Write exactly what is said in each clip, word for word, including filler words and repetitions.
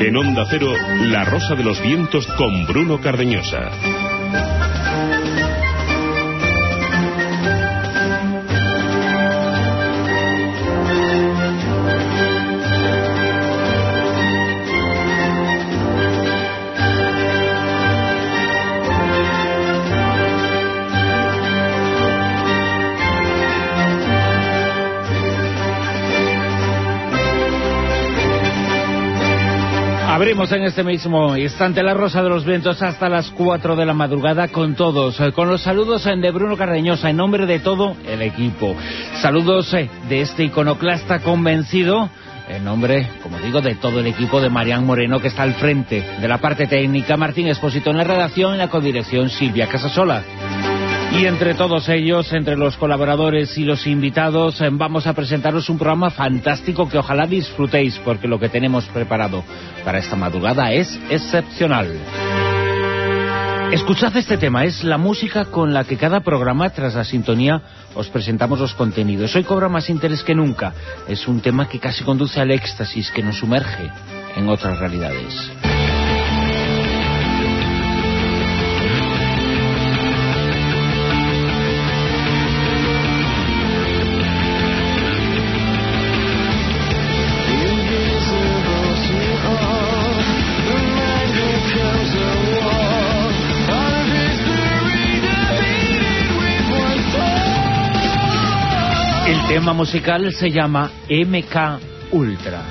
En Onda Cero, La Rosa de los Vientos con Bruno Cardeñosa. Abrimos en este mismo instante La Rosa de los Vientos hasta las cuatro de la madrugada con todos, con los saludos de Bruno Cardeñosa en nombre de todo el equipo. Saludos de este iconoclasta convencido en nombre, como digo, de todo el equipo, de Marián Moreno, que está al frente de la parte técnica, Martín Expósito en la redacción, en la codirección Silvia Casasola. Y entre todos ellos, entre los colaboradores y los invitados, vamos a presentaros un programa fantástico que ojalá disfrutéis, porque lo que tenemos preparado para esta madrugada es excepcional. Escuchad este tema, es la música con la que cada programa, tras la sintonía, os presentamos los contenidos. Hoy cobra más interés que nunca. Es un tema que casi conduce al éxtasis, que nos sumerge en otras realidades. El tema musical se llama M K Ultra.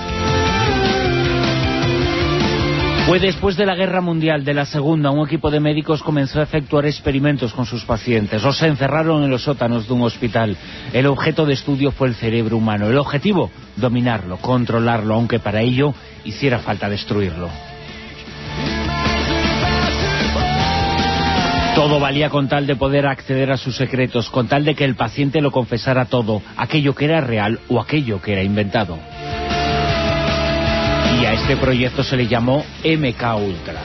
Fue después de la Guerra Mundial, de la Segunda, un equipo de médicos comenzó a efectuar experimentos con sus pacientes. Los encerraron en los sótanos de un hospital. El objeto de estudio fue el cerebro humano. El objetivo, dominarlo, controlarlo, aunque para ello hiciera falta destruirlo. Todo valía con tal de poder acceder a sus secretos, con tal de que el paciente lo confesara todo, aquello que era real o aquello que era inventado. Y a este proyecto se le llamó M K Ultra.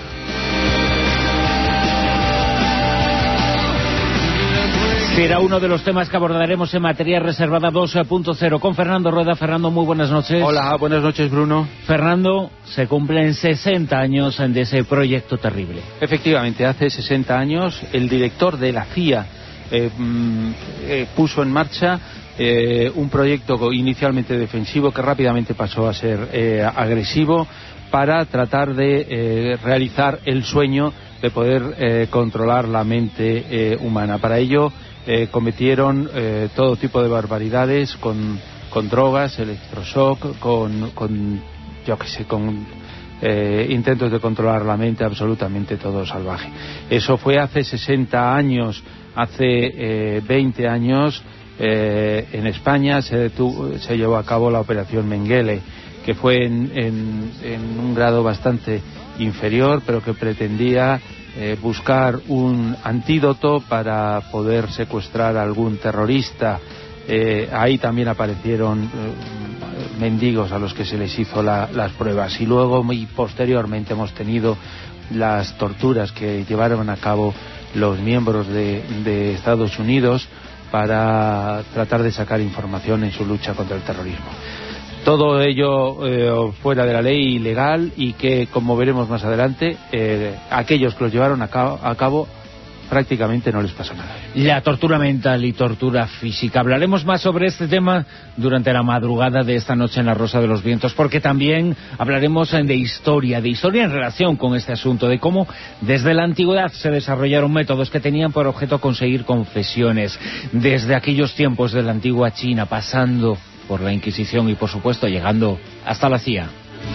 Será uno de los temas que abordaremos en materia reservada dos punto cero con Fernando Rueda. Fernando, muy buenas noches. Hola, buenas noches, Bruno. Fernando, se cumplen sesenta años de ese proyecto terrible. Efectivamente, hace sesenta años el director de la C I A eh, eh, puso en marcha eh, un proyecto inicialmente defensivo que rápidamente pasó a ser eh, agresivo para tratar de eh, realizar el sueño de poder eh, controlar la mente eh, humana. Para ello eh, cometieron eh, todo tipo de barbaridades con, con drogas, electroshock, con, con yo qué sé, con eh, intentos de controlar la mente, absolutamente todo salvaje. Eso fue hace sesenta años, hace eh, veinte años eh, en España se, detuvo, se llevó a cabo la operación Mengele, que fue en, en, en un grado bastante inferior, pero que pretendía eh, buscar un antídoto para poder secuestrar a algún terrorista. Eh, ahí también aparecieron eh, mendigos a los que se les hizo la, las pruebas, y luego muy posteriormente hemos tenido las torturas que llevaron a cabo los miembros de, de Estados Unidos para tratar de sacar información en su lucha contra el terrorismo. Todo ello eh, fuera de la ley, ilegal, y que, como veremos más adelante, eh, aquellos que los llevaron a cabo, a cabo prácticamente no les pasa nada. La tortura mental y tortura física. Hablaremos más sobre este tema durante la madrugada de esta noche en La Rosa de los Vientos, porque también hablaremos de historia, de historia en relación con este asunto, de cómo desde la antigüedad se desarrollaron métodos que tenían por objeto conseguir confesiones, desde aquellos tiempos de la antigua China, pasando por la Inquisición y, por supuesto, llegando hasta la C I A.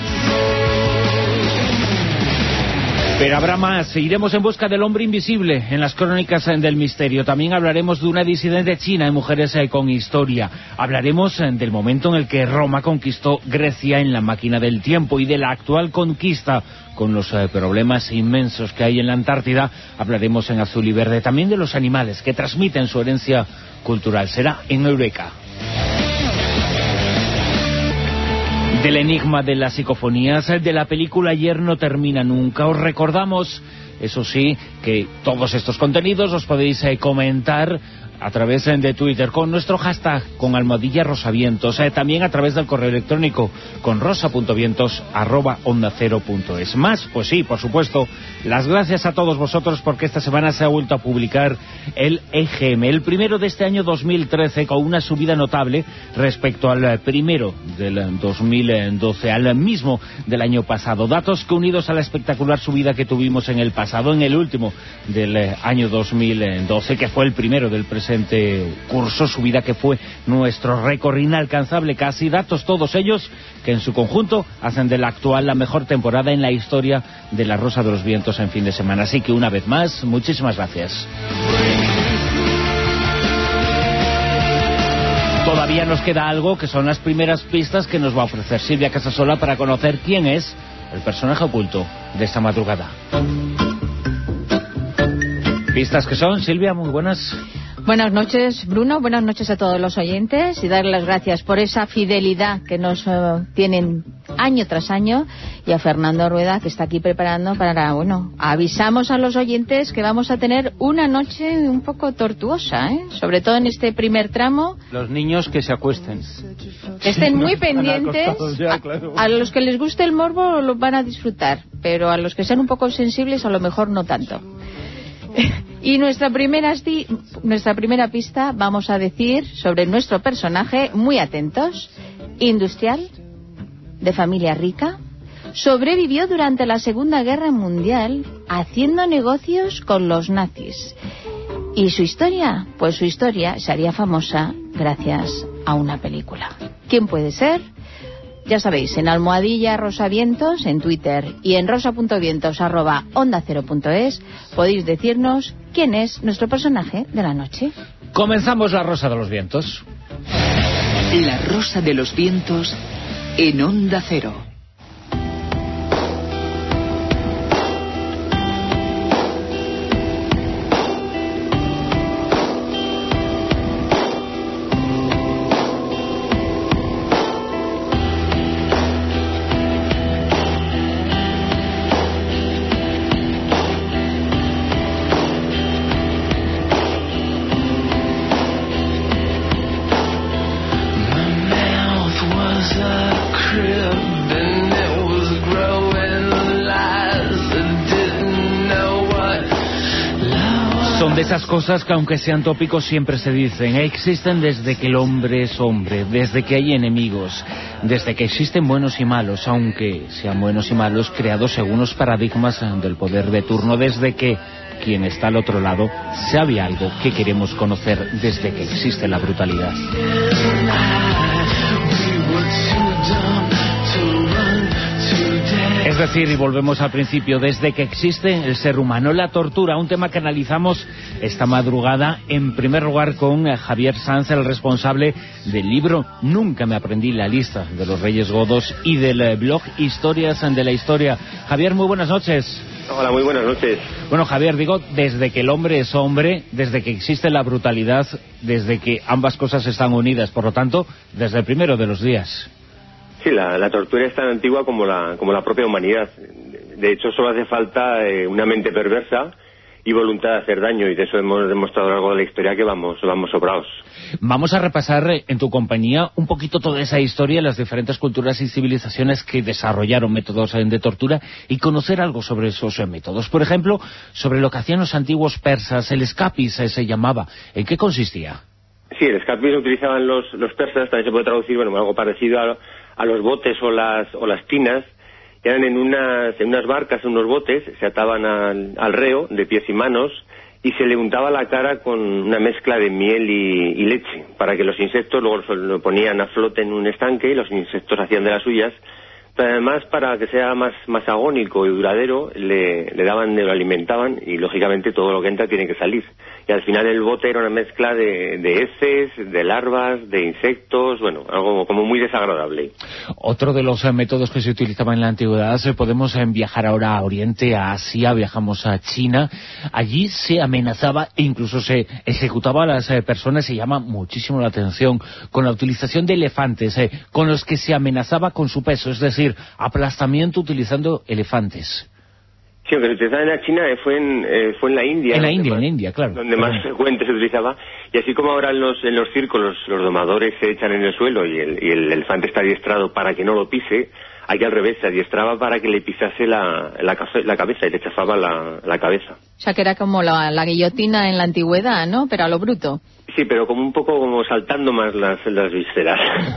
Pero habrá más. Iremos en busca del hombre invisible en las crónicas del misterio. También hablaremos de una disidente china en Mujeres con Historia. Hablaremos del momento en el que Roma conquistó Grecia en la máquina del tiempo y de la actual conquista con los eh, problemas inmensos que hay en la Antártida. Hablaremos en Azul y Verde también de los animales que transmiten su herencia cultural. Será en Eureka. Del enigma de las psicofonías, de la película Ayer no termina nunca. Os recordamos, eso sí, que todos estos contenidos los podéis eh, comentar a través de Twitter, con nuestro hashtag, con almohadilla rosavientos, eh, también a través del correo electrónico, con rosa.vientos arroba onda cero punto es. Más, pues sí, por supuesto, las gracias a todos vosotros, porque esta semana se ha vuelto a publicar el E G M, el primero de este año dos mil trece, con una subida notable respecto al primero del dos mil doce, al mismo del año pasado. Datos que, unidos a la espectacular subida que tuvimos en el pasado, en el último del año dos mil doce, que fue el primero del presente curso, subida que fue nuestro récord inalcanzable casi, datos todos ellos que en su conjunto hacen de la actual la mejor temporada en la historia de La Rosa de los Vientos en fin de semana. Así que una vez más, muchísimas gracias. Todavía nos queda algo, que son las primeras pistas que nos va a ofrecer Silvia Casasola para conocer quién es el personaje oculto de esta madrugada. Pistas que son, Silvia, muy buenas. Buenas noches, Bruno, buenas noches a todos los oyentes y darles las gracias por esa fidelidad que nos uh, tienen año tras año, y a Fernando Rueda, que está aquí preparando para, bueno, avisamos a los oyentes que vamos a tener una noche un poco tortuosa, ¿eh? Sobre todo en este primer tramo. Los niños que se acuesten. Que estén muy pendientes, ya, claro. a, a los que les guste el morbo lo van a disfrutar, pero a los que sean un poco sensibles a lo mejor no tanto. Y nuestra primera, nuestra primera pista, vamos a decir sobre nuestro personaje, muy atentos: industrial, de familia rica, sobrevivió durante la Segunda Guerra Mundial haciendo negocios con los nazis. ¿Y su historia? Pues su historia se haría famosa gracias a una película. ¿Quién puede ser? Ya sabéis, en almohadilla rosavientos en Twitter y en rosa.vientos arroba onda cero punto es podéis decirnos quién es nuestro personaje de la noche. Comenzamos La Rosa de los Vientos. La Rosa de los Vientos en Onda Cero. Esas cosas que, aunque sean tópicos, siempre se dicen. Existen desde que el hombre es hombre, desde que hay enemigos, desde que existen buenos y malos, aunque sean buenos y malos creados según los paradigmas del poder de turno, desde que quien está al otro lado sabe algo que queremos conocer, desde que existe la brutalidad. Es decir, y volvemos al principio, desde que existe el ser humano, la tortura, un tema que analizamos esta madrugada, en primer lugar con Javier Sanz, el responsable del libro Nunca me aprendí la lista de los Reyes Godos y del blog Historias de la Historia. Javier, muy buenas noches. Hola, muy buenas noches. Bueno, Javier, digo, desde que el hombre es hombre, desde que existe la brutalidad, desde que ambas cosas están unidas, por lo tanto, desde el primero de los días. Sí, la, la tortura es tan antigua como la, como la propia humanidad. De hecho, solo hace falta eh, una mente perversa y voluntad de hacer daño, y de eso hemos demostrado a lo largo de la historia que vamos, vamos sobrados. Vamos a repasar en tu compañía un poquito toda esa historia, las diferentes culturas y civilizaciones que desarrollaron métodos de tortura, y conocer algo sobre esos métodos. Por ejemplo, sobre lo que hacían los antiguos persas, el escapis se llamaba. ¿En qué consistía? Sí, el escapis lo utilizaban los, los persas, también se puede traducir, bueno, algo parecido a, a los botes o las, o las tinas. Eran en unas, en unas barcas, en unos botes, se ataban al, al reo de pies y manos y se le untaba la cara con una mezcla de miel y, y leche, para que los insectos luego lo ponían a flote en un estanque y los insectos hacían de las suyas. Pero además, para que sea más, más agónico y duradero, le, le daban, lo alimentaban, y lógicamente todo lo que entra tiene que salir. Y al final el bote era una mezcla de, de heces, de larvas, de insectos, bueno, algo como muy desagradable. Otro de los eh, métodos que se utilizaban en la antigüedad, eh, podemos eh, viajar ahora a Oriente, a Asia, viajamos a China. Allí se amenazaba e incluso se ejecutaba a las eh, personas, se llama muchísimo la atención, con la utilización de elefantes, eh, con los que se amenazaba con su peso, es decir, aplastamiento utilizando elefantes. Sí, aunque se utilizaba en la China, eh, fue, en, eh, fue en la India. En la India, más, en India, claro. Donde más Perdón. frecuente se utilizaba. Y así como ahora en los, en los circos los, los domadores se echan en el suelo y el, y el elefante está adiestrado para que no lo pise, aquí al revés, se adiestraba para que le pisase la, la, cafe, la cabeza y le chafaba la, la cabeza. O sea, que era como la, la guillotina en la antigüedad, ¿no? Pero a lo bruto. Sí, pero como un poco como saltando más las, las vísceras.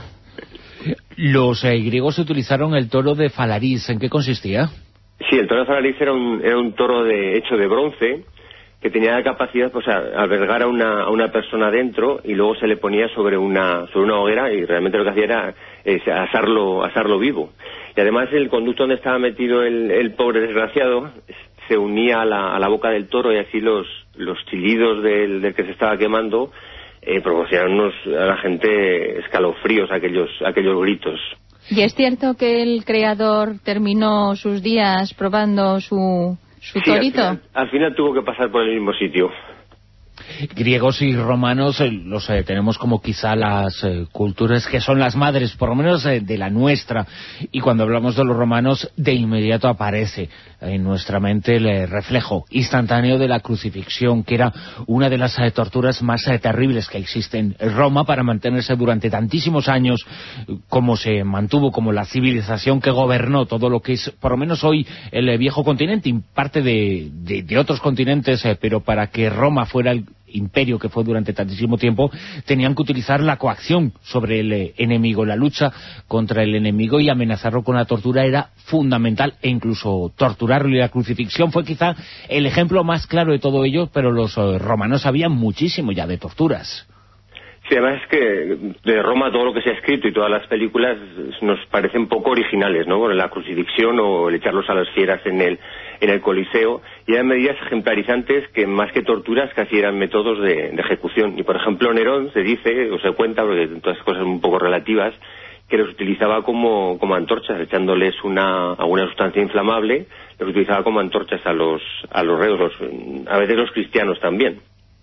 Los eh, griegos utilizaron el toro de Falarís. ¿En qué consistía? Sí, el toro de Falarís era un, era un toro de, hecho de bronce, que tenía la capacidad pues, a albergar a una, a una persona dentro y luego se le ponía sobre una, sobre una hoguera y realmente lo que hacía era eh, asarlo, asarlo vivo. Y además el conducto donde estaba metido el, el pobre desgraciado se unía a la, a la boca del toro y así los, los chillidos del, del que se estaba quemando eh, proporcionaron a la gente escalofríos, aquellos, aquellos gritos. ¿Y es cierto que el creador terminó sus días probando su, su sí, torito? Al final, al final tuvo que pasar por el mismo sitio. Griegos y romanos eh, los eh, tenemos como quizá las eh, culturas que son las madres, por lo menos eh, de la nuestra, y cuando hablamos de los romanos de inmediato aparece en nuestra mente el eh, reflejo instantáneo de la crucifixión, que era una de las eh, torturas más eh, terribles que existen en Roma para mantenerse durante tantísimos años como se mantuvo, como la civilización que gobernó todo lo que es, por lo menos hoy, el eh, viejo continente y parte de, de, de otros continentes, eh, pero para que Roma fuera el imperio que fue durante tantísimo tiempo, tenían que utilizar la coacción sobre el eh, enemigo. La lucha contra el enemigo y amenazarlo con la tortura era fundamental, e incluso torturarlo, y la crucifixión fue quizá el ejemplo más claro de todo ello, pero los eh, romanos sabían muchísimo ya de torturas. Sí, además es que de Roma todo lo que se ha escrito y todas las películas nos parecen poco originales, ¿no? Bueno, la crucifixión o el echarlos a las fieras en el en el Coliseo, y eran medidas ejemplarizantes que más que torturas casi eran métodos de, de ejecución. Y por ejemplo Nerón se dice, o se cuenta, porque todas cosas son un poco relativas, que los utilizaba como, como antorchas, echándoles una alguna sustancia inflamable, los utilizaba como antorchas a los a los reos, los, a veces los cristianos también.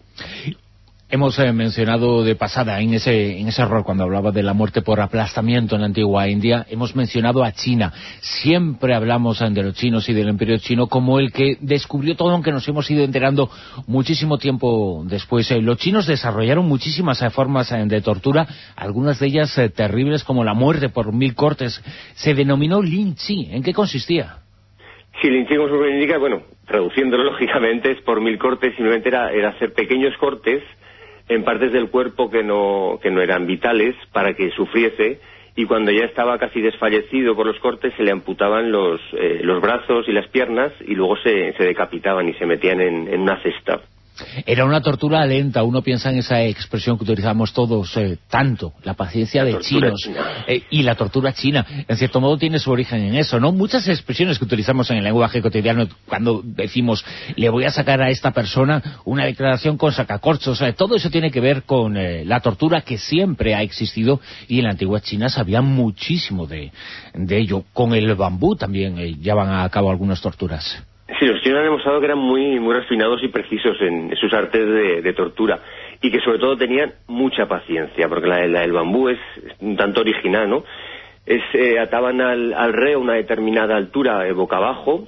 Hemos eh, mencionado de pasada en ese en ese error cuando hablaba de la muerte por aplastamiento en la antigua India, hemos mencionado a China. Siempre hablamos de los chinos y del imperio chino como el que descubrió todo, aunque nos hemos ido enterando muchísimo tiempo después. Eh, los chinos desarrollaron muchísimas eh, formas eh, de tortura, algunas de ellas eh, terribles, como la muerte por mil cortes. Se denominó Lin Chi. ¿En qué consistía? Sí, Lin Chi, como su nombre indica, bueno, traduciéndolo lógicamente es por mil cortes, simplemente era, era hacer pequeños cortes en partes del cuerpo que no que no eran vitales para que sufriese, y cuando ya estaba casi desfallecido por los cortes se le amputaban los eh, los brazos y las piernas y luego se, se decapitaban y se metían en, en una cesta. Era una tortura lenta. Uno piensa en esa expresión que utilizamos todos eh, tanto, la paciencia de chinos eh, y la tortura china. En cierto modo tiene su origen en eso, ¿no? Muchas expresiones que utilizamos en el lenguaje cotidiano cuando decimos le voy a sacar a esta persona una declaración con sacacorchos, eh, todo eso tiene que ver con eh, la tortura que siempre ha existido, y en la antigua China sabían muchísimo de, de ello. Con el bambú también eh, llevan a cabo algunas torturas. Sí, los chinos han demostrado que eran muy muy refinados y precisos en sus artes de, de tortura, y que sobre todo tenían mucha paciencia, porque la, la, el bambú es un tanto original, ¿no? Es, eh, ataban al, al reo a una determinada altura, eh, boca abajo,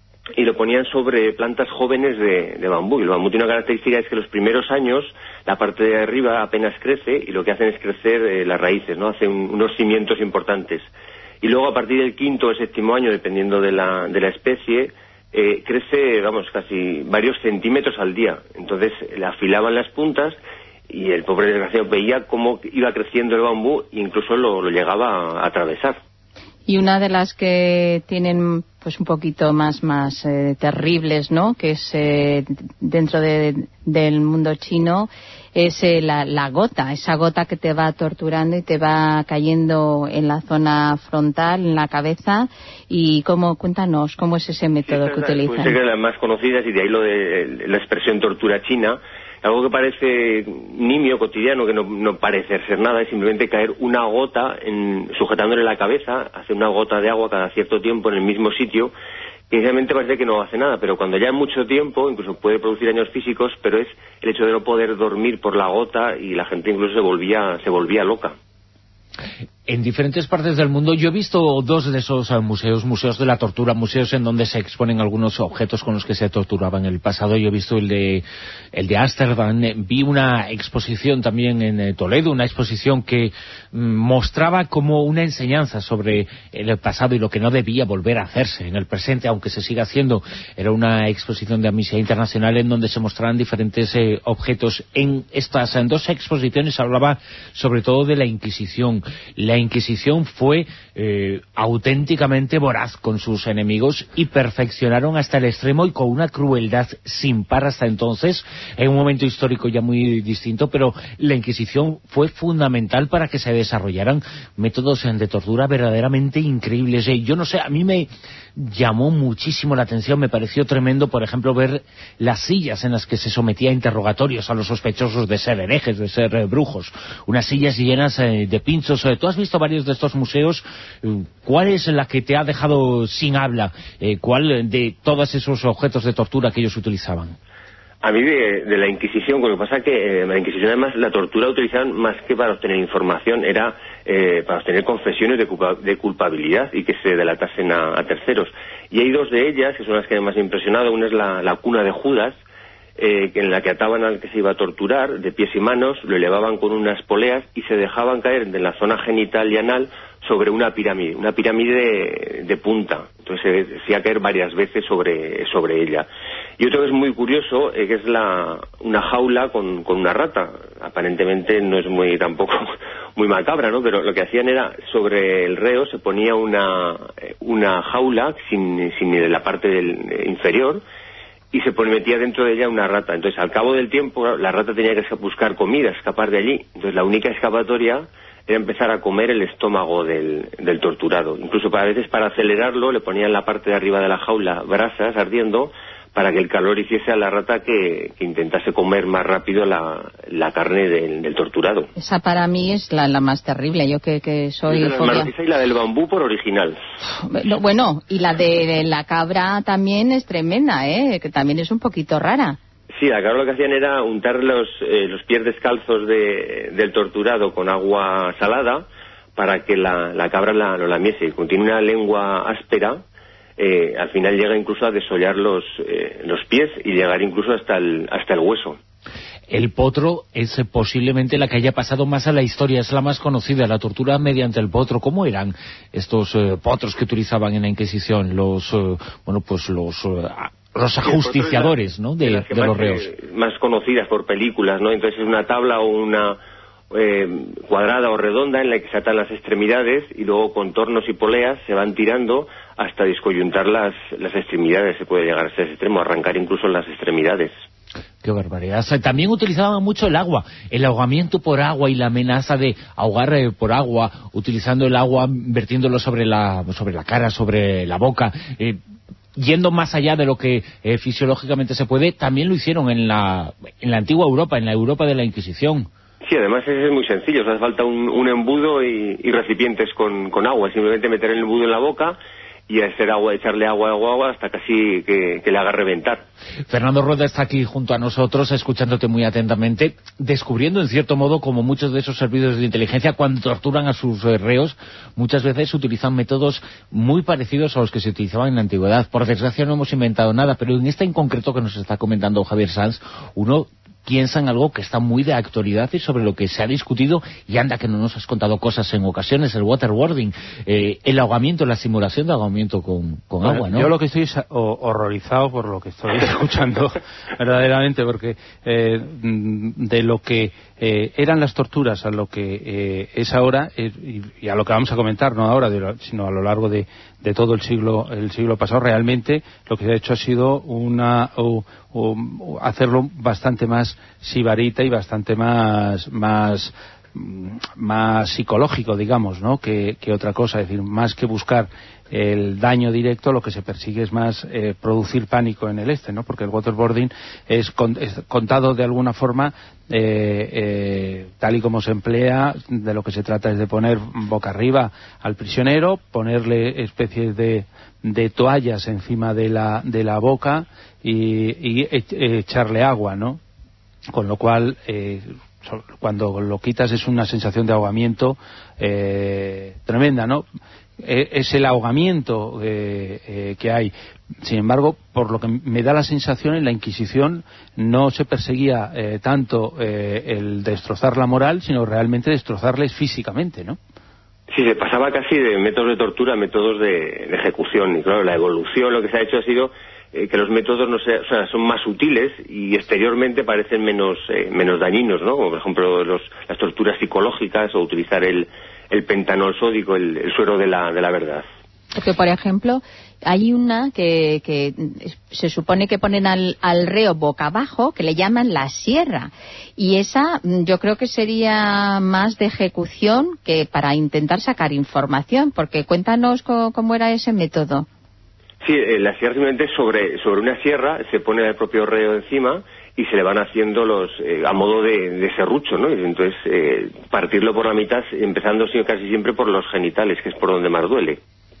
y lo ponían sobre plantas jóvenes de, de bambú. Y el bambú tiene una característica, es que los primeros años la parte de arriba apenas crece, y lo que hacen es crecer eh, las raíces, ¿no? Hacen un, unos cimientos importantes. Y luego a partir del quinto o séptimo año, dependiendo de la, de la especie, Eh, crece, vamos, casi varios centímetros al día. Entonces le afilaban las puntas y el pobre desgraciado veía cómo iba creciendo el bambú e incluso lo, lo llegaba a atravesar. Y una de las que tienen pues un poquito más más eh, terribles, ¿no?, que es eh, dentro de, del mundo chino, es eh, la, la gota, esa gota que te va torturando y te va cayendo en la zona frontal, en la cabeza. Y cómo, cuéntanos, ¿cómo es ese método sí, que utilizan? Pues sé que es las más conocidas, y de ahí lo de la expresión tortura china, algo que parece nimio, cotidiano, que no, no parece ser nada, es simplemente caer una gota en, sujetándole la cabeza, hacer una gota de agua cada cierto tiempo en el mismo sitio, que inicialmente parece que no hace nada, pero cuando ya es mucho tiempo, incluso puede producir daños físicos, pero es el hecho de no poder dormir por la gota, y la gente incluso se volvía, se volvía loca. en diferentes partes del mundo. Yo he visto dos de esos uh, museos, museos de la tortura, museos en donde se exponen algunos objetos con los que se torturaba en el pasado. Yo he visto el de el de Ámsterdam, eh, vi una exposición también en eh, Toledo, una exposición que mm, mostraba como una enseñanza sobre el pasado y lo que no debía volver a hacerse en el presente, aunque se siga haciendo. Era una exposición de Amnistía Internacional en donde se mostraban diferentes eh, objetos. En estas en dos exposiciones hablaba sobre todo de la Inquisición. La La Inquisición fue eh, auténticamente voraz con sus enemigos y perfeccionaron hasta el extremo y con una crueldad sin par hasta entonces, en un momento histórico ya muy distinto, pero la Inquisición fue fundamental para que se desarrollaran métodos de tortura verdaderamente increíbles. Yo no sé, a mí me llamó muchísimo la atención, me pareció tremendo, por ejemplo, ver las sillas en las que se sometía a interrogatorios a los sospechosos de ser herejes, de ser eh, brujos, unas sillas llenas eh, de pinchos. Eh, ¿Tú has visto varios de estos museos? Eh, ¿Cuál es la que te ha dejado sin habla? Eh, ¿Cuál de todos esos objetos de tortura que ellos utilizaban? A mí de, de la Inquisición, lo que pasa es que eh, la Inquisición además la tortura utilizaban más que para obtener información, era eh, para obtener confesiones de, culpa, de culpabilidad y que se delatasen a, a terceros. Y hay dos de ellas que son las que más me han impresionado. Una es la, la cuna de Judas, eh, en la que ataban al que se iba a torturar de pies y manos, lo elevaban con unas poleas y se dejaban caer de la zona genital y anal sobre una pirámide, una pirámide de, de punta. Entonces se hacía caer varias veces sobre, sobre ella. Y otro que es muy curioso, eh, que es la, una jaula con, con una rata. Aparentemente no es muy tampoco muy macabra, ¿no? Pero lo que hacían era, sobre el reo se ponía una, una jaula sin, sin la parte del, inferior, y se metía dentro de ella una rata. Entonces, al cabo del tiempo, la rata tenía que buscar comida, escapar de allí. Entonces, la única escapatoria era empezar a comer el estómago del, del torturado. Incluso para, a veces para acelerarlo le ponían en la parte de arriba de la jaula brasas ardiendo para que el calor hiciese a la rata que, que intentase comer más rápido la, la carne del, del torturado. Esa para mí es la, la más terrible, yo que, que soy... Esa, fobia... esa y la del bambú por original. No, bueno, y la de, de la cabra también es tremenda, ¿eh? Que también es un poquito rara. Sí, la cabra lo que hacían era untar los, eh, los pies descalzos de, del torturado con agua salada para que la, la cabra la, lo lamiese. Como tiene una lengua áspera, eh, al final llega incluso a desollar los, eh, los pies y llegar incluso hasta el, hasta el hueso. El potro es posiblemente la que haya pasado más a la historia, es la más conocida, la tortura mediante el potro. ¿Cómo eran estos eh, potros que utilizaban en la Inquisición? Los, eh, bueno, pues los... Eh, los ajusticiadores, ¿no?, de, de, de más, los reos. Eh, más conocidas por películas, ¿no? Entonces es una tabla o una eh, cuadrada o redonda en la que se atan las extremidades y luego con tornos y poleas se van tirando hasta descoyuntar las, las extremidades. Se puede llegar a ese extremo, arrancar incluso las extremidades. Qué barbaridad. También utilizaban mucho el agua, el ahogamiento por agua y la amenaza de ahogar eh, por agua, utilizando el agua, vertiéndolo sobre la, sobre la cara, sobre la boca. Eh, Yendo más allá de lo que eh, fisiológicamente se puede, también lo hicieron en la, en la antigua Europa, en la Europa de la Inquisición. Sí, además es muy sencillo, o sea, hace falta un, un embudo y, y recipientes con, con agua, simplemente meter el embudo en la boca y hacer agua, echarle agua, agua, agua, hasta casi que, que le haga reventar. Fernando Rueda está aquí junto a nosotros, escuchándote muy atentamente, descubriendo en cierto modo como muchos de esos servicios de inteligencia, cuando torturan a sus eh, reos, muchas veces utilizan métodos muy parecidos a los que se utilizaban en la antigüedad. Por desgracia no hemos inventado nada, pero en este en concreto que nos está comentando Javier Sanz, uno piensa en algo que está muy de actualidad y sobre lo que se ha discutido, y anda que no nos has contado cosas en ocasiones, el waterboarding, eh, el ahogamiento, la simulación de ahogamiento con, con bueno, agua, ¿no? Yo lo que estoy es horrorizado por lo que estoy escuchando, verdaderamente, porque eh, de lo que eh, eran las torturas a lo que eh, es ahora, eh, y, y a lo que vamos a comentar, no ahora, de lo, sino a lo largo de, de todo el siglo el siglo pasado, realmente lo que se ha hecho ha sido una o, o, hacerlo bastante más sibarita y bastante más más más psicológico, digamos, ¿no?, que, que otra cosa. Es decir, más que buscar el daño directo, lo que se persigue es más eh, producir pánico en el este, ¿no?, porque el waterboarding es, con, es contado de alguna forma eh, eh, tal y como se emplea. De lo que se trata es de poner boca arriba al prisionero, ponerle especies de, de toallas encima de la, de la boca y, y echarle agua, ¿no?, con lo cual eh, cuando lo quitas es una sensación de ahogamiento eh, tremenda, ¿no? Eh, es el ahogamiento eh, eh, que hay. Sin embargo, por lo que me da la sensación, en la Inquisición no se perseguía eh, tanto eh, el destrozar la moral, sino realmente destrozarles físicamente, ¿no? Sí, se pasaba casi de métodos de tortura a métodos de, de ejecución. Y claro, la evolución, lo que se ha hecho ha sido eh, que los métodos no se, o sea, son más sutiles y exteriormente parecen menos eh, menos dañinos, ¿no? Como por ejemplo los, las torturas psicológicas o utilizar el, el pentanol sódico, el, el suero de la, de la verdad. Porque, por ejemplo, hay una que, que se supone que ponen al, al reo boca abajo, que le llaman la sierra. Y esa yo creo que sería más de ejecución que para intentar sacar información, porque cuéntanos co, cómo era ese método. Sí, eh, la sierra simplemente sobre, sobre una sierra se pone el propio reo encima y se le van haciendo los eh, a modo de, de serrucho, ¿no? Y entonces eh, partirlo por la mitad, empezando casi siempre por los genitales, que es por donde más duele.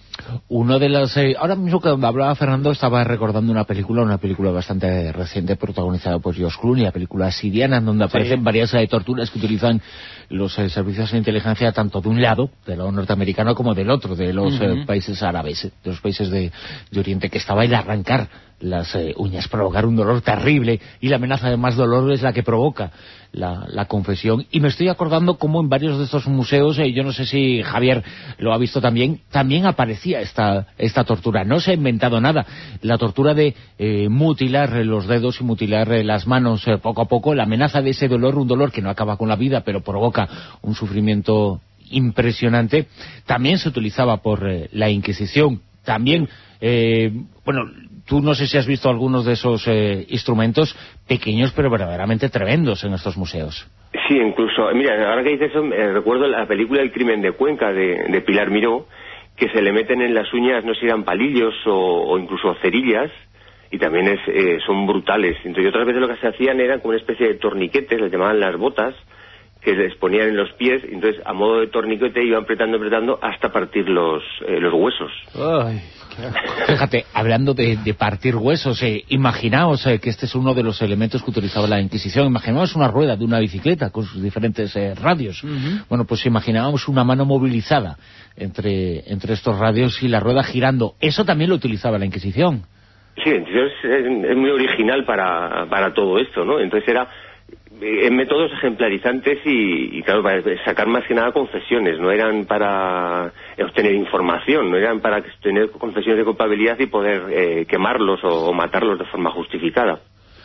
Uno de los... Eh, ahora mismo que hablaba Fernando, estaba recordando una película, una película bastante reciente, protagonizada por George Clooney, la película Siriana, en donde aparecen sí. varias eh, torturas que utilizan los eh, servicios de inteligencia, tanto de un lado, del lado norteamericano, como del otro, de los uh-huh. eh, países árabes, de los países de, de Oriente, que estaba el arrancar las eh, uñas, provocar un dolor terrible, y la amenaza de más dolor es la que provoca la, la confesión. Y me estoy acordando cómo en varios de estos museos, eh, yo no sé si Javier lo ha visto también, también aparecía esta, esta tortura. No se ha inventado nada. La tortura de eh, mutilar los dedos y mutilar eh, las manos eh, poco a poco, la amenaza de ese dolor, un dolor que no acaba con la vida, pero provoca un sufrimiento impresionante, también se utilizaba por eh, la Inquisición. También, eh, bueno, tú no sé si has visto algunos de esos eh, instrumentos pequeños pero verdaderamente tremendos en estos museos. Sí, incluso, mira, ahora que dices eso, eh, recuerdo la película El crimen de Cuenca de, de Pilar Miró, que se le meten en las uñas, no sé si eran palillos o, o incluso cerillas, y también es, eh, son brutales. Entonces otras veces lo que se hacían eran como una especie de torniquetes, les llamaban las botas, que les ponían en los pies, y entonces a modo de torniquete iban apretando, apretando hasta partir los, eh, los huesos. Ay, fíjate, hablando de, de partir huesos, eh, imaginaos eh, que este es uno de los elementos que utilizaba la Inquisición. Imaginaos una rueda de una bicicleta con sus diferentes eh, radios. Uh-huh. Bueno, pues imaginábamos una mano movilizada entre, entre estos radios y la rueda girando. Eso también lo utilizaba la Inquisición. Sí, entonces es, es muy original para, para todo esto, ¿no? Entonces era en métodos ejemplarizantes y, y claro, para sacar más que nada confesiones, no eran para obtener información, no eran para tener confesiones de culpabilidad y poder eh, quemarlos o, o matarlos de forma justificada.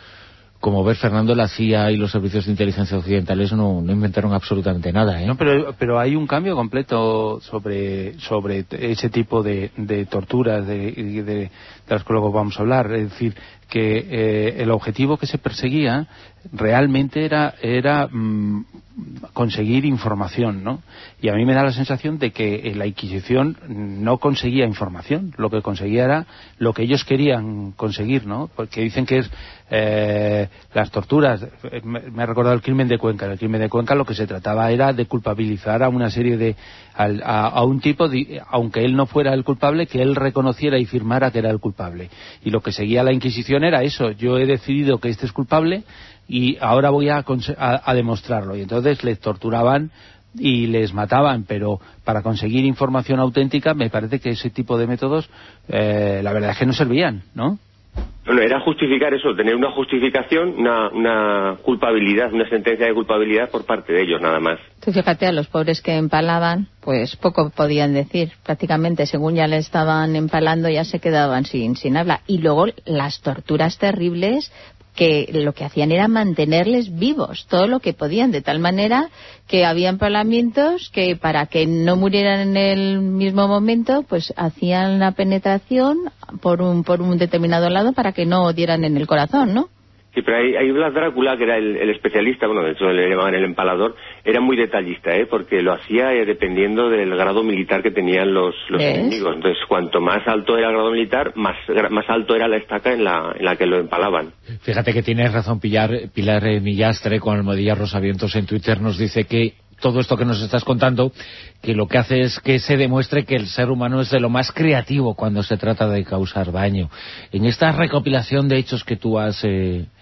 Como ves, Fernando, la C I A y los servicios de inteligencia occidentales no, no inventaron absolutamente nada, ¿eh? No, pero, pero hay un cambio completo sobre, sobre ese tipo de, de torturas de, de, de las que luego vamos a hablar. Es decir, que eh, el objetivo que se perseguía realmente era, era mmm, conseguir información, ¿no? Y a mí me da la sensación de que la Inquisición no conseguía información, lo que conseguía era lo que ellos querían conseguir, ¿no? Porque dicen que es eh, las torturas, me, me ha recordado el crimen de Cuenca. En el crimen de Cuenca lo que se trataba era de culpabilizar a una serie de a, a, a un tipo, de, aunque él no fuera el culpable, que él reconociera y firmara que era el culpable. Y lo que seguía la Inquisición era eso: yo he decidido que este es culpable y ahora voy a, a, a demostrarlo. Y entonces les torturaban y les mataban, pero para conseguir información auténtica me parece que ese tipo de métodos eh, la verdad es que no servían, ¿no? Bueno, era justificar eso, tener una justificación, una, una culpabilidad, una sentencia de culpabilidad por parte de ellos, nada más. Tú fíjate, a los pobres que empalaban, pues poco podían decir. Prácticamente, según ya le estaban empalando, ya se quedaban sin, sin habla. Y luego las torturas terribles, que lo que hacían era mantenerles vivos, todo lo que podían, de tal manera que había empalamientos que para que no murieran en el mismo momento, pues hacían la penetración por un por un determinado lado para que no dieran en el corazón, ¿no? Sí, pero hay, hay Blas Drácula, que era el, el especialista, bueno, de hecho le llamaban el empalador, era muy detallista, ¿eh? Porque lo hacía eh, dependiendo del grado militar que tenían los, los enemigos. Entonces, cuanto más alto era el grado militar, más más alto era la estaca en la, en la que lo empalaban. Fíjate que tienes razón, Pilar, Pilar eh, Millastre, con Almohadilla Rosavientos en Twitter, nos dice que todo esto que nos estás contando, que lo que hace es que se demuestre que el ser humano es de lo más creativo cuando se trata de causar daño. En esta recopilación de hechos que tú has eh,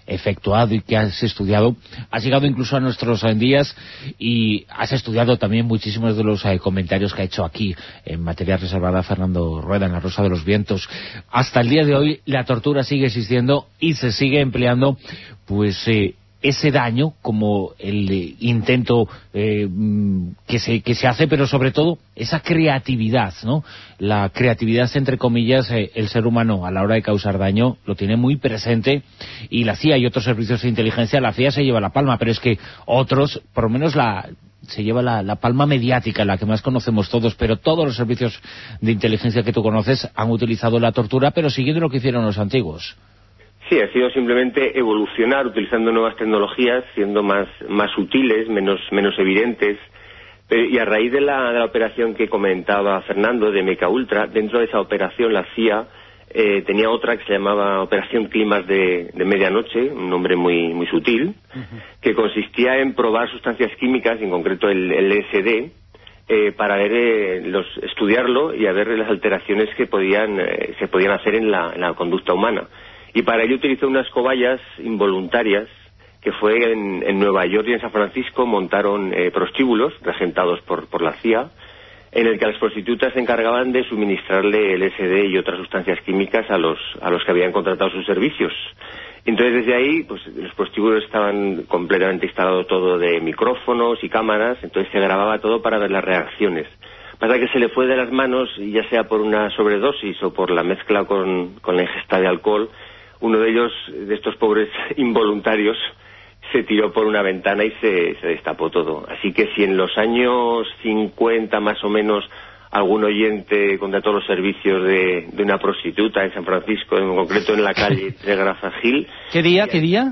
efectuado y que has estudiado, has llegado incluso a nuestros días y has estudiado también muchísimos de los eh, comentarios que ha hecho aquí en materia reservada Fernando Rueda en La Rosa de los Vientos. Hasta el día de hoy la tortura sigue existiendo y se sigue empleando, pues eh, ese daño como el eh, intento eh, que se que se hace, pero sobre todo esa creatividad, ¿no? La creatividad, entre comillas, eh, el ser humano a la hora de causar daño lo tiene muy presente, y la C I A y otros servicios de inteligencia, la C I A se lleva la palma, pero es que otros, por lo menos la se lleva la, la palma mediática, la que más conocemos todos, pero todos los servicios de inteligencia que tú conoces han utilizado la tortura, pero siguiendo lo que hicieron los antiguos. Sí, ha sido simplemente evolucionar utilizando nuevas tecnologías, siendo más más sutiles, menos menos evidentes. Pero, y a raíz de la, de la operación que comentaba Fernando, de MKUltra, dentro de esa operación la C I A eh, tenía otra que se llamaba Operación Climas de, de Medianoche, un nombre muy muy sutil, uh-huh. que consistía en probar sustancias químicas, en concreto el, el L S D, eh, para ver eh, los estudiarlo y a ver las alteraciones que podían eh, se podían hacer en la, en la conducta humana. Y para ello utilizó unas cobayas involuntarias que fue en, en Nueva York y en San Francisco. Montaron eh, prostíbulos regentados por, por la C I A, en el que las prostitutas se encargaban de suministrarle L S D y otras sustancias químicas a los a los que habían contratado sus servicios. Entonces desde ahí, pues los prostíbulos estaban completamente instalados todo de micrófonos y cámaras, entonces se grababa todo para ver las reacciones. Pasa que se le fue de las manos, ya sea por una sobredosis o por la mezcla con, con la ingesta de alcohol. Uno de ellos, de estos pobres involuntarios, se tiró por una ventana y se, se destapó todo. Así que si en los años cincuenta más o menos algún oyente contrató los servicios de, de una prostituta en San Francisco, en concreto en la calle Telegraph Hill. ¿Qué día? ¿Qué día?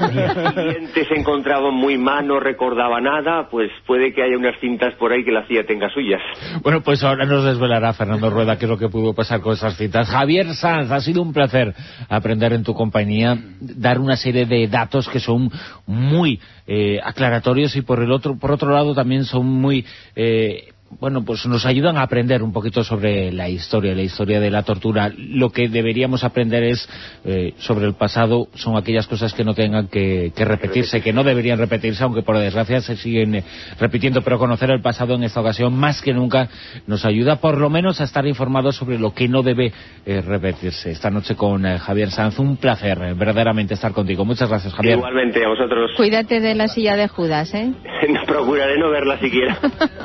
El cliente se encontraba muy mal, no recordaba nada, pues puede que haya unas cintas por ahí que la C I A tenga suyas. Bueno, pues ahora nos desvelará Fernando Rueda qué es lo que pudo pasar con esas cintas. Javier Sanz, ha sido un placer aprender en tu compañía, dar una serie de datos que son muy eh, aclaratorios y por el otro por otro lado también son muy... Eh, bueno, pues nos ayudan a aprender un poquito sobre la historia, la historia de la tortura. Lo que deberíamos aprender es eh, sobre el pasado, son aquellas cosas que no tengan que, que repetirse, que no deberían repetirse, aunque por desgracia se siguen eh, repitiendo, pero conocer el pasado en esta ocasión más que nunca nos ayuda por lo menos a estar informados sobre lo que no debe eh, repetirse. Esta noche con eh, Javier Sanz, un placer eh, verdaderamente estar contigo. Muchas gracias, Javier. Igualmente, a vosotros. Cuídate de la silla de Judas, ¿eh? Procuraré no verla siquiera.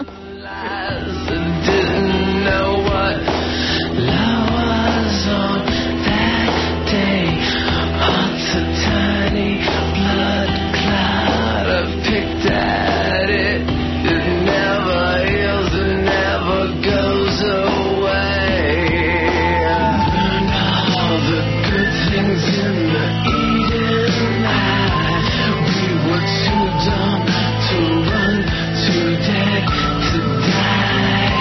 Didn't know what love was on that day. Heart's a tiny blood cloud. I've picked at it. It never heals, it never goes away. Burned all the good things in the Eden eye. We were too dumb to run, too dead to die.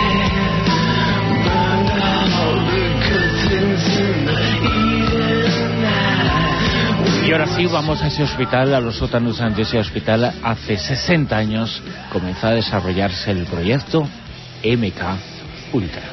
Y ahora sí, vamos a ese hospital, a los sótanos de ese hospital. Hace sesenta años comenzó a desarrollarse el proyecto MKUltra.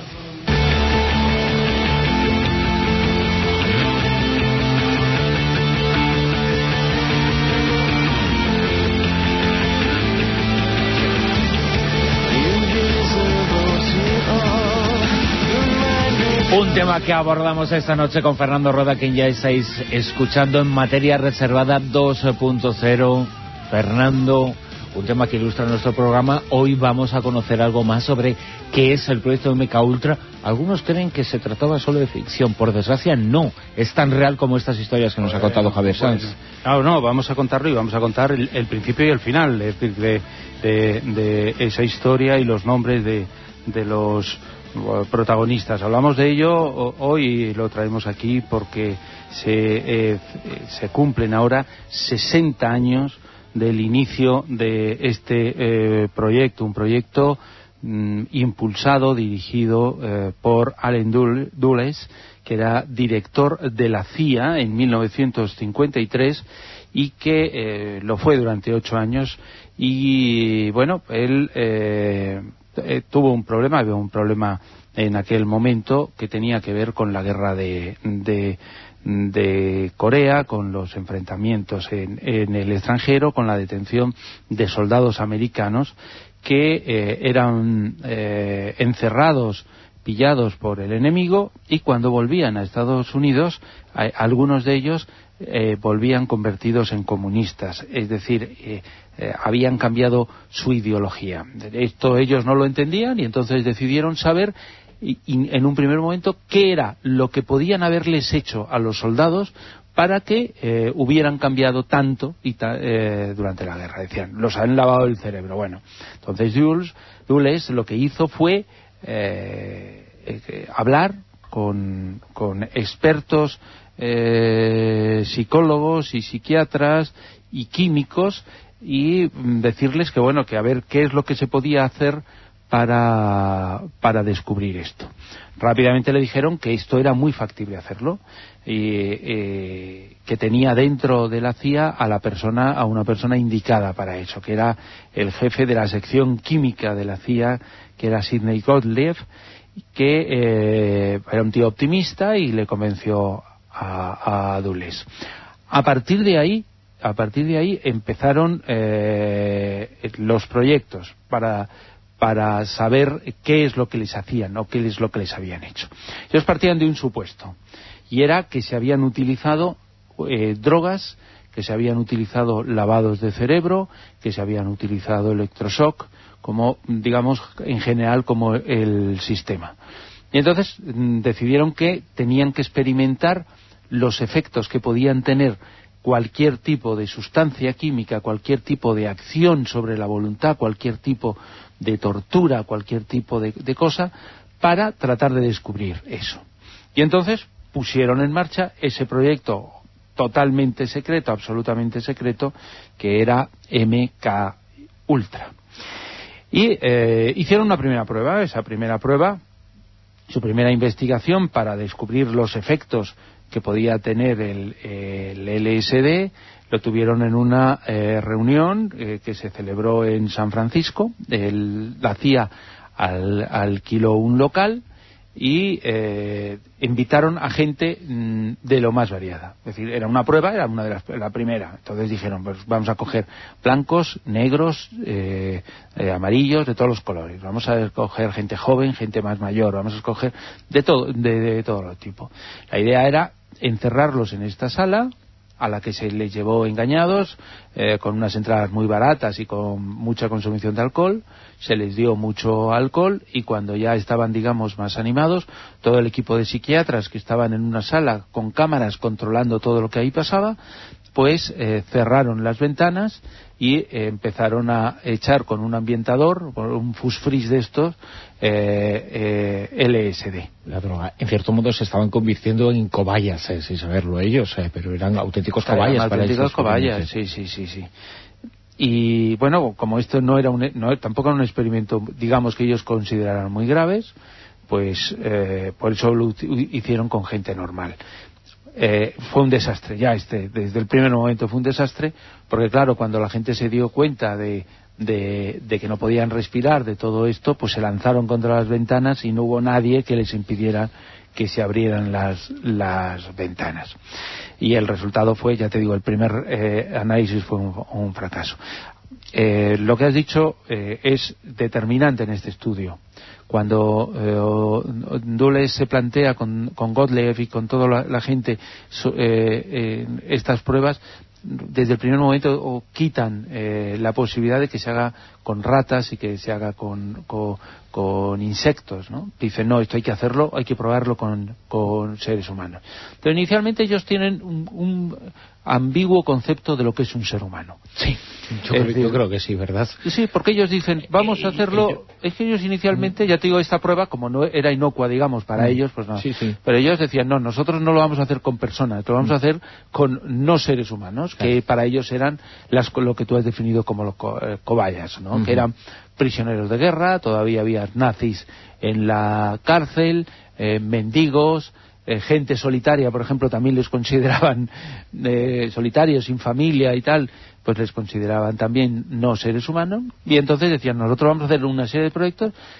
Un tema que abordamos esta noche con Fernando Rueda, quien ya estáis escuchando en Materia Reservada dos punto cero. Fernando, un tema que ilustra nuestro programa. Hoy vamos a conocer algo más sobre qué es el proyecto MKUltra. Algunos creen que se trataba solo de ficción. Por desgracia, no. Es tan real como estas historias que nos ha contado Javier Sanz. No, no, vamos a contarlo y vamos a contar el, el principio y el final, es decir, de, de, de esa historia y los nombres de, de los protagonistas. Hablamos de ello hoy y lo traemos aquí porque se, eh, se cumplen ahora sesenta años del inicio de este eh, proyecto, un proyecto mm, impulsado, dirigido eh, por Allen Dulles, que era director de la C I A en mil novecientos cincuenta y tres y que eh, lo fue durante ocho años y bueno, él eh, eh, tuvo un problema, había un problema en aquel momento que tenía que ver con la guerra de, de, de Corea, con los enfrentamientos en, en el extranjero, con la detención de soldados americanos que eh, eran eh, encerrados, pillados por el enemigo, y cuando volvían a Estados Unidos, a, algunos de ellos eh, volvían convertidos en comunistas, es decir, eh, eh, habían cambiado su ideología. Esto ellos no lo entendían y entonces decidieron saber y, y en un primer momento qué era lo que podían haberles hecho a los soldados para que eh, hubieran cambiado tanto y ta, eh, durante la guerra. Decían, los han lavado el cerebro. Bueno, entonces Dulles, Dulles lo que hizo fue eh, eh, hablar con, con expertos eh, psicólogos y psiquiatras y químicos y decirles que bueno, que a ver qué es lo que se podía hacer para, para descubrir esto. Rápidamente le dijeron que esto era muy factible hacerlo y eh, que tenía dentro de la C I A a la persona, a una persona indicada para eso, que era el jefe de la sección química de la C I A, que era Sidney Gottlieb, que eh, era un tío optimista y le convenció a, a Dulles. A partir de ahí, a partir de ahí empezaron eh, los proyectos para para saber qué es lo que les hacían o qué es lo que les habían hecho. Ellos partían de un supuesto, y era que se habían utilizado eh, drogas, que se habían utilizado lavados de cerebro, que se habían utilizado electroshock, como, digamos, en general como el sistema. Y entonces mm, decidieron que tenían que experimentar los efectos que podían tener cualquier tipo de sustancia química, cualquier tipo de acción sobre la voluntad, cualquier tipo de tortura, cualquier tipo de, de cosa, para tratar de descubrir eso. Y entonces pusieron en marcha ese proyecto totalmente secreto, absolutamente secreto, que era M K Ultra. Y eh, hicieron una primera prueba. Esa primera prueba, su primera investigación para descubrir los efectos que podía tener el, el L S D, lo tuvieron en una eh, reunión eh, que se celebró en San Francisco. El, la C I A al, alquiló un local y eh, invitaron a gente mmm, de lo más variada. Es decir, era una prueba, era una de las, la primera. Entonces dijeron, pues vamos a coger blancos, negros, eh, eh, amarillos, de todos los colores. Vamos a escoger gente joven, gente más mayor, vamos a escoger de todo, de, de todo tipo. La idea era encerrarlos en esta sala, a la que se les llevó engañados, eh, con unas entradas muy baratas y con mucha consumición de alcohol. Se les dio mucho alcohol y cuando ya estaban, digamos, más animados, todo el equipo de psiquiatras que estaban en una sala con cámaras controlando todo lo que ahí pasaba, pues eh, cerraron las ventanas y eh, empezaron a echar con un ambientador, con un fusfris de estos, eh, eh, L S D. La droga. En cierto modo se estaban convirtiendo en cobayas, eh, sin saberlo ellos, eh, pero eran auténticos cobayas. Eran para auténticos estos cobayas, sí, sí, sí, sí. Y bueno, como esto no era un, no, tampoco era un experimento, digamos, que ellos consideraran muy graves, pues eh, por eso lo hicieron con gente normal. Eh, fue un desastre, ya este, desde el primer momento fue un desastre, porque claro, cuando la gente se dio cuenta de, de, de que no podían respirar de todo esto, pues se lanzaron contra las ventanas y no hubo nadie que les impidiera que se abrieran las, las ventanas. Y el resultado fue, ya te digo, el primer eh, análisis fue un, un fracaso. Eh, lo que has dicho eh, es determinante en este estudio. Cuando eh, Dulles se plantea con, con Gottlieb y con toda la, la gente so, eh, eh, estas pruebas, desde el primer momento o quitan eh, la posibilidad de que se haga con ratas y que se haga con, con, con insectos, ¿no? Dicen, no, esto hay que hacerlo, hay que probarlo con, con seres humanos. Pero inicialmente ellos tienen un, un ambiguo concepto de lo que es un ser humano. Sí, yo, creo, decir, yo creo que sí, ¿verdad? Sí, porque ellos dicen, vamos a hacerlo... Es que ellos inicialmente, ya te digo, esta prueba, como no era inocua, digamos, para mm. ellos, pues no. Sí, sí. Pero ellos decían, no, nosotros no lo vamos a hacer con personas, lo vamos mm. a hacer con no seres humanos, claro. Que para ellos eran las, lo que tú has definido como los co, eh, cobayas, ¿no? Uh-huh. Que eran prisioneros de guerra, todavía había nazis en la cárcel, eh, mendigos... Eh, gente solitaria, por ejemplo, también les consideraban eh, solitarios, sin familia y tal, pues les consideraban también no seres humanos, y entonces decían, nosotros vamos a hacer una serie de proyectos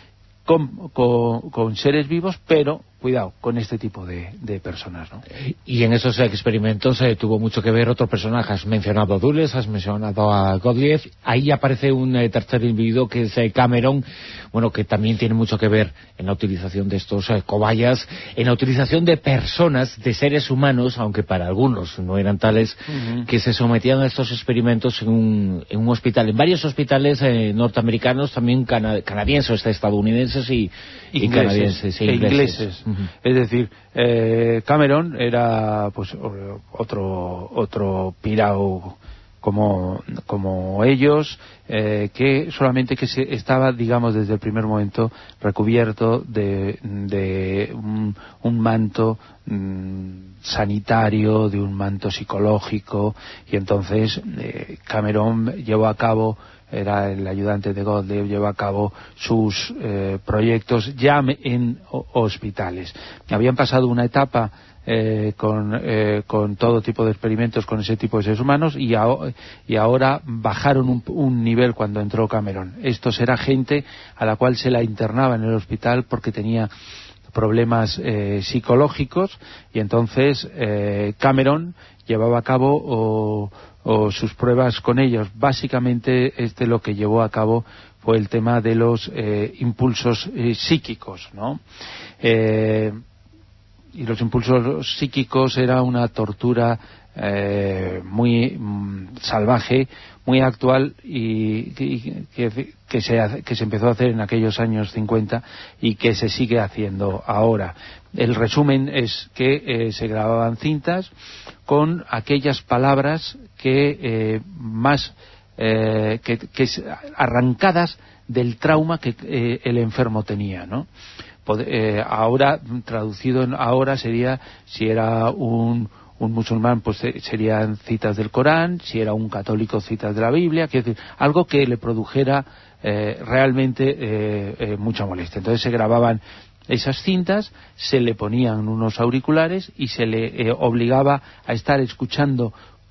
con, con, con seres vivos, pero cuidado con este tipo de, de personas, ¿no? Y en esos experimentos eh, tuvo mucho que ver otro personaje. Has mencionado a Dulles, has mencionado a Gottlieb. Ahí aparece un eh, tercer individuo que es eh, Cameron, bueno, que también tiene mucho que ver en la utilización de estos eh, cobayas, en la utilización de personas, de seres humanos, aunque para algunos no eran tales, uh-huh. que se sometían a estos experimentos en un, en un hospital, en varios hospitales eh, norteamericanos, también cana canadienses, estadounidenses y, y canadienses e ingleses. ingleses. Uh-huh. Es decir, eh, Cameron era pues otro otro pirao como como ellos, eh, que solamente que se estaba, digamos, desde el primer momento recubierto de, de un, un manto mm, sanitario, de un manto psicológico, y entonces eh, Cameron llevó a cabo, era el ayudante de Gottlieb, llevó a cabo sus eh, proyectos ya en o, hospitales. Habían pasado una etapa eh, con, eh, con todo tipo de experimentos con ese tipo de seres humanos y, a, y ahora bajaron un, un nivel cuando entró Cameron. Estos era gente a la cual se la internaba en el hospital porque tenía problemas eh, psicológicos, y entonces eh, Cameron llevaba a cabo o, o sus pruebas con ellos. Básicamente este lo que llevó a cabo fue el tema de los eh, impulsos eh, psíquicos, ¿no? Eh, y los impulsos psíquicos era una tortura eh, muy mm, salvaje, muy actual, y, y que, que, se, que se empezó a hacer en aquellos años cincuenta y que se sigue haciendo ahora. El resumen es que eh, se grababan cintas con aquellas palabras que eh, más eh, que, que arrancadas del trauma que eh, el enfermo tenía, ¿no? Eh, ahora, traducido en ahora, sería, si era un, un musulmán, pues serían citas del Corán, si era un católico, citas de la Biblia, quiero decir, algo que le produjera eh, realmente eh, eh, mucha molestia. Entonces se grababan esas cintas, se le ponían unos auriculares y se le eh, obligaba a estar escuchando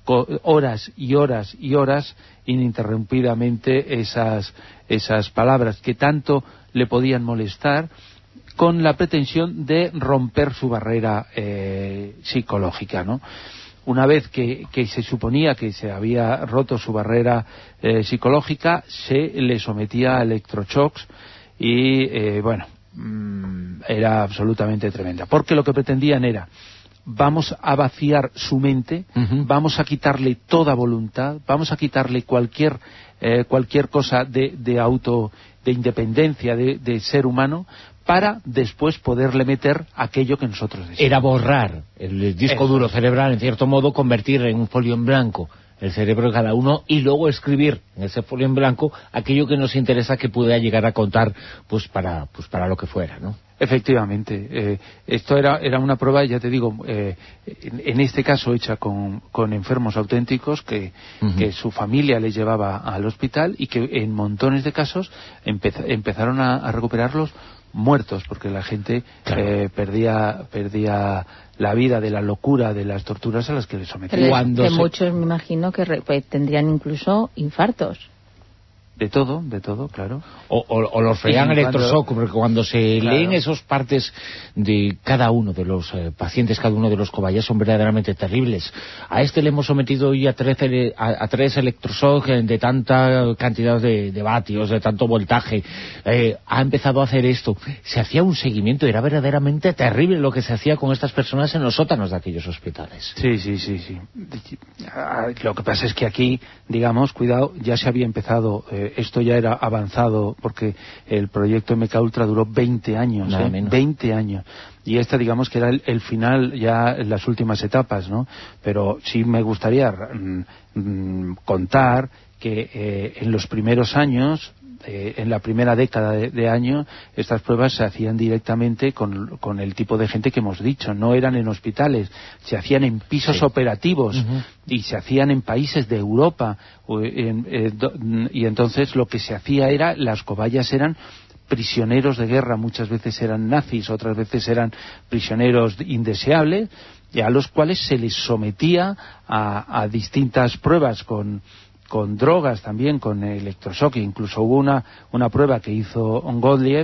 horas y horas y horas ininterrumpidamente esas, esas palabras que tanto le podían molestar, con la pretensión de romper su barrera eh, psicológica, ¿no? Una vez que, que se suponía que se había roto su barrera eh, psicológica, se le sometía a electroshocks y, eh, bueno, mmm, era absolutamente tremenda. Porque lo que pretendían era, vamos a vaciar su mente, uh-huh. vamos a quitarle toda voluntad, vamos a quitarle cualquier eh, cualquier cosa de, de auto, de independencia, de, de ser humano, para después poderle meter aquello que nosotros deseamos. Era borrar el disco Eso. duro cerebral, en cierto modo, convertir en un folio en blanco el cerebro de cada uno y luego escribir en ese folio en blanco aquello que nos interesa que pueda llegar a contar pues para pues para lo que fuera, ¿no? Efectivamente, eh, esto era era una prueba, ya te digo, eh, en, en este caso hecha con, con enfermos auténticos que, uh-huh. que su familia les llevaba al hospital y que en montones de casos empez, empezaron a, a recuperarlos muertos, porque la gente claro. eh, perdía perdía la vida de la locura de las torturas a las que les sometían. Cuando que se... muchos me imagino que re, pues, tendrían incluso infartos. De todo, de todo, claro. O, o, o los freían electroshock, porque cuando se claro. leen esas partes de cada uno de los eh, pacientes, cada uno de los cobayas, son verdaderamente terribles. A este le hemos sometido hoy a tres, a, a tres electroshock de tanta cantidad de, de vatios, de tanto voltaje. Eh, ha empezado a hacer esto. Se hacía un seguimiento, era verdaderamente terrible lo que se hacía con estas personas en los sótanos de aquellos hospitales. Sí, sí, sí, sí. Lo que pasa es que aquí, digamos, cuidado, ya se había empezado... Eh, esto ya era avanzado, porque el proyecto M K Ultra duró veinte años, ¿eh? veinte años, y esta digamos que era el, el final, ya en las últimas etapas, ¿no? Pero sí me gustaría mm, contar que eh, en los primeros años, eh, en la primera década de, de año, estas pruebas se hacían directamente con, con el tipo de gente que hemos dicho, no eran en hospitales, se hacían en pisos sí. operativos, uh-huh. y se hacían en países de Europa, en, en, en, y entonces lo que se hacía era, las cobayas eran prisioneros de guerra, muchas veces eran nazis, otras veces eran prisioneros indeseables, y a los cuales se les sometía a, a distintas pruebas con con drogas también, con electroshock. Incluso hubo una, una prueba que hizo Gottlieb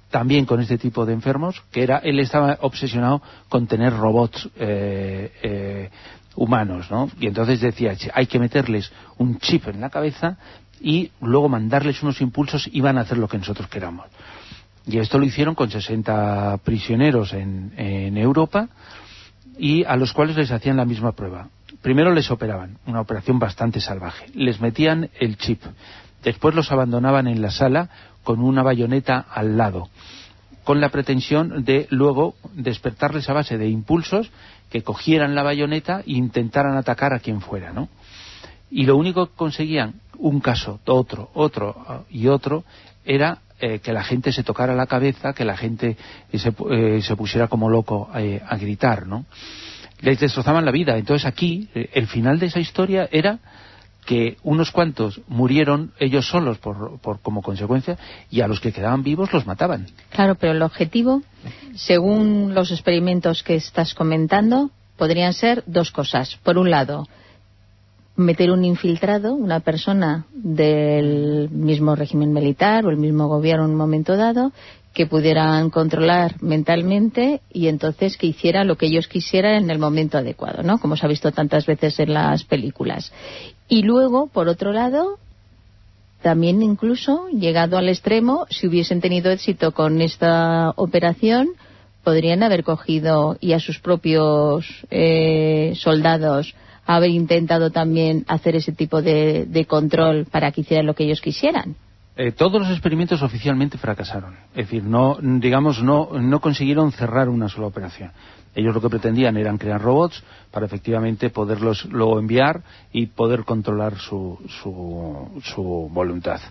también con este tipo de enfermos, que era él estaba obsesionado con tener robots eh, eh, humanos, ¿no? Y entonces decía, hay que meterles un chip en la cabeza y luego mandarles unos impulsos y van a hacer lo que nosotros queramos. Y esto lo hicieron con sesenta prisioneros en, en Europa, y a los cuales les hacían la misma prueba. Primero les operaban, una operación bastante salvaje. Les metían el chip. Después los abandonaban en la sala con una bayoneta al lado, con la pretensión de luego despertarles a base de impulsos que cogieran la bayoneta e intentaran atacar a quien fuera, ¿no? Y lo único que conseguían, un caso, otro, otro y otro, era eh, que la gente se tocara la cabeza, que la gente eh, se, eh, se pusiera como loco eh, a gritar, ¿no? Les destrozaban la vida. Entonces aquí, eh, el final de esa historia era que unos cuantos murieron ellos solos por, por como consecuencia, y a los que quedaban vivos los mataban. Claro, pero el objetivo, según los experimentos que estás comentando, podrían ser dos cosas. Por un lado, meter un infiltrado, una persona del mismo régimen militar o el mismo gobierno en un momento dado, que pudieran controlar mentalmente y entonces que hiciera lo que ellos quisieran en el momento adecuado, ¿no? Como se ha visto tantas veces en las películas. Y luego, por otro lado, también incluso, llegado al extremo, si hubiesen tenido éxito con esta operación, podrían haber cogido y a sus propios eh, soldados haber intentado también hacer ese tipo de, de control para que hicieran lo que ellos quisieran. Eh, todos los experimentos oficialmente fracasaron. Es decir, no, digamos, no, no consiguieron cerrar una sola operación. Ellos lo que pretendían eran crear robots para efectivamente poderlos luego enviar y poder controlar su, su, su voluntad.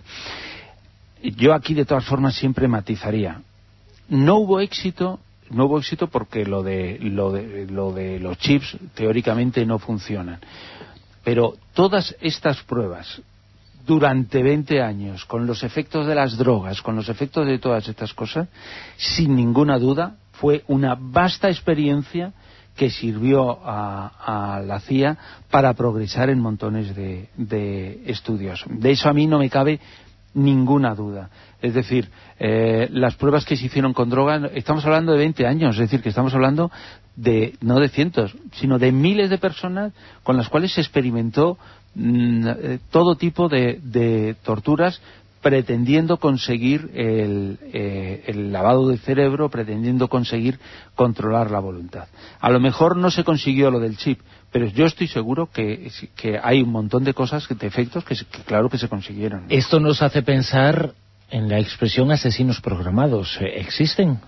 Yo aquí, de todas formas, siempre matizaría. No hubo éxito, no hubo éxito porque lo de, lo de, lo de los chips teóricamente no funcionan. Pero todas estas pruebas durante veinte años, con los efectos de las drogas, con los efectos de todas estas cosas, sin ninguna duda, fue una vasta experiencia que sirvió a, a la C I A para progresar en montones de, de estudios. De eso a mí no me cabe ninguna duda. Es decir, eh, las pruebas que se hicieron con drogas, estamos hablando de veinte años, es decir, que estamos hablando de, no de cientos, sino de miles de personas con las cuales se experimentó todo tipo de, de torturas, pretendiendo conseguir el, eh, el lavado de cerebro, pretendiendo conseguir controlar la voluntad. A lo mejor no se consiguió lo del chip, pero yo estoy seguro que, que hay un montón de cosas, de efectos que, que claro que se consiguieron. Esto nos hace pensar en la expresión asesinos programados. ¿Existen?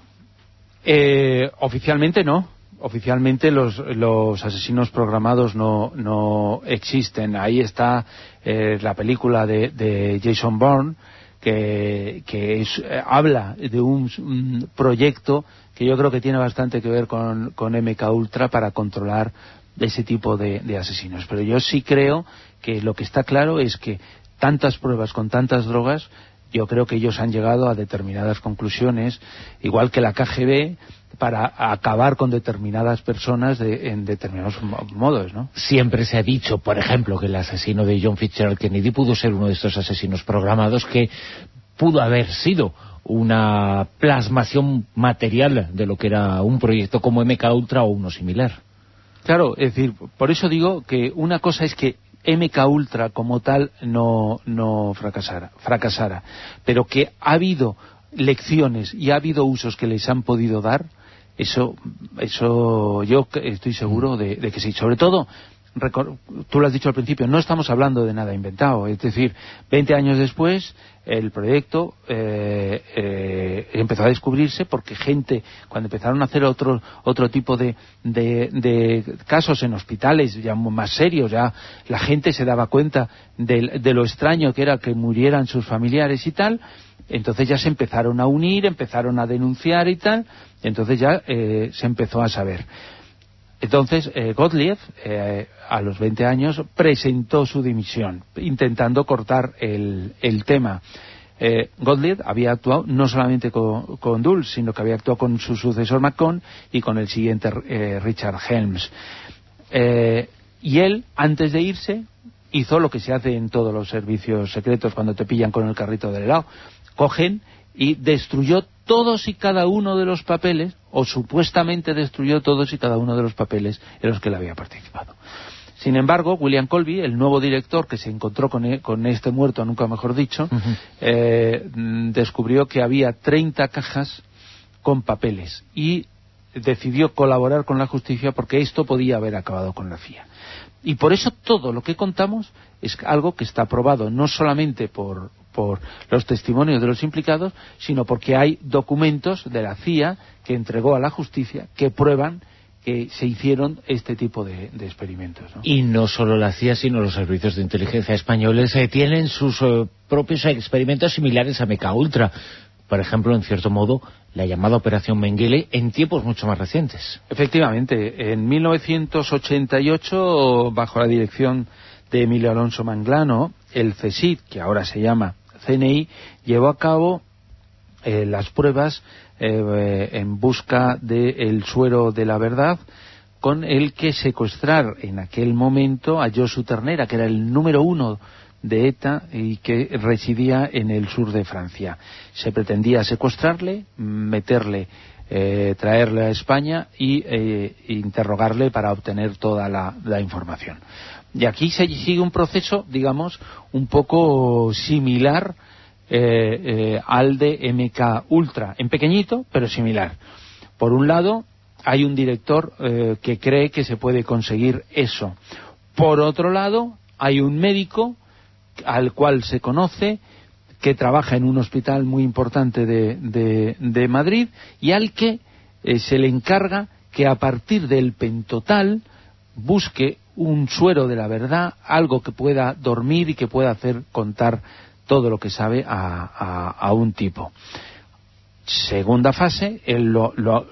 Eh, oficialmente no. Oficialmente los, los asesinos programados no, no existen. Ahí está eh, la película de, de Jason Bourne, que, que es, eh, habla de un, un proyecto que yo creo que tiene bastante que ver con, con M K Ultra para controlar ese tipo de, de asesinos. Pero yo sí creo que lo que está claro es que tantas pruebas con tantas drogas, yo creo que ellos han llegado a determinadas conclusiones, igual que la K G B, para acabar con determinadas personas de, en determinados modos, ¿no? Siempre se ha dicho, por ejemplo, que el asesino de John Fitzgerald Kennedy pudo ser uno de estos asesinos programados, que pudo haber sido una plasmación material de lo que era un proyecto como M K Ultra o uno similar. Claro, es decir, por eso digo que una cosa es que M K Ultra como tal no, no fracasara, fracasara, pero que ha habido lecciones y ha habido usos que les han podido dar, eso eso yo estoy seguro de, de que sí. Sobre todo, tú lo has dicho al principio, no estamos hablando de nada inventado, es decir, veinte años después el proyecto eh, eh, empezó a descubrirse porque gente, cuando empezaron a hacer otro otro tipo de, de, de casos en hospitales ya más serios, ya la gente se daba cuenta de, de lo extraño que era que murieran sus familiares y tal, entonces ya se empezaron a unir, empezaron a denunciar y tal, entonces ya eh, se empezó a saber. Entonces, eh, Gottlieb, eh, a los veinte años, presentó su dimisión, intentando cortar el, el tema. Eh, Gottlieb había actuado no solamente con, con Dulles, sino que había actuado con su sucesor McCone y con el siguiente eh, Richard Helms. Eh, y él, antes de irse, hizo lo que se hace en todos los servicios secretos cuando te pillan con el carrito del helado. Cogen y destruyó todos y cada uno de los papeles, o supuestamente destruyó todos y cada uno de los papeles en los que él había participado. Sin embargo, William Colby, el nuevo director que se encontró con, e, con este muerto, nunca mejor dicho, uh-huh. eh, descubrió que había treinta cajas con papeles y decidió colaborar con la justicia porque esto podía haber acabado con la C I A. Y por eso todo lo que contamos es algo que está probado no solamente por, por los testimonios de los implicados, sino porque hay documentos de la C I A que entregó a la justicia que prueban que se hicieron este tipo de, de experimentos, ¿no? Y no solo la C I A, sino los servicios de inteligencia españoles eh, tienen sus eh, propios experimentos similares a M K Ultra. Por ejemplo, en cierto modo, la llamada Operación Mengele en tiempos mucho más recientes. Efectivamente, en mil novecientos ochenta y ocho, bajo la dirección de Emilio Alonso Manglano, el CSIC, que ahora se llama C N I, llevó a cabo eh, las pruebas eh, en busca del suero de la verdad, con el que secuestrar en aquel momento a Josu Ternera, que era el número uno de ETA y que residía en el sur de Francia. Se pretendía secuestrarle, meterle, eh, traerle a España y eh, interrogarle para obtener toda la, la información. Y aquí se sigue un proceso, digamos, un poco similar eh, eh, al de M K Ultra, en pequeñito, pero similar. Por un lado, hay un director eh, que cree que se puede conseguir eso. Por otro lado, hay un médico al cual se conoce, que trabaja en un hospital muy importante de, de, de Madrid, y al que eh, se le encarga que a partir del pentotal busque un suero de la verdad, algo que pueda dormir y que pueda hacer contar todo lo que sabe a, a, a un tipo. Segunda fase, él lo, lo,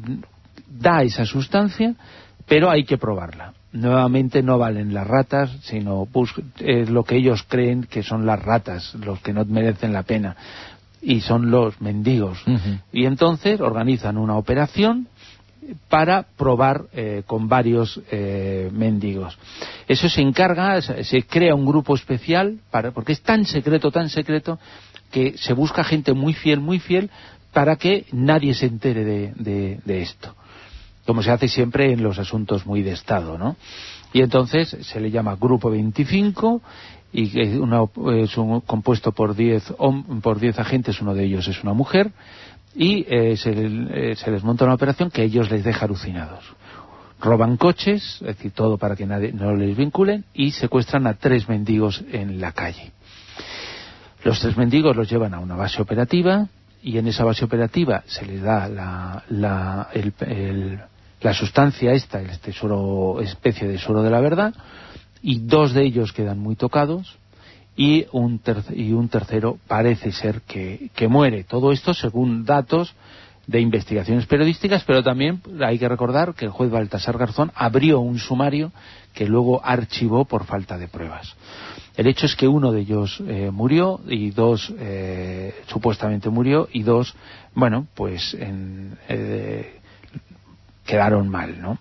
da esa sustancia, pero hay que probarla. Nuevamente no valen las ratas, sino es lo que ellos creen que son las ratas, los que no merecen la pena, y son los mendigos. Uh-huh. Y entonces organizan una operación para probar eh, con varios eh, mendigos. Eso se encarga, se crea un grupo especial, para, porque es tan secreto, tan secreto, que se busca gente muy fiel, muy fiel, para que nadie se entere de, de, de esto, como se hace siempre en los asuntos muy de Estado, ¿no? Y entonces se le llama Grupo veinticinco, y es, una, es un, compuesto por diez por diez agentes, uno de ellos es una mujer, y eh, se, eh, se les monta una operación que ellos les deja alucinados. Roban coches, es decir, todo para que nadie, no les vinculen, y secuestran a tres mendigos en la calle. Los tres mendigos los llevan a una base operativa, y en esa base operativa se les da la, la, el, el, la sustancia esta, este suero, especie de suero de la verdad, y dos de ellos quedan muy tocados, y un, terc- y un tercero parece ser que, que muere. Todo esto según datos de investigaciones periodísticas, pero también hay que recordar que el juez Baltasar Garzón abrió un sumario que luego archivó por falta de pruebas. El hecho es que uno de ellos eh, murió, y dos eh, supuestamente murió, y dos, bueno, pues en, eh, quedaron mal, ¿no?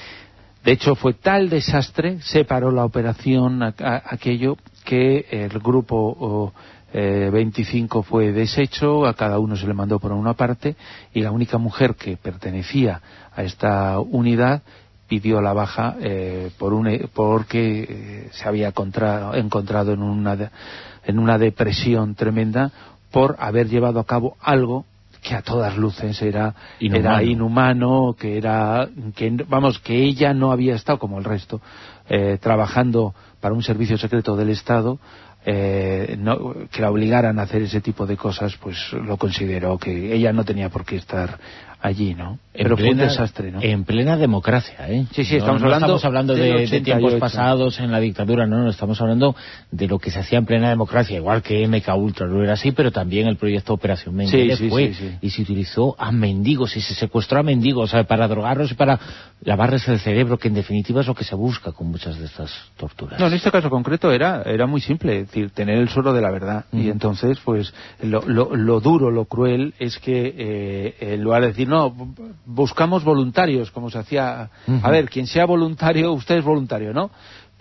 De hecho, fue tal desastre, se paró la operación, a, a, aquello, que el grupo oh, eh, veinticinco fue deshecho, a cada uno se le mandó por una parte, y la única mujer que pertenecía a esta unidad pidió la baja eh, por un, porque eh, se había contra, encontrado en una, de, en una depresión tremenda por haber llevado a cabo algo que a todas luces era inhumano, era inhumano que era que vamos que ella no había estado como el resto eh, trabajando para un servicio secreto del Estado. Eh, no, que la obligaran a hacer ese tipo de cosas, pues lo consideró que ella no tenía por qué estar allí, ¿no? En Pero plena, fue un desastre, ¿no? En plena democracia, ¿eh? Sí, sí, no, estamos no hablando, estamos hablando de, de tiempos pasados en la dictadura, no, no, estamos hablando de lo que se hacía en plena democracia, igual que M K Ultra lo era así, pero también el proyecto Operación Mengele sí, sí, fue, sí, sí. y se utilizó a mendigos, y se secuestró a mendigos, ¿sabe? Para drogarlos y para lavarles el cerebro, que en definitiva es lo que se busca con muchas de estas torturas. No, en este caso concreto era era muy simple, es decir, tener el suero de la verdad, mm. y entonces, pues, lo, lo, lo duro, lo cruel, es que eh, en lugar de decir, no, buscamos voluntarios, como se hacía, uh-huh. a ver, quien sea voluntario, usted es voluntario, ¿no?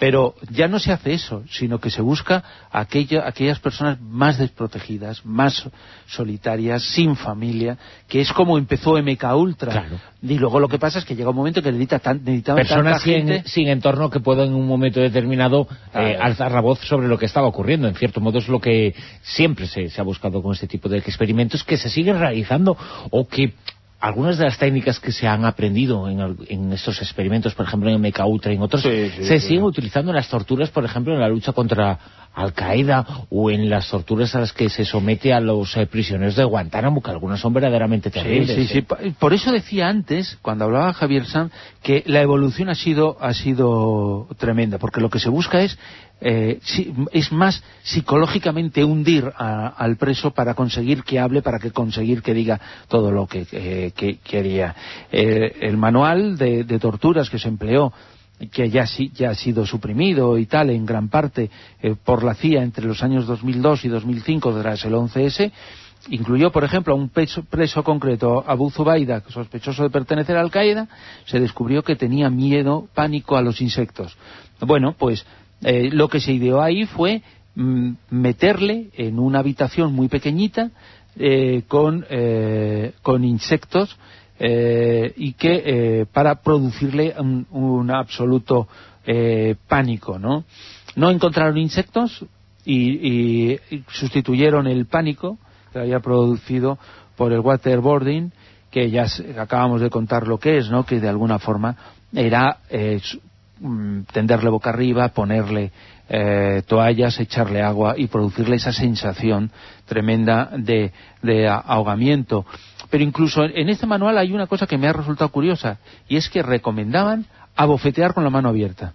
Pero ya no se hace eso, sino que se busca aquella, aquellas personas más desprotegidas, más solitarias, sin familia, que es como empezó M K Ultra. Claro. Y luego lo que pasa es que llega un momento que necesita tan, necesitaban personas tanta sin, gente... sin entorno que puedan en un momento determinado eh, Claro. alzar la voz sobre lo que estaba ocurriendo. En cierto modo es lo que siempre se, se ha buscado con este tipo de experimentos, que se siguen realizando, o que algunas de las técnicas que se han aprendido en, en estos experimentos, por ejemplo en M K Ultra y en otros, Sí, sí, se sí. siguen utilizando en las torturas, por ejemplo en la lucha contra Al-Qaeda, o en las torturas a las que se somete a los eh, prisioneros de Guantánamo, que algunas son verdaderamente terribles. Sí, sí, ¿eh? sí. Por eso decía antes, cuando hablaba Javier Sanz, que la evolución ha sido ha sido tremenda, porque lo que se busca es eh, sí, es más psicológicamente hundir a, al preso para conseguir que hable, para que conseguir que diga todo lo que, eh, que quería. Eh, el manual de, de torturas que se empleó, que ya, ya ha sido suprimido y tal, en gran parte eh, por la C I A entre los años dos mil dos y dos mil cinco, tras el once ese, incluyó, por ejemplo, a un preso, preso concreto, Abu Zubaydah, sospechoso de pertenecer a Al-Qaeda. Se descubrió que tenía miedo, pánico a los insectos. Bueno, pues eh, lo que se ideó ahí fue mm, meterle en una habitación muy pequeñita eh, con, eh, con insectos, Eh, y que eh, para producirle un, un absoluto eh, pánico, ¿no? No encontraron insectos y, y, y sustituyeron el pánico que había producido por el waterboarding, que ya acabamos de contar lo que es, ¿no? Que de alguna forma era eh, tenderle boca arriba, ponerle eh, toallas, echarle agua y producirle esa sensación tremenda de, de ahogamiento. Pero incluso en este manual hay una cosa que me ha resultado curiosa, y es que recomendaban abofetear con la mano abierta.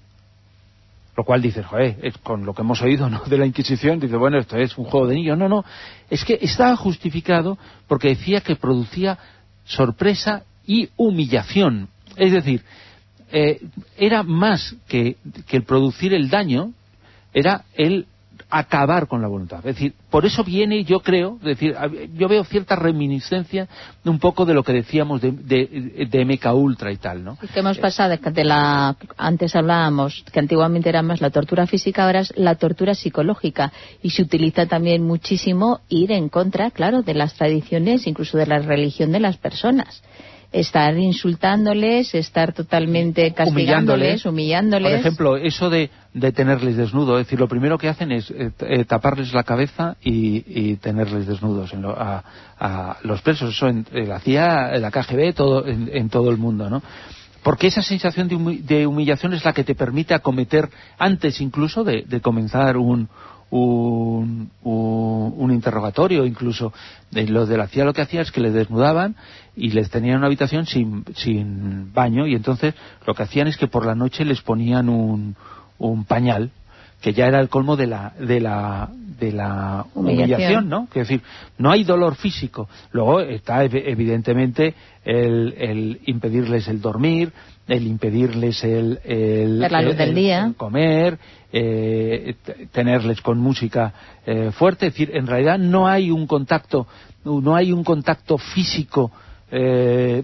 Lo cual dices, joder, es con lo que hemos oído, ¿no?, de la Inquisición, dices, bueno, esto es un juego de niños. No, no, es que estaba justificado porque decía que producía sorpresa y humillación. Es decir, eh, era más que, que el producir el daño, era el acabar con la voluntad. Es decir, por eso viene, yo creo, es decir, yo veo cierta reminiscencia un poco de lo que decíamos de, de, de M K Ultra y tal, ¿no? Sí, que hemos pasado de la, antes hablábamos que antiguamente era más la tortura física, ahora es la tortura psicológica, y se utiliza también muchísimo ir en contra, claro, de las tradiciones, incluso de la religión de las personas. Estar insultándoles, estar totalmente castigándoles, humillándoles. humillándoles. Por ejemplo, eso de, de tenerles desnudos, es decir, lo primero que hacen es eh, eh, taparles la cabeza y, y tenerles desnudos en lo, a, a los presos. Eso en, eh, la C I A, la K G B, todo, en, en todo el mundo, ¿no? Porque esa sensación de, humi de humillación es la que te permite acometer, antes incluso de, de comenzar un... Un, un, un interrogatorio. Incluso de los de la C I A lo que hacía es que les desnudaban y les tenían en una habitación sin, sin baño, y entonces lo que hacían es que por la noche les ponían un, un pañal, que ya era el colmo de la de la de la humillación, humillación, ¿no? Que es decir, no hay dolor físico. Luego está evidentemente el, el impedirles el dormir, el impedirles el, el, ver la luz el, del el, día, el comer, eh, tenerles con música eh, fuerte. Es decir, en realidad no hay un contacto, no hay un contacto físico eh,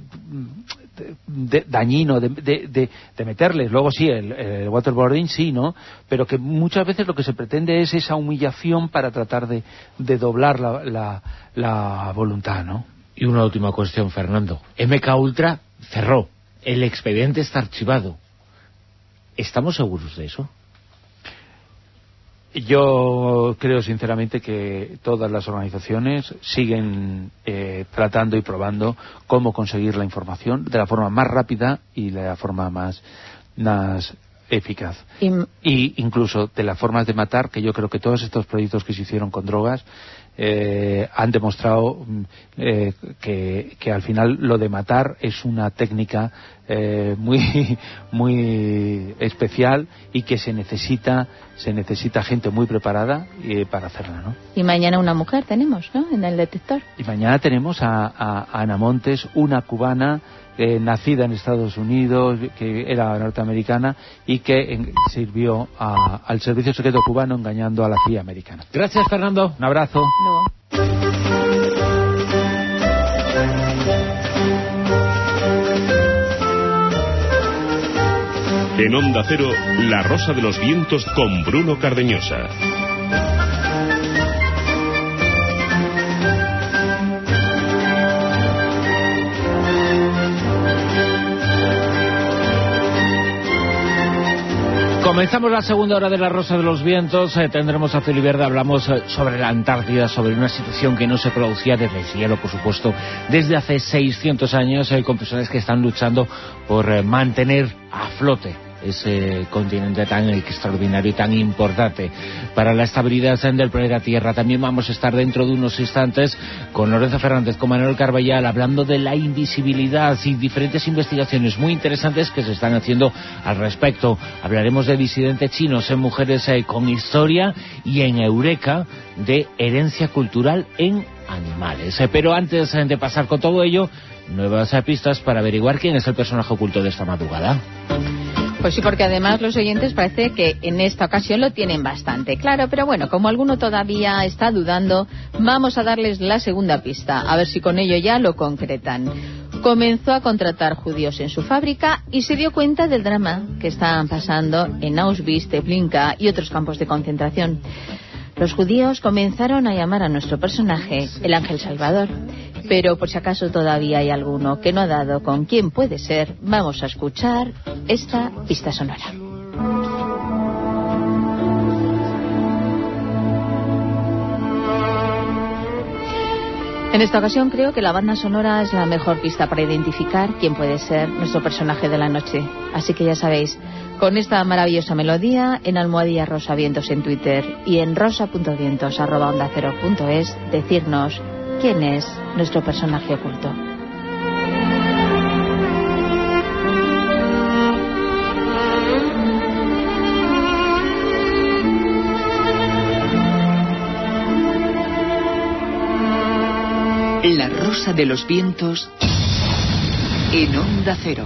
de, dañino de, de, de, de meterles. Luego sí, el, el waterboarding sí, ¿no? Pero que muchas veces lo que se pretende es esa humillación para tratar de, de doblar la, la, la voluntad, ¿no? Y una última cuestión, Fernando. M K Ultra cerró. El expediente está archivado. ¿Estamos seguros de eso? Yo creo sinceramente que todas las organizaciones siguen eh, tratando y probando cómo conseguir la información de la forma más rápida y de la forma más, más eficaz. Y, y incluso de las formas de matar, que yo creo que todos estos proyectos que se hicieron con drogas eh, han demostrado eh, que, que al final lo de matar es una técnica eh, muy muy especial, y que se necesita se necesita gente muy preparada eh, para hacerla, ¿no? Y mañana una mujer tenemos, ¿no?, en el detector. Y mañana tenemos a, a, a Ana Montes, una cubana eh, nacida en Estados Unidos, que era norteamericana y que en, sirvió a, al servicio secreto cubano engañando a la C I A americana. Gracias, Fernando. Un abrazo. No. En En Onda Cero, La Rosa de los Vientos con Bruno Cardeñosa. Comenzamos la segunda hora de La Rosa de los Vientos. Eh, tendremos a Azul y Verde. Hablamos eh, sobre la Antártida, sobre una situación que no se producía desde el hielo, por supuesto, desde hace seiscientos años, eh, con personas que están luchando por eh, mantener a flote ese continente tan extraordinario y tan importante para la estabilidad del planeta Tierra. También vamos a estar dentro de unos instantes con Lorenzo Fernández, con Manuel Carballal, hablando de la invisibilidad y diferentes investigaciones muy interesantes que se están haciendo al respecto. Hablaremos de disidentes chinos en Mujeres eh, con Historia y en Eureka de herencia cultural en animales. Eh, pero antes eh, de pasar con todo ello, nuevas eh, pistas para averiguar quién es el personaje oculto de esta madrugada. Pues sí, porque además los oyentes parece que en esta ocasión lo tienen bastante claro, pero bueno, como alguno todavía está dudando, vamos a darles la segunda pista, a ver si con ello ya lo concretan. Comenzó a contratar judíos en su fábrica y se dio cuenta del drama que estaban pasando en Auschwitz, Treblinka y otros campos de concentración. Los judíos comenzaron a llamar a nuestro personaje el Ángel Salvador. Pero por si acaso todavía hay alguno que no ha dado con quién puede ser, vamos a escuchar esta pista sonora. En esta ocasión creo que la banda sonora es la mejor pista para identificar quién puede ser nuestro personaje de la noche. Así que ya sabéis, con esta maravillosa melodía, en almohadilla Rosa Vientos en Twitter y en rosa.vientos arroba onda cero punto es, decirnos quién es nuestro personaje oculto. La Rosa de los Vientos en Onda Cero.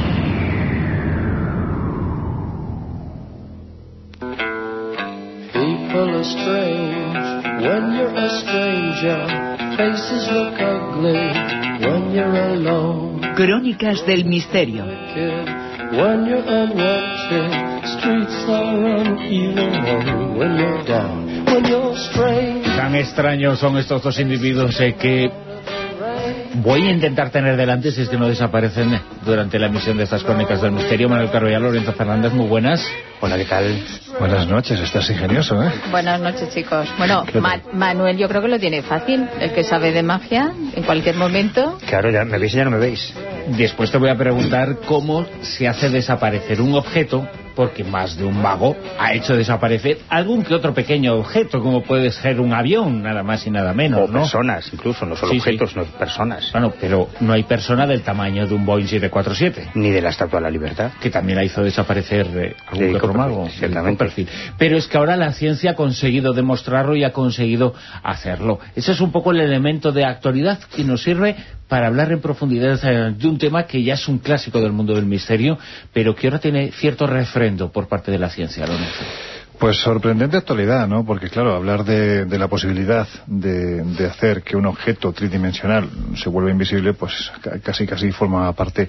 People are strange when you're a stranger. Faces look ugly when you're alone. Crónicas del misterio. When you're unwanted, streets are uneven when you're down, when you're strange. Tan extraños son estos dos individuos eh, que voy a intentar tener delante si es que no desaparecen durante la emisión de estas crónicas del misterio. Manuel Carballal, Lorenzo Fernández, muy buenas. Hola, ¿qué tal? Buenas noches, estás ingenioso, ¿eh? Buenas noches, chicos. Bueno, Ma Manuel yo creo que lo tiene fácil, el que sabe de magia, en cualquier momento. Claro, ya me veis y ya no me veis. Después te voy a preguntar cómo se hace desaparecer un objeto, porque más de un mago ha hecho desaparecer algún que otro pequeño objeto, como puede ser un avión, nada más y nada menos, o ¿no? Personas, incluso, no solo sí, objetos, sí. no personas. Bueno, pero no hay persona del tamaño de un Boeing siete cuatro siete. Ni de la Estatua de la Libertad. Que también la hizo desaparecer eh, algún sí, que otro mago. Ciertamente. Perfil. Pero es que ahora la ciencia ha conseguido demostrarlo y ha conseguido hacerlo. Ese es un poco el elemento de actualidad que nos sirve para hablar en profundidad eh, de un tema que ya es un clásico del mundo del misterio, pero que ahora tiene cierto refrendo por parte de la ciencia, Lorenzo. Pues sorprendente actualidad, ¿no? Porque claro, hablar de, de la posibilidad de, de hacer que un objeto tridimensional se vuelva invisible, pues casi casi forma parte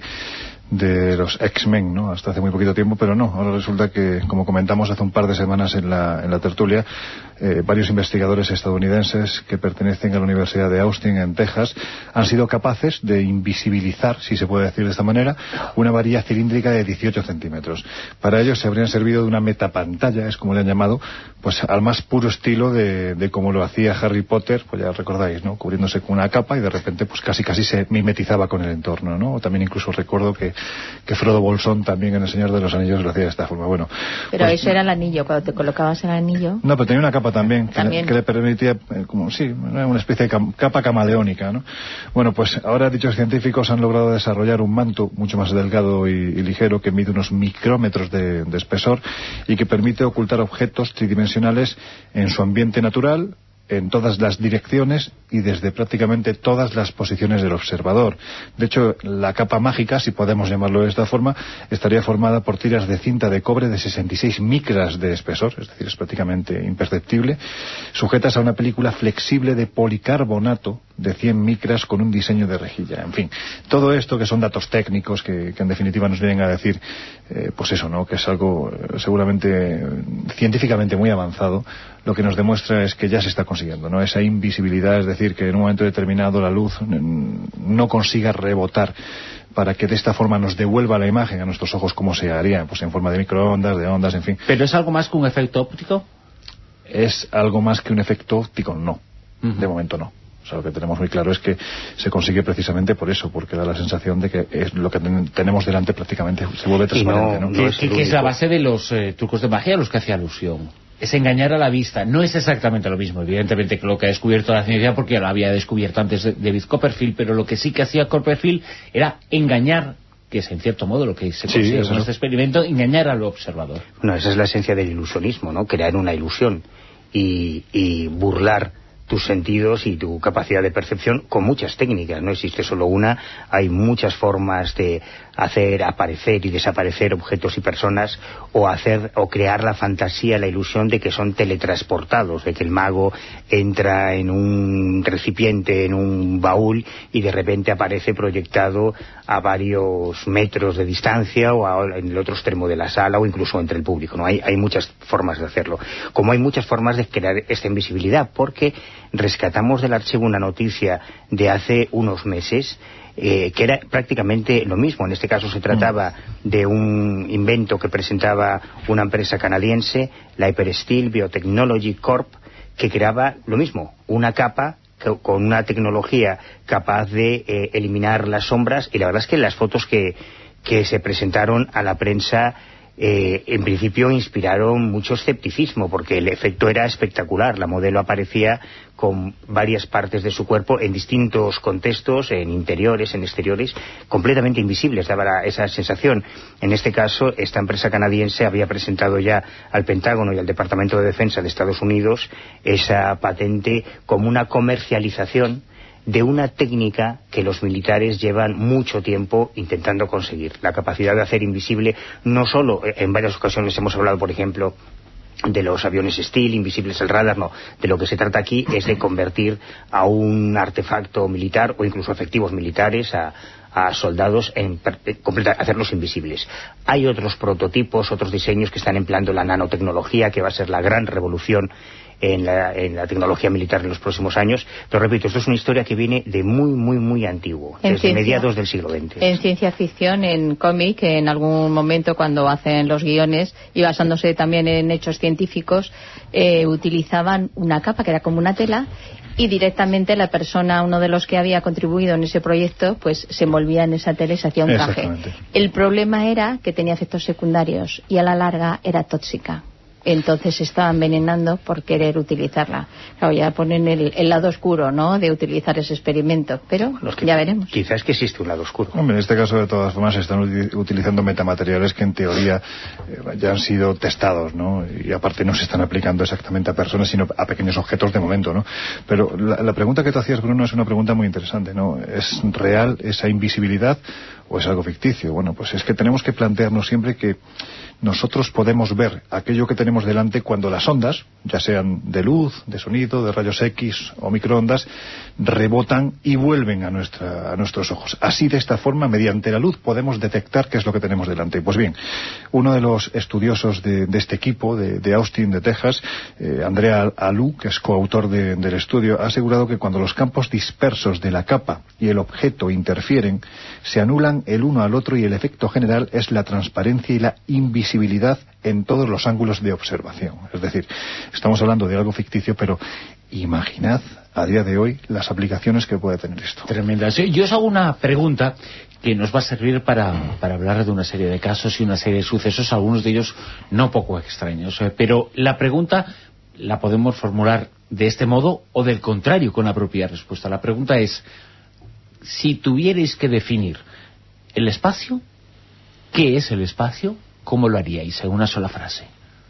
de los X-Men, ¿no? Hasta hace muy poquito tiempo, pero no. Ahora resulta que, como comentamos hace un par de semanas en la, en la tertulia, eh, varios investigadores estadounidenses que pertenecen a la Universidad de Austin, en Texas, han sido capaces de invisibilizar, si se puede decir de esta manera, una varilla cilíndrica de dieciocho centímetros. Para ello se habrían servido de una metapantalla, es como le han llamado, pues al más puro estilo de, de como lo hacía Harry Potter, pues ya recordáis, ¿no? Cubriéndose con una capa y de repente pues casi casi se mimetizaba con el entorno, ¿no? O también incluso recuerdo que que Frodo Bolsón también en El Señor de los Anillos lo hacía de esta forma. Bueno, pero pues, eso era el anillo, cuando te colocabas el anillo. No, pero tenía una capa también, que, ¿También? Le, que le permitía, eh, como sí, una especie de cam, capa camaleónica, ¿no? Bueno, pues ahora dichos científicos han logrado desarrollar un manto mucho más delgado y, y ligero que mide unos micrómetros de, de espesor y que permite ocultar objetos tridimensionales en su ambiente natural, en todas las direcciones y desde prácticamente todas las posiciones del observador. De hecho, la capa mágica, si podemos llamarlo de esta forma, estaría formada por tiras de cinta de cobre de sesenta y seis micras de espesor, es decir, es prácticamente imperceptible, sujetas a una película flexible de policarbonato de cien micras con un diseño de rejilla. En fin, todo esto que son datos técnicos que, que en definitiva nos vienen a decir, eh, pues eso, ¿no? Que es algo eh, seguramente eh, científicamente muy avanzado. Lo que nos demuestra es que ya se está consiguiendo, ¿no? Esa invisibilidad, es decir, que en un momento determinado la luz no consiga rebotar para que de esta forma nos devuelva la imagen a nuestros ojos como se haría, pues en forma de microondas, de ondas, en fin. ¿Pero es algo más que un efecto óptico? Es algo más que un efecto óptico, no. Uh-huh. De momento no. O sea, lo que tenemos muy claro es que se consigue precisamente por eso, porque da la sensación de que es lo que ten- tenemos delante prácticamente se vuelve transparente, ¿no? ¿no? no es que, que es la base de los eh, trucos de magia a los que hacía alusión. Es engañar a la vista. No es exactamente lo mismo, evidentemente, que lo que ha descubierto la ciencia, porque ya lo había descubierto antes de David Copperfield, pero lo que sí que hacía Copperfield era engañar, que es en cierto modo lo que se consigue sí, con este experimento, engañar al observador. Bueno, esa es la esencia del ilusionismo, ¿no? Crear una ilusión y, y burlar tus sentidos y tu capacidad de percepción con muchas técnicas, no existe solo una, hay muchas formas de hacer aparecer y desaparecer objetos y personas, o hacer o crear la fantasía, la ilusión de que son teletransportados, de que el mago entra en un recipiente, en un baúl, y de repente aparece proyectado a varios metros de distancia o a, en el otro extremo de la sala, o incluso entre el público, ¿no? Hay, hay muchas formas de hacerlo, como hay muchas formas de crear esta invisibilidad, porque rescatamos del archivo una noticia de hace unos meses eh, que era prácticamente lo mismo. En este caso se trataba de un invento que presentaba una empresa canadiense, la Hypersteel Biotechnology Corp, que creaba lo mismo, una capa que, con una tecnología capaz de eh, eliminar las sombras, y la verdad es que las fotos que, que se presentaron a la prensa Eh, en principio inspiraron mucho escepticismo, porque el efecto era espectacular. La modelo aparecía con varias partes de su cuerpo en distintos contextos, en interiores, en exteriores, completamente invisibles, daba esa sensación. En este caso, esta empresa canadiense había presentado ya al Pentágono y al Departamento de Defensa de Estados Unidos esa patente como una comercialización de una técnica que los militares llevan mucho tiempo intentando conseguir, la capacidad de hacer invisible. No solo, en varias ocasiones hemos hablado, por ejemplo, de los aviones Stealth, invisibles al radar, no. De lo que se trata aquí es de convertir a un artefacto militar, o incluso efectivos militares, a, a soldados, en completa, hacerlos invisibles. Hay otros prototipos, otros diseños que están empleando la nanotecnología, que va a ser la gran revolución en la, en la tecnología militar en los próximos años. Pero repito, esto es una historia que viene de muy, muy, muy antiguo, en desde ciencia, mediados del siglo veinte. En ciencia ficción, en cómic, en algún momento cuando hacen los guiones, y basándose también en hechos científicos, eh, utilizaban una capa que era como una tela, y directamente la persona, uno de los que había contribuido en ese proyecto, pues se envolvía en esa tela y se hacía un traje. El problema era que tenía efectos secundarios y a la larga era tóxica. Entonces se estaba envenenando por querer utilizarla. Claro, ya ponen el, el lado oscuro, ¿no?, de utilizar ese experimento, pero bueno, es que ya veremos. Quizás que existe un lado oscuro. Hombre, en este caso, de todas formas, se están utilizando metamateriales que en teoría eh, ya han sido testados, ¿no? Y aparte no se están aplicando exactamente a personas, sino a pequeños objetos de momento, ¿no? Pero la, la pregunta que tú hacías, Bruno, es una pregunta muy interesante, ¿no? ¿Es real esa invisibilidad o es algo ficticio? Bueno, pues es que tenemos que plantearnos siempre que nosotros podemos ver aquello que tenemos delante cuando las ondas, ya sean de luz, de sonido, de rayos X o microondas, rebotan y vuelven a, nuestra, a nuestros ojos. Así, de esta forma, mediante la luz, podemos detectar qué es lo que tenemos delante. Pues bien, uno de los estudiosos de, de este equipo, de, de Austin, de Texas, eh, Andrea Alou, que es coautor de, del estudio, ha asegurado que cuando los campos dispersos de la capa y el objeto interfieren, se anulan el uno al otro, y el efecto general es la transparencia y la invisibilidad en todos los ángulos de observación. Es decir, estamos hablando de algo ficticio, pero imaginad a día de hoy las aplicaciones que puede tener esto. Tremenda. Yo os hago una pregunta que nos va a servir para, para hablar de una serie de casos y una serie de sucesos, algunos de ellos no poco extraños. Pero la pregunta la podemos formular de este modo o del contrario, con la propia respuesta. La pregunta es: si tuvierais que definir el espacio, ¿qué es el espacio? ¿Cómo lo haríais en una sola frase?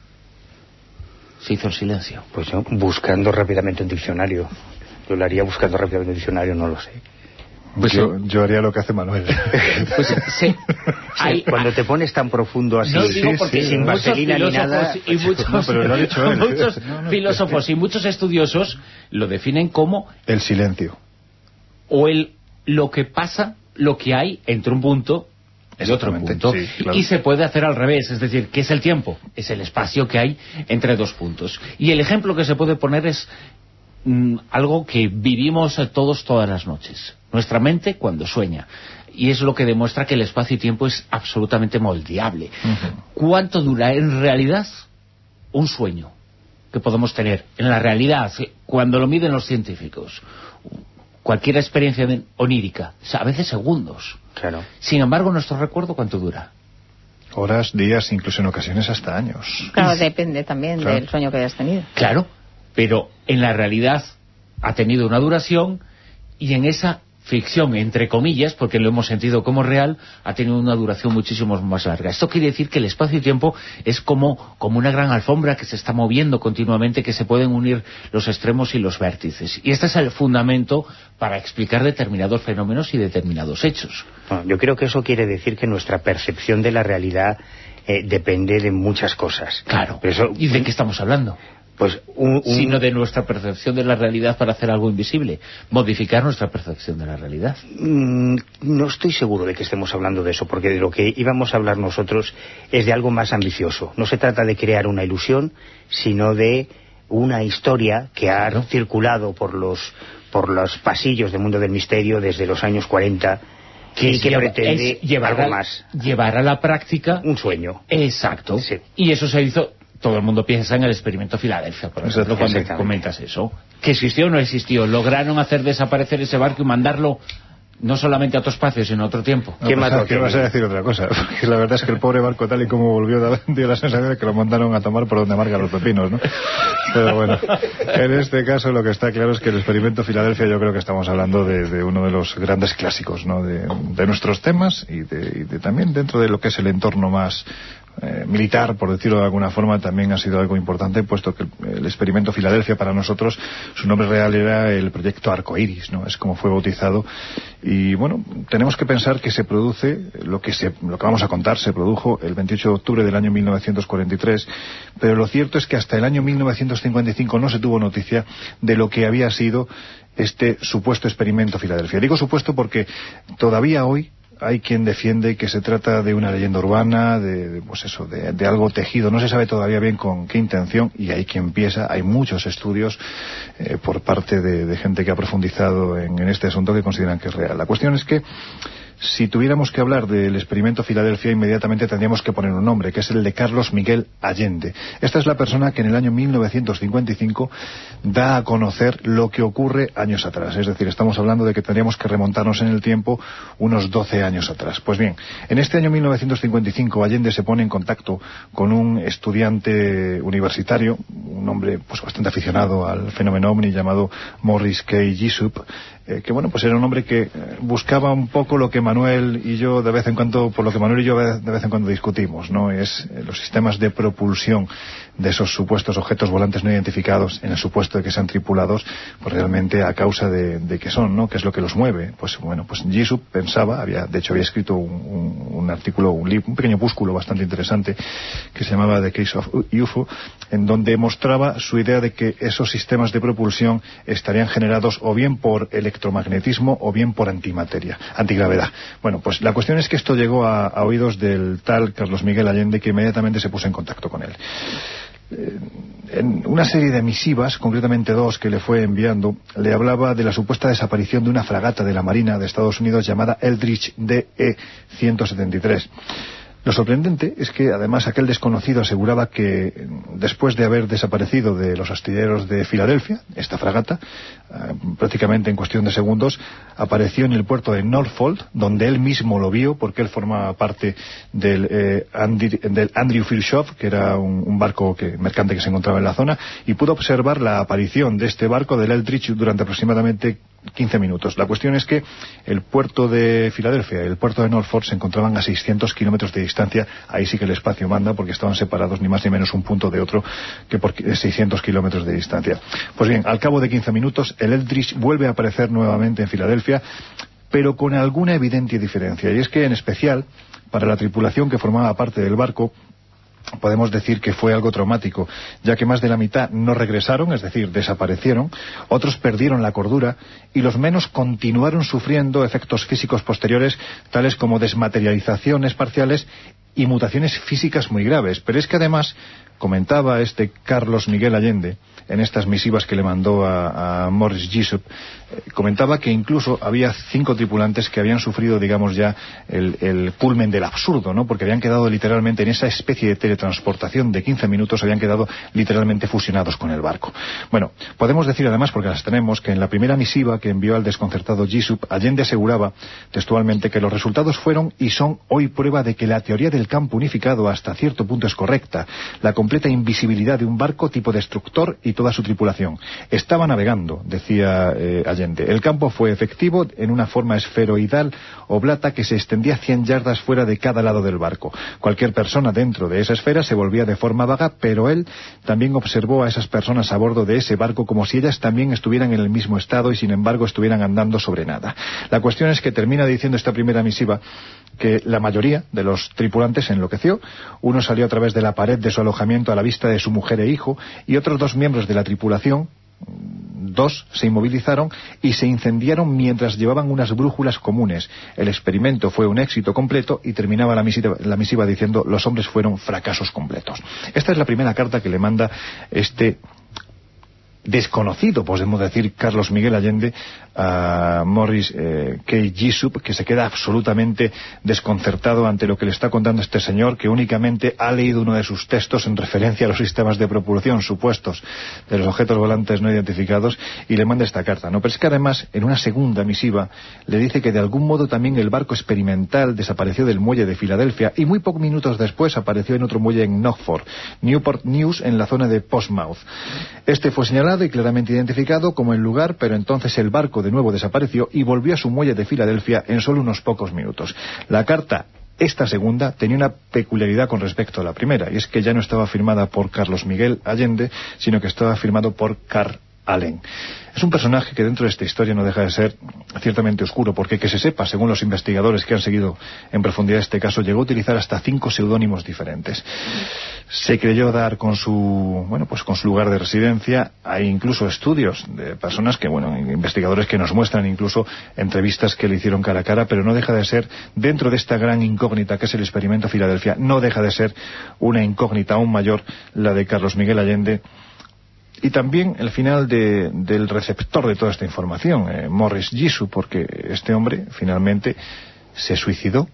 Se hizo el silencio. Pues yo, buscando rápidamente un diccionario. Yo lo haría buscando rápidamente un diccionario, no lo sé. Pues yo, yo haría lo que hace Manuel. Pues sí. Hay, cuando te pones tan profundo así, no digo porque sí, sin vaselina ni nada, y muchos, no, pero lo ha dicho él. Muchos no, no, filósofos y muchos estudiosos lo definen como el silencio. o el lo que pasa, lo que hay entre un punto y otro punto. Sí, claro. Y se puede hacer al revés, es decir, ¿qué es el tiempo? Es el espacio que hay entre dos puntos. Y el ejemplo que se puede poner es mmm, algo que vivimos todos todas las noches. Nuestra mente cuando sueña. Y es lo que demuestra que el espacio y tiempo es absolutamente moldeable. Uh-huh. ¿Cuánto dura en realidad un sueño que podemos tener? En la realidad, cuando lo miden los científicos, cualquier experiencia onírica, a veces segundos. Claro. Sin embargo, nuestro recuerdo, ¿cuánto dura? Horas, días, incluso en ocasiones hasta años. Claro, depende también claro. del sueño que hayas tenido. Claro, pero en la realidad ha tenido una duración y en esa ficción, entre comillas, porque lo hemos sentido como real, ha tenido una duración muchísimo más larga. Esto quiere decir que el espacio y tiempo es como, como una gran alfombra que se está moviendo continuamente, que se pueden unir los extremos y los vértices. Y este es el fundamento para explicar determinados fenómenos y determinados hechos. No, yo creo que eso quiere decir que nuestra percepción de la realidad eh, depende de muchas cosas. Claro. Pero eso, ¿Y de qué estamos hablando? Pues un, un... sino de nuestra percepción de la realidad para hacer algo invisible, modificar nuestra percepción de la realidad. Mm, no estoy seguro de que estemos hablando de eso, porque de lo que íbamos a hablar nosotros es de algo más ambicioso. No se trata de crear una ilusión, sino de una historia que ha claro. circulado por los, por los pasillos del mundo del misterio desde los años cuarenta, que, y que lleva, pretende llevar algo a, más. Llevar a la práctica un sueño. Exacto. Sí. Y eso se hizo... Todo el mundo piensa en el experimento Filadelfia, por ejemplo, cuando comentas eso. ¿Que existió o no existió? ¿Lograron hacer desaparecer ese barco y mandarlo no solamente a otro espacio, sino a otro tiempo? No, ¿Qué pues, más? ¿Qué vas a decir otra cosa? Porque la verdad es que el pobre barco, tal y como volvió, dio la sensación de que lo mandaron a tomar por donde amargan los pepinos, ¿no? Pero bueno, en este caso lo que está claro es que el experimento Filadelfia, yo creo que estamos hablando de, de uno de los grandes clásicos, ¿no? De, de nuestros temas y, de, y de también dentro de lo que es el entorno más... Eh, militar, por decirlo de alguna forma, también ha sido algo importante, puesto que el, el experimento Filadelfia para nosotros, su nombre real era el proyecto Arcoiris, ¿no? Es como fue bautizado. Y bueno, tenemos que pensar que se produce, lo que, se, lo que vamos a contar, se produjo el veintiocho de octubre del año mil novecientos cuarenta y tres, pero lo cierto es que hasta el año mil novecientos cincuenta y cinco no se tuvo noticia de lo que había sido este supuesto experimento Filadelfia. Digo supuesto porque todavía hoy hay quien defiende que se trata de una leyenda urbana, de, de pues eso, de, de algo tejido. No se sabe todavía bien con qué intención, y hay quien piensa, hay muchos estudios eh, por parte de, de gente que ha profundizado en, en este asunto que consideran que es real. La cuestión es que si tuviéramos que hablar del experimento Filadelfia, inmediatamente tendríamos que poner un nombre, que es el de Carlos Miguel Allende. Esta es la persona que en el año mil novecientos cincuenta y cinco da a conocer lo que ocurre años atrás. Es decir, estamos hablando de que tendríamos que remontarnos en el tiempo unos doce años atrás. Pues bien, en este año mil novecientos cincuenta y cinco Allende se pone en contacto con un estudiante universitario, un hombre pues bastante aficionado al fenómeno ovni, llamado Morris K. Jessup, eh, que bueno, pues era un hombre que eh, buscaba un poco lo que Manuel y yo de vez en cuando, por lo que Manuel y yo de vez en cuando discutimos, ¿no? Es eh, los sistemas de propulsión de esos supuestos objetos volantes no identificados, en el supuesto de que sean tripulados, pues realmente a causa de, de que son, ¿no? ¿Qué es lo que los mueve? Pues bueno, pues Jessup pensaba, había, de hecho había escrito un, un, un artículo, un, libro, un pequeño opúsculo bastante interesante que se llamaba The Case of U F O, en donde mostraba su idea de que esos sistemas de propulsión estarían generados o bien por electromagnetismo o bien por antimateria, antigravedad. Bueno, pues la cuestión es que esto llegó a, a oídos del tal Carlos Miguel Allende, que inmediatamente se puso en contacto con él. En una serie de misivas, concretamente dos que le fue enviando, le hablaba de la supuesta desaparición de una fragata de la Marina de Estados Unidos llamada Eldridge D E ciento setenta y tres. Lo sorprendente es que además aquel desconocido aseguraba que después de haber desaparecido de los astilleros de Filadelfia, esta fragata, eh, prácticamente en cuestión de segundos, apareció en el puerto de Norfolk, donde él mismo lo vio, porque él formaba parte del, eh, Andy, del Andrew Firshoff, que era un, un barco que, mercante que se encontraba en la zona, y pudo observar la aparición de este barco del Eldridge durante aproximadamente quince minutos. La cuestión es que el puerto de Filadelfia y el puerto de Norfolk se encontraban a seiscientos kilómetros de distancia. Ahí sí que el espacio manda, porque estaban separados ni más ni menos un punto de otro que por seiscientos kilómetros de distancia. Pues bien, al cabo de quince minutos el Eldridge vuelve a aparecer nuevamente en Filadelfia, pero con alguna evidente diferencia, y es que en especial para la tripulación que formaba parte del barco, podemos decir que fue algo traumático, ya que más de la mitad no regresaron, es decir, desaparecieron, otros perdieron la cordura y los menos continuaron sufriendo efectos físicos posteriores, tales como desmaterializaciones parciales y mutaciones físicas muy graves. Pero es que además, comentaba este Carlos Miguel Allende, en estas misivas que le mandó a, a Morris Jessup, eh, comentaba que incluso había cinco tripulantes que habían sufrido, digamos ya, el, el culmen del absurdo, ¿no? Porque habían quedado literalmente en esa especie de teletransportación de quince minutos, habían quedado literalmente fusionados con el barco. Bueno, podemos decir además, porque las tenemos, que en la primera misiva que envió al desconcertado Jessup, Allende aseguraba textualmente que los resultados fueron y son hoy prueba de que la teoría del campo unificado hasta cierto punto es correcta. La completa invisibilidad de un barco tipo destructor y toda su tripulación. Estaba navegando, decía eh, Allende. El campo fue efectivo en una forma esferoidal oblata que se extendía cien yardas fuera de cada lado del barco. Cualquier persona dentro de esa esfera se volvía de forma vaga, pero él también observó a esas personas a bordo de ese barco como si ellas también estuvieran en el mismo estado y sin embargo estuvieran andando sobre nada. La cuestión es que termina diciendo esta primera misiva que la mayoría de los tripulantes enloqueció. Uno salió a través de la pared de su alojamiento a la vista de su mujer e hijo, y otros dos miembros de la tripulación, dos, se inmovilizaron y se incendiaron mientras llevaban unas brújulas comunes. El experimento fue un éxito completo y terminaba la misiva, la misiva diciendo: los hombres fueron fracasos completos. Esta es la primera carta que le manda este desconocido, podemos decir, Carlos Miguel Allende a Morris eh, K. Jessup, que se queda absolutamente desconcertado ante lo que le está contando este señor, que únicamente ha leído uno de sus textos en referencia a los sistemas de propulsión supuestos de los objetos volantes no identificados, y le manda esta carta, ¿no? Pero es que además, en una segunda misiva, le dice que de algún modo también el barco experimental desapareció del muelle de Filadelfia y muy pocos minutos después apareció en otro muelle en Norfolk, Newport News, en la zona de Portsmouth. Este fue señalado y claramente identificado como el lugar, pero entonces el barco de nuevo desapareció y volvió a su muelle de Filadelfia en solo unos pocos minutos. La carta, esta segunda, tenía una peculiaridad con respecto a la primera, y es que ya no estaba firmada por Carlos Miguel Allende, sino que estaba firmado por Carl Allen. Es un personaje que dentro de esta historia no deja de ser ciertamente oscuro, porque que se sepa, según los investigadores que han seguido en profundidad este caso, llegó a utilizar hasta cinco seudónimos diferentes. Se creyó dar con su, bueno, pues con su lugar de residencia. Hay incluso estudios de personas que, bueno, investigadores que nos muestran incluso entrevistas que le hicieron cara a cara, pero no deja de ser, dentro de esta gran incógnita que es el experimento Filadelfia, no deja de ser una incógnita aún mayor la de Carlos Miguel Allende. Y también el final de, del receptor de toda esta información, eh, Morris Jessup, porque este hombre finalmente se suicidó,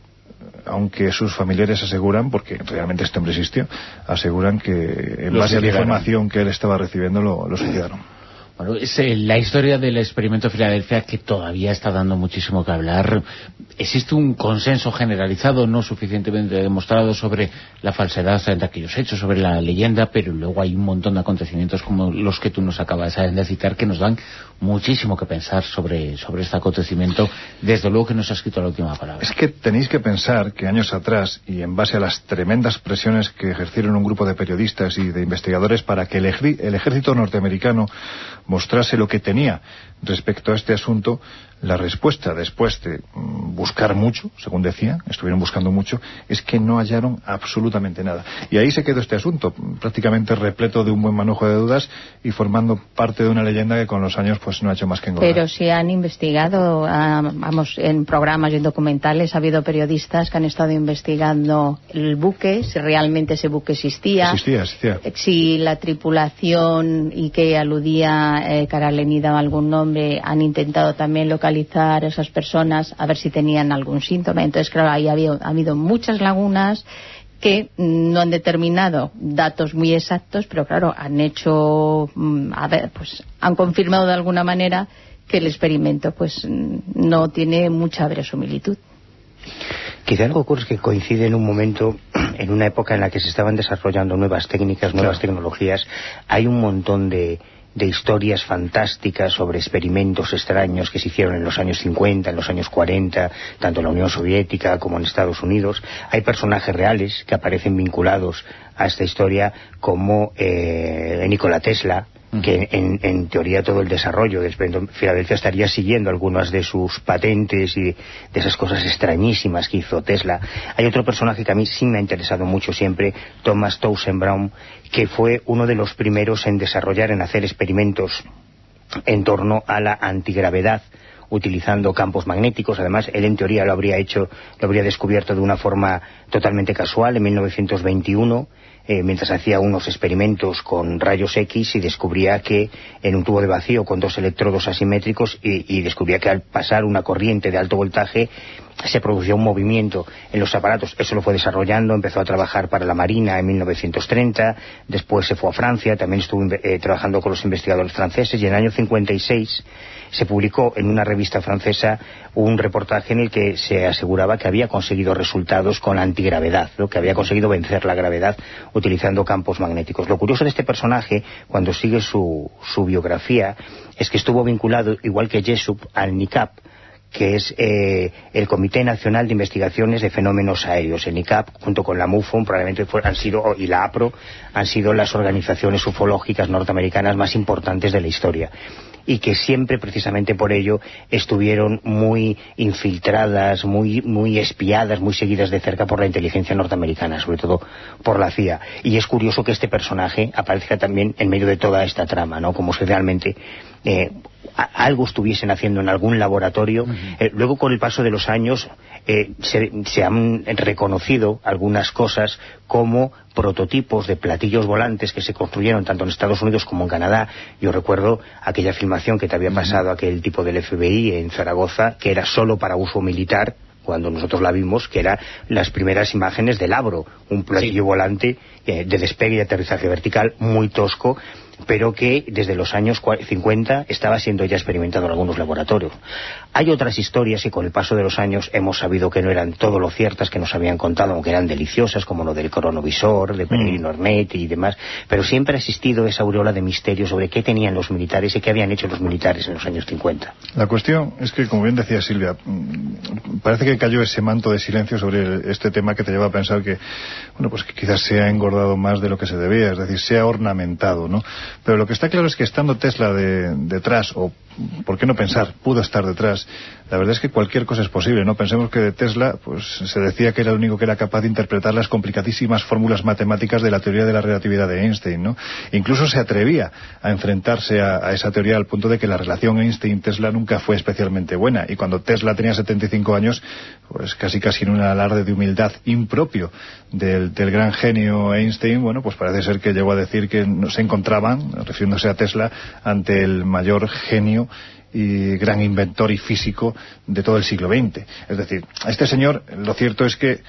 aunque sus familiares aseguran, porque realmente este hombre existió, aseguran que en base a la información que él estaba recibiendo lo, lo suicidaron. Bueno, es eh, la historia del experimento Filadelfia, que todavía está dando muchísimo que hablar. Existe un consenso generalizado, no suficientemente demostrado, sobre la falsedad de aquellos hechos, sobre la leyenda, pero luego hay un montón de acontecimientos como los que tú nos acabas de citar, que nos dan muchísimo que pensar sobre, sobre este acontecimiento. Desde luego que nos ha escrito la última palabra. Es que tenéis que pensar que años atrás, y en base a las tremendas presiones que ejercieron un grupo de periodistas y de investigadores para que el, ej- el ejército norteamericano mostrase lo que tenía respecto a este asunto, la respuesta, después de buscar mucho, según decía, estuvieron buscando mucho, es que no hallaron absolutamente nada. Y ahí se quedó este asunto, prácticamente repleto de un buen manojo de dudas y formando parte de una leyenda que con los años pues no ha hecho más que engordar. Pero si han investigado, ah, vamos, en programas y en documentales, ha habido periodistas que han estado investigando el buque, si realmente ese buque existía. Existía, existía. Si la tripulación, y que aludía eh, Caraleni daba algún nombre, han intentado también localizar a esas personas a ver si tenían algún síntoma. Entonces, claro, ahí ha habido, ha habido muchas lagunas que no han determinado datos muy exactos, pero claro, han hecho, a ver, pues han confirmado de alguna manera que el experimento pues no tiene mucha verosimilitud. Quizá algo ocurre es que coincide en un momento, en una época en la que se estaban desarrollando nuevas técnicas, nuevas claro. tecnologías. Hay un montón de de historias fantásticas sobre experimentos extraños que se hicieron en los años cincuenta, en los años cuarenta, tanto en la Unión Soviética como en Estados Unidos. Hay personajes reales que aparecen vinculados a esta historia, como eh, Nikola Tesla, que en, en teoría todo el desarrollo de Filadelfia estaría siguiendo algunas de sus patentes y de esas cosas extrañísimas que hizo Tesla. Hay otro personaje que a mí sí me ha interesado mucho siempre, Thomas Townsend Brown, que fue uno de los primeros en desarrollar, en hacer experimentos en torno a la antigravedad, utilizando campos magnéticos. Además, él en teoría lo habría hecho, lo habría descubierto de una forma totalmente casual en mil novecientos veintiuno, eh, mientras hacía unos experimentos con rayos X, y descubría que en un tubo de vacío con dos electrodos asimétricos, y, y descubría que al pasar una corriente de alto voltaje se producía un movimiento en los aparatos. Eso lo fue desarrollando, empezó a trabajar para la Marina en mil novecientos treinta, después se fue a Francia, también estuvo eh, trabajando con los investigadores franceses, y en el año cincuenta y seis se publicó en una revista francesa un reportaje en el que se aseguraba que había conseguido resultados con la antigravedad, ¿no? Que había conseguido vencer la gravedad utilizando campos magnéticos. Lo curioso de este personaje, cuando sigue su, su biografía, es que estuvo vinculado, igual que Jessup, al NICAP, que es eh, el Comité Nacional de Investigaciones de Fenómenos Aéreos. El NICAP, junto con la MUFON, probablemente fue, han sido, y la APRO, han sido las organizaciones ufológicas norteamericanas más importantes de la historia, y que siempre, precisamente por ello, estuvieron muy infiltradas, muy muy espiadas, muy seguidas de cerca por la inteligencia norteamericana, sobre todo por la C I A. Y es curioso que este personaje aparezca también en medio de toda esta trama, ¿no? Como si realmente eh, algo estuviesen haciendo en algún laboratorio. Uh-huh. Eh, luego, con el paso de los años, eh, se, se han reconocido algunas cosas como prototipos de platillos volantes que se construyeron tanto en Estados Unidos como en Canadá. Yo recuerdo aquella filmación que te había pasado aquel tipo del F B I en Zaragoza, que era solo para uso militar, cuando nosotros la vimos, que eran las primeras imágenes del Abro, un platillo sí. volante eh, de despegue y aterrizaje vertical muy tosco, pero que desde los años cincuenta estaba siendo ya experimentado en algunos laboratorios. Hay otras historias y con el paso de los años hemos sabido que no eran todo lo ciertas que nos habían contado, aunque eran deliciosas, como lo del cronovisor, de Peregrino Ornetti y demás, pero siempre ha existido esa aureola de misterio sobre qué tenían los militares y qué habían hecho los militares en los años cincuenta. La cuestión es que, como bien decía Silvia, parece que cayó ese manto de silencio sobre este tema que te lleva a pensar que, bueno, pues que quizás se ha engordado más de lo que se debía, es decir, se ha ornamentado, ¿no? Pero lo que está claro es que estando Tesla de, detrás, o por qué no pensar, pudo estar detrás, la verdad es que cualquier cosa es posible, ¿no? Pensemos que de Tesla, pues se decía que era el único que era capaz de interpretar las complicadísimas fórmulas matemáticas de la teoría de la relatividad de Einstein, ¿no? Incluso se atrevía a enfrentarse a, a esa teoría al punto de que la relación Einstein-Tesla nunca fue especialmente buena, y cuando Tesla tenía setenta y cinco años, pues casi casi en un alarde de humildad impropio del, del gran genio Einstein, bueno, pues parece ser que llegó a decir que no se encontraban, refiriéndose a Tesla, ante el mayor genio y gran inventor y físico de todo el siglo veinte. Es decir, este señor, lo cierto es que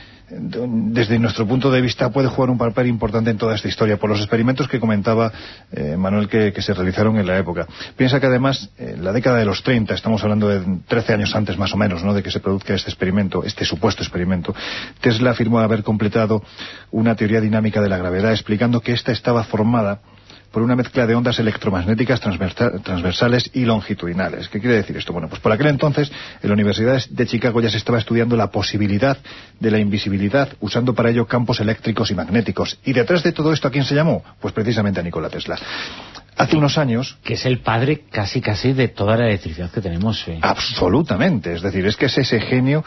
desde nuestro punto de vista puede jugar un papel importante en toda esta historia por los experimentos que comentaba eh, Manuel que, que se realizaron en la época. Piensa que además en la década de los treinta, estamos hablando de trece años antes más o menos, ¿no?, de que se produzca este experimento, este supuesto experimento, Tesla afirmó haber completado una teoría dinámica de la gravedad, explicando que ésta estaba formada por una mezcla de ondas electromagnéticas transversales y longitudinales. ¿Qué quiere decir esto? Bueno, pues por aquel entonces en la Universidad de Chicago ya se estaba estudiando la posibilidad de la invisibilidad, usando para ello campos eléctricos y magnéticos. Y detrás de todo esto, ¿a quién se llamó? Pues precisamente a Nikola Tesla. Hace unos años... Que es el padre casi casi de toda la electricidad que tenemos. ¿Eh? Absolutamente. Es decir, es que es ese genio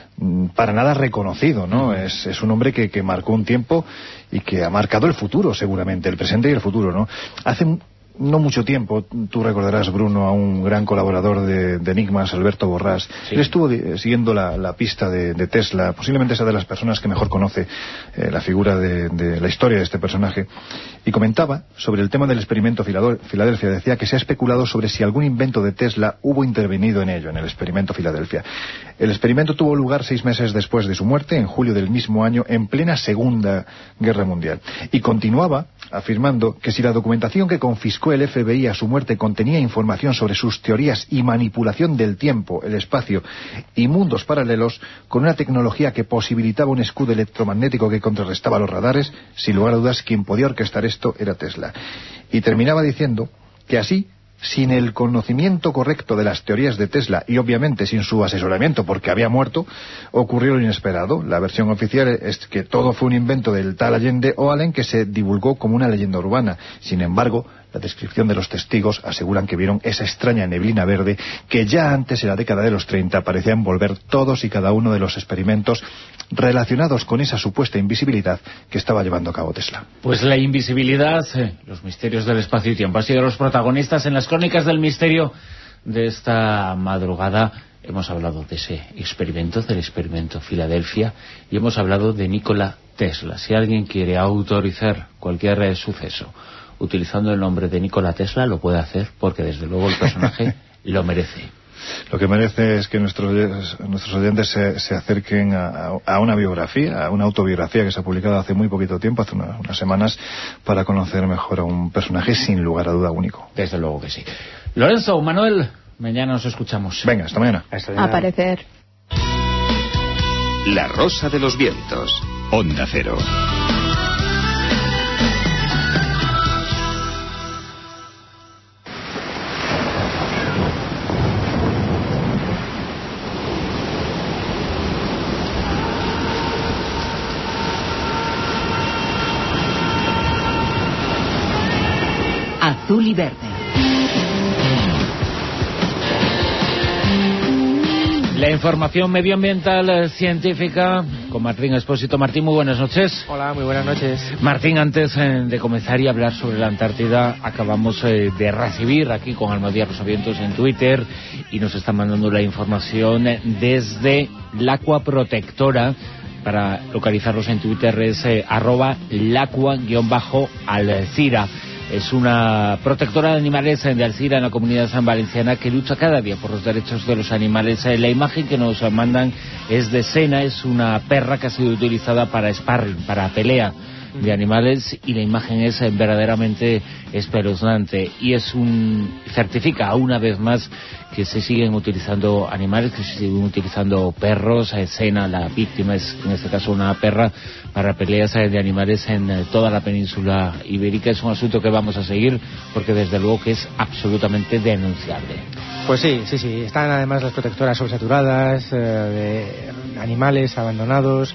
para nada reconocido, ¿no? Es, es un hombre que, que marcó un tiempo y que ha marcado el futuro, seguramente, el presente y el futuro, ¿no? Hace no mucho tiempo, tú recordarás, Bruno, a un gran colaborador de, de Enigmas, Alberto Borrás. Sí. Él estuvo de, siguiendo la, la pista de, de Tesla, posiblemente esa de las personas que mejor conoce eh, la figura de, de la historia de este personaje, y comentaba sobre el tema del experimento Filadelfia. Decía que se ha especulado sobre si algún invento de Tesla hubo intervenido en ello, en el experimento Filadelfia. El experimento tuvo lugar seis meses después de su muerte, en julio del mismo año, en plena Segunda Guerra Mundial. Y continuaba afirmando que si la documentación que confiscó el F B I a su muerte contenía información sobre sus teorías y manipulación del tiempo, el espacio y mundos paralelos, con una tecnología que posibilitaba un escudo electromagnético que contrarrestaba los radares, sin lugar a dudas quien podía orquestar esto era Tesla. Y terminaba diciendo que así, sin el conocimiento correcto de las teorías de Tesla y obviamente sin su asesoramiento porque había muerto, ocurrió lo inesperado. La versión oficial es que todo fue un invento del tal Allende o Allen que se divulgó como una leyenda urbana. Sin embargo, la descripción de los testigos aseguran que vieron esa extraña neblina verde que ya antes, en la década de los treinta, parecía envolver todos y cada uno de los experimentos relacionados con esa supuesta invisibilidad que estaba llevando a cabo Tesla. Pues la invisibilidad, eh, los misterios del espacio y tiempo han sido los protagonistas en las crónicas del misterio de esta madrugada. Hemos hablado de ese experimento, del experimento Filadelfia, y hemos hablado de Nikola Tesla. Si alguien quiere autorizar cualquier eh, suceso utilizando el nombre de Nikola Tesla, lo puede hacer, porque desde luego el personaje lo merece. Lo que merece es que nuestros, nuestros oyentes se, se acerquen a, a una biografía, a una autobiografía que se ha publicado hace muy poquito tiempo, hace una, unas semanas, para conocer mejor a un personaje sin lugar a duda único. Desde luego que sí. Lorenzo, Manuel, mañana nos escuchamos. Venga, hasta mañana. Hasta mañana. Aparecer. La Rosa de los Vientos, Onda Cero. Azul y verde. La información medioambiental científica con Martín Expósito. Martín, muy buenas noches. Hola, muy buenas noches. Martín, antes eh, de comenzar y hablar sobre la Antártida, acabamos eh, de recibir aquí con Almadía Rosavientos en Twitter, y nos están mandando la información desde Lacua Protectora. Para localizarlos en Twitter es eh, arroba lacua-alcira. Es una protectora de animales de Alcira, en la comunidad san valenciana, que lucha cada día por los derechos de los animales. La imagen que nos mandan es de Sena, es una perra que ha sido utilizada para sparring, para pelea de animales, y la imagen es verdaderamente espeluznante, y es un certifica una vez más que se siguen utilizando animales, que se siguen utilizando perros. Sena, la víctima, es en este caso una perra, para peleas de animales en toda la península ibérica. Es un asunto que vamos a seguir, porque desde luego que es absolutamente denunciable. Pues sí, sí, sí. Están además las protectoras sobresaturadas, eh, de animales abandonados.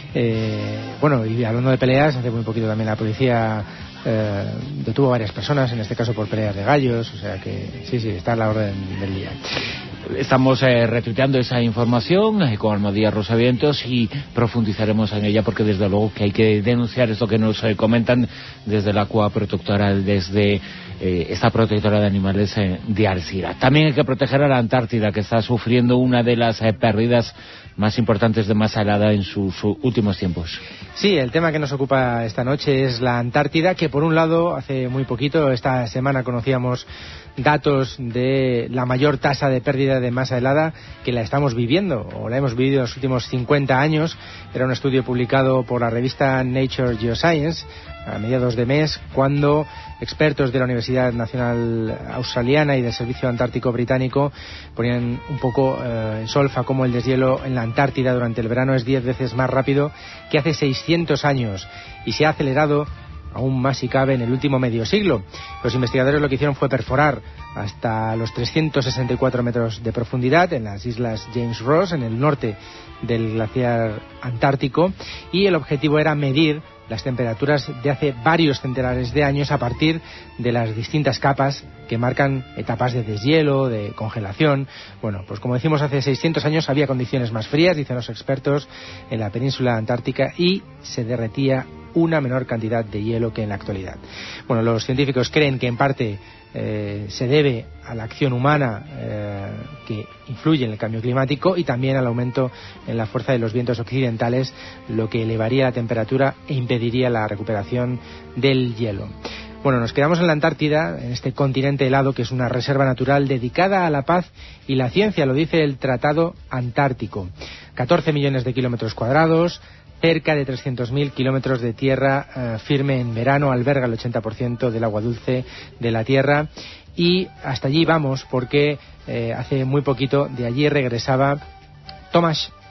Eh, bueno, y hablando de peleas, hace muy poquito también la policía eh, detuvo a varias personas, en este caso por peleas de gallos, o sea que sí, sí, está a la orden del día. Estamos eh, retuiteando esa información eh, con Almadía Rosavientos, y profundizaremos en ella, porque desde luego que hay que denunciar esto que nos eh, comentan desde la Lacua Protectora, desde eh, esta protectora de animales eh, de Alcira. También hay que proteger a la Antártida, que está sufriendo una de las eh, pérdidas más importantes de masa helada en sus, sus últimos tiempos. Sí, el tema que nos ocupa esta noche es la Antártida, que por un lado, hace muy poquito, esta semana conocíamos datos de la mayor tasa de pérdida de masa helada que la estamos viviendo, o la hemos vivido en los últimos cincuenta años. Era un estudio publicado por la revista Nature Geoscience a mediados de mes, cuando expertos de la Universidad Nacional Australiana y del Servicio Antártico Británico ponían un poco eh, en solfa cómo el deshielo en la Antártida durante el verano es diez veces más rápido que hace seiscientos años, y se ha acelerado aún más si cabe en el último medio siglo. Los investigadores lo que hicieron fue perforar hasta los trescientos sesenta y cuatro metros de profundidad en las islas James Ross, en el norte del glaciar antártico, y el objetivo era medir las temperaturas de hace varios centenares de años a partir de las distintas capas que marcan etapas de deshielo, de congelación. Bueno, pues como decimos, hace seiscientos años había condiciones más frías, dicen los expertos, en la península antártica, y se derretía una menor cantidad de hielo que en la actualidad. Bueno, los científicos creen que en parte eh, se debe a la acción humana eh, que influye en el cambio climático, y también al aumento en la fuerza de los vientos occidentales, lo que elevaría la temperatura e impediría la recuperación del hielo. Bueno, nos quedamos en la Antártida, en este continente helado, que es una reserva natural dedicada a la paz y la ciencia, lo dice el Tratado Antártico. catorce millones de kilómetros cuadrados, cerca de trescientos mil kilómetros de tierra eh, firme en verano, alberga el ochenta por ciento del agua dulce de la Tierra, y hasta allí vamos porque eh, hace muy poquito de allí regresaba Tomás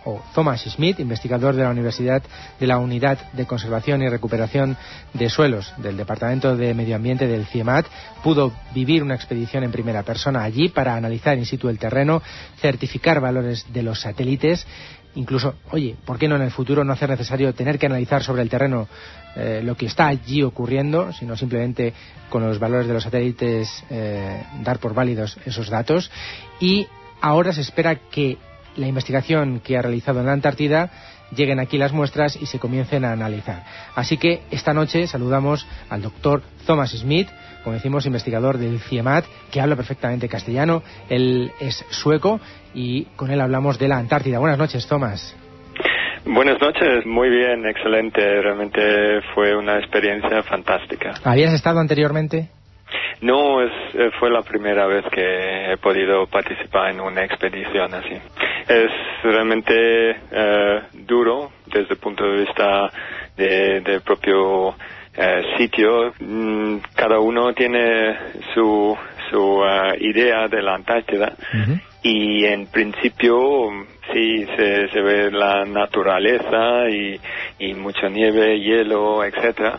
o Thomas Smith, investigador de la Universidad de la Unidad de Conservación y Recuperación de Suelos del Departamento de Medio Ambiente del CIEMAT, pudo vivir una expedición en primera persona allí para analizar in situ el terreno, certificar valores de los satélites. Incluso, oye, ¿por qué no en el futuro no hacer necesario tener que analizar sobre el terreno eh, lo que está allí ocurriendo, sino simplemente con los valores de los satélites eh, dar por válidos esos datos? Y ahora se espera que la investigación que ha realizado en la Antártida lleguen aquí las muestras y se comiencen a analizar. Así que esta noche saludamos al doctor Thomas Smith, como decimos, investigador del CIEMAT, que habla perfectamente castellano. Él es sueco y con él hablamos de la Antártida. Buenas noches, Thomas. Buenas noches, muy bien, excelente. Realmente fue una experiencia fantástica. ¿Habías estado anteriormente? No, es, fue la primera vez que he podido participar en una expedición así. Es realmente eh, duro desde el punto de vista de, del propio eh, sitio. Mm, cada uno tiene su, su uh, idea de la Antártida. Uh-huh. Y en principio sí se, se ve la naturaleza y, y mucha nieve, hielo, etcétera.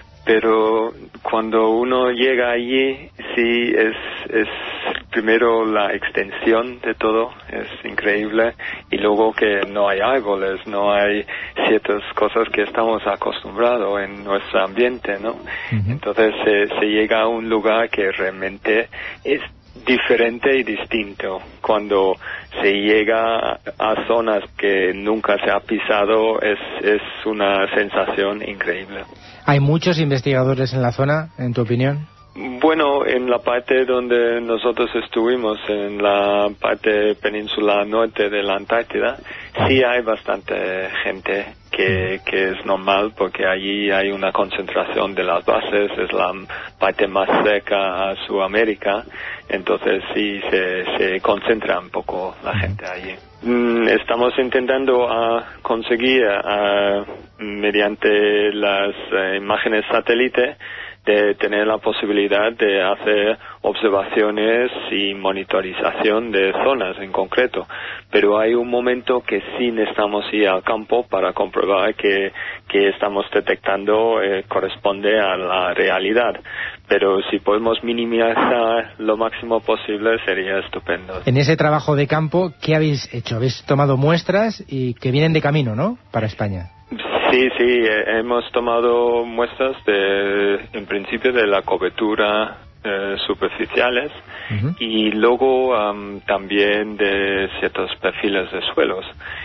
Pero cuando uno llega allí, sí es, es primero la extensión de todo, es increíble, y luego que no hay árboles, no hay ciertas cosas que estamos acostumbrados en nuestro ambiente, ¿no? Uh-huh. Entonces se, se llega a un lugar que realmente es diferente y distinto. Cuando se llega a zonas que nunca se ha pisado, es, es una sensación increíble. ¿Hay muchos investigadores en la zona, en tu opinión? Bueno, en la parte donde nosotros estuvimos, en la parte peninsular norte de la Antártida, sí hay bastante gente, que, que es normal porque allí hay una concentración de las bases, es la parte más cerca a Sudamérica, entonces sí se, se concentra un poco la gente allí. Estamos intentando a conseguir a, mediante las uh, imágenes satélite de tener la posibilidad de hacer observaciones y monitorización de zonas en concreto. Pero hay un momento que sí necesitamos ir al campo para comprobar que, que estamos detectando eh, corresponde a la realidad. Pero si podemos minimizar lo máximo posible sería estupendo. En ese trabajo de campo, ¿qué habéis hecho? Habéis tomado muestras y que vienen de camino, ¿no?, para España. Sí, sí, eh, hemos tomado muestras de, en principio, de la cobertura eh, superficiales uh-huh. y luego um, también de ciertos perfiles de suelos.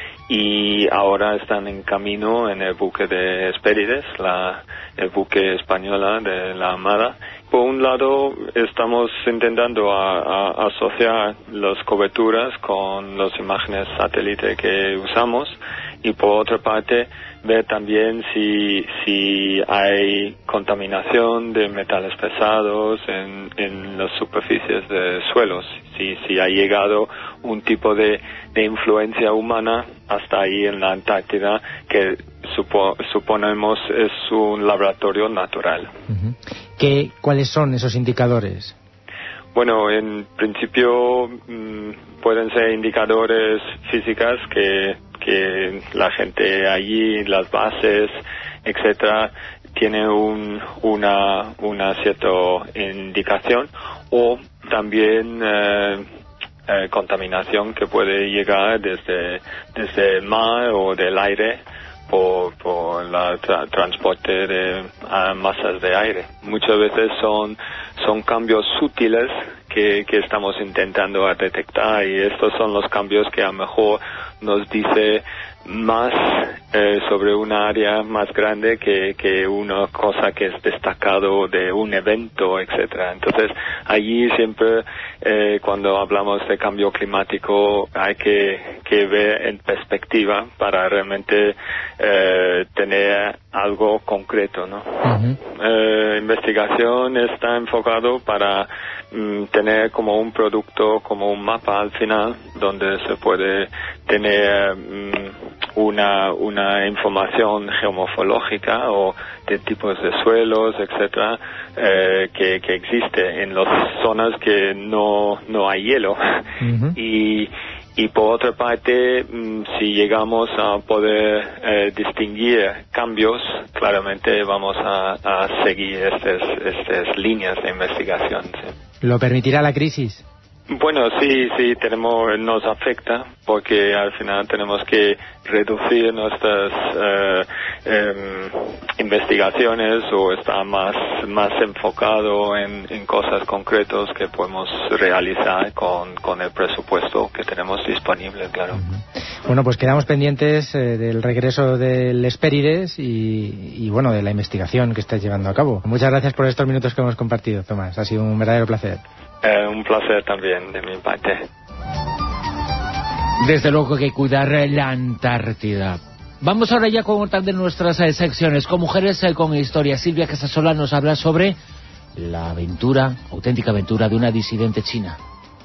Y ahora están en camino en el buque de Hespérides, la, el buque española de la Armada. Por un lado, estamos intentando a, a asociar las coberturas con las imágenes satélite que usamos, y por otra parte ver también si si hay contaminación de metales pesados en, en las superficies de suelos, si si ha llegado un tipo de, de influencia humana hasta ahí en la Antártida, que supo, suponemos es un laboratorio natural. Uh-huh. ¿Qué, ¿Cuáles son esos indicadores? Bueno, en principio mmm, pueden ser indicadores físicas que, que la gente allí, las bases, etcétera, tiene un, una, una cierta indicación, o también eh, eh, contaminación que puede llegar desde, desde el mar o del aire por, por el tra- transporte de uh, masas de aire. Muchas veces son, son cambios sutiles que, que estamos intentando detectar, y estos son los cambios que a lo mejor nos dice más eh, sobre una área más grande que, que una cosa que es destacado de un evento, etcétera. Entonces, allí siempre eh, cuando hablamos de cambio climático hay que, que ver en perspectiva para realmente eh, tener algo concreto, ¿no? Uh-huh. Eh, investigación está enfocado para mm, tener como un producto, como un mapa al final, donde se puede tener mm, una una información geomorfológica o de tipos de suelos, etcétera, eh, que, que existe en las zonas que no no hay hielo. Uh-huh. y Y por otra parte, si llegamos a poder eh, distinguir cambios, claramente vamos a, a seguir estas, estas líneas de investigación. ¿Sí? ¿Lo permitirá la crisis? Bueno, sí, sí, tenemos, nos afecta porque al final tenemos que reducir nuestras eh, eh, investigaciones o estar más más enfocado en, en cosas concretas que podemos realizar con, con el presupuesto que tenemos disponible, claro. Bueno, pues quedamos pendientes eh, del regreso del Hespérides y, y bueno, de la investigación que estáis llevando a cabo. Muchas gracias por estos minutos que hemos compartido, Tomás. Ha sido un verdadero placer. Eh, un placer también de mi parte. Desde luego que cuidar la Antártida. Vamos ahora ya con otra de nuestras eh, secciones, con Mujeres eh, con Historia. Silvia Casasola nos habla sobre la aventura, auténtica aventura de una disidente china.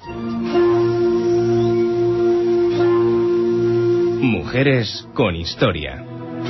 Mujeres con Historia.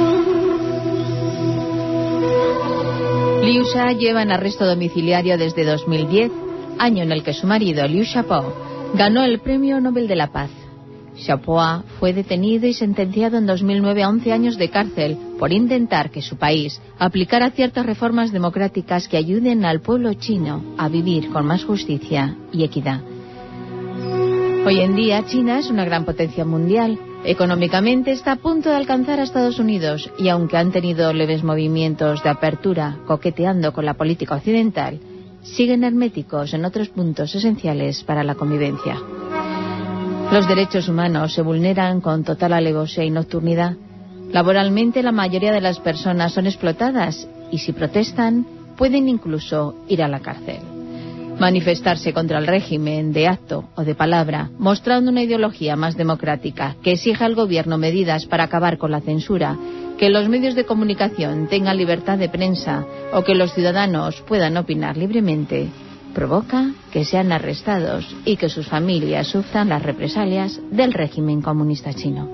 Liu Sha lleva en arresto domiciliario desde dos mil diez, año en el que su marido, Liu Xiaobo, ganó el Premio Nobel de la Paz. Xiaobo fue detenido y sentenciado en dos mil nueve a once años de cárcel por intentar que su país aplicara ciertas reformas democráticas que ayuden al pueblo chino a vivir con más justicia y equidad. Hoy en día China es una gran potencia mundial. Económicamente está a punto de alcanzar a Estados Unidos y aunque han tenido leves movimientos de apertura coqueteando con la política occidental, siguen herméticos en otros puntos esenciales para la convivencia. Los derechos humanos se vulneran con total alevosía y nocturnidad. Laboralmente la mayoría de las personas son explotadas y si protestan pueden incluso ir a la cárcel. Manifestarse contra el régimen de acto o de palabra, mostrando una ideología más democrática que exija al gobierno medidas para acabar con la censura, que los medios de comunicación tengan libertad de prensa o que los ciudadanos puedan opinar libremente, provoca que sean arrestados y que sus familias sufran las represalias del régimen comunista chino.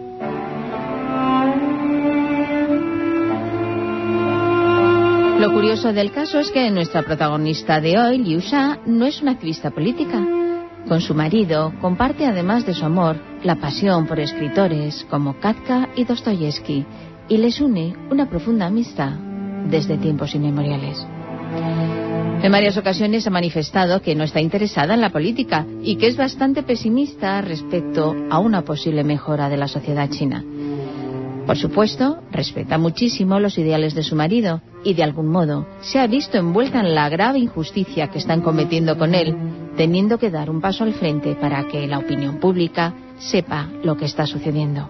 Lo curioso del caso es que nuestra protagonista de hoy, Liu Sha, no es una activista política. Con su marido comparte, además de su amor, la pasión por escritores como Kafka y Dostoyevsky, y les une una profunda amistad desde tiempos inmemoriales. En varias ocasiones ha manifestado que no está interesada en la política y que es bastante pesimista respecto a una posible mejora de la sociedad china. Por supuesto, respeta muchísimo los ideales de su marido y de algún modo se ha visto envuelta en la grave injusticia que están cometiendo con él, teniendo que dar un paso al frente para que la opinión pública sepa lo que está sucediendo.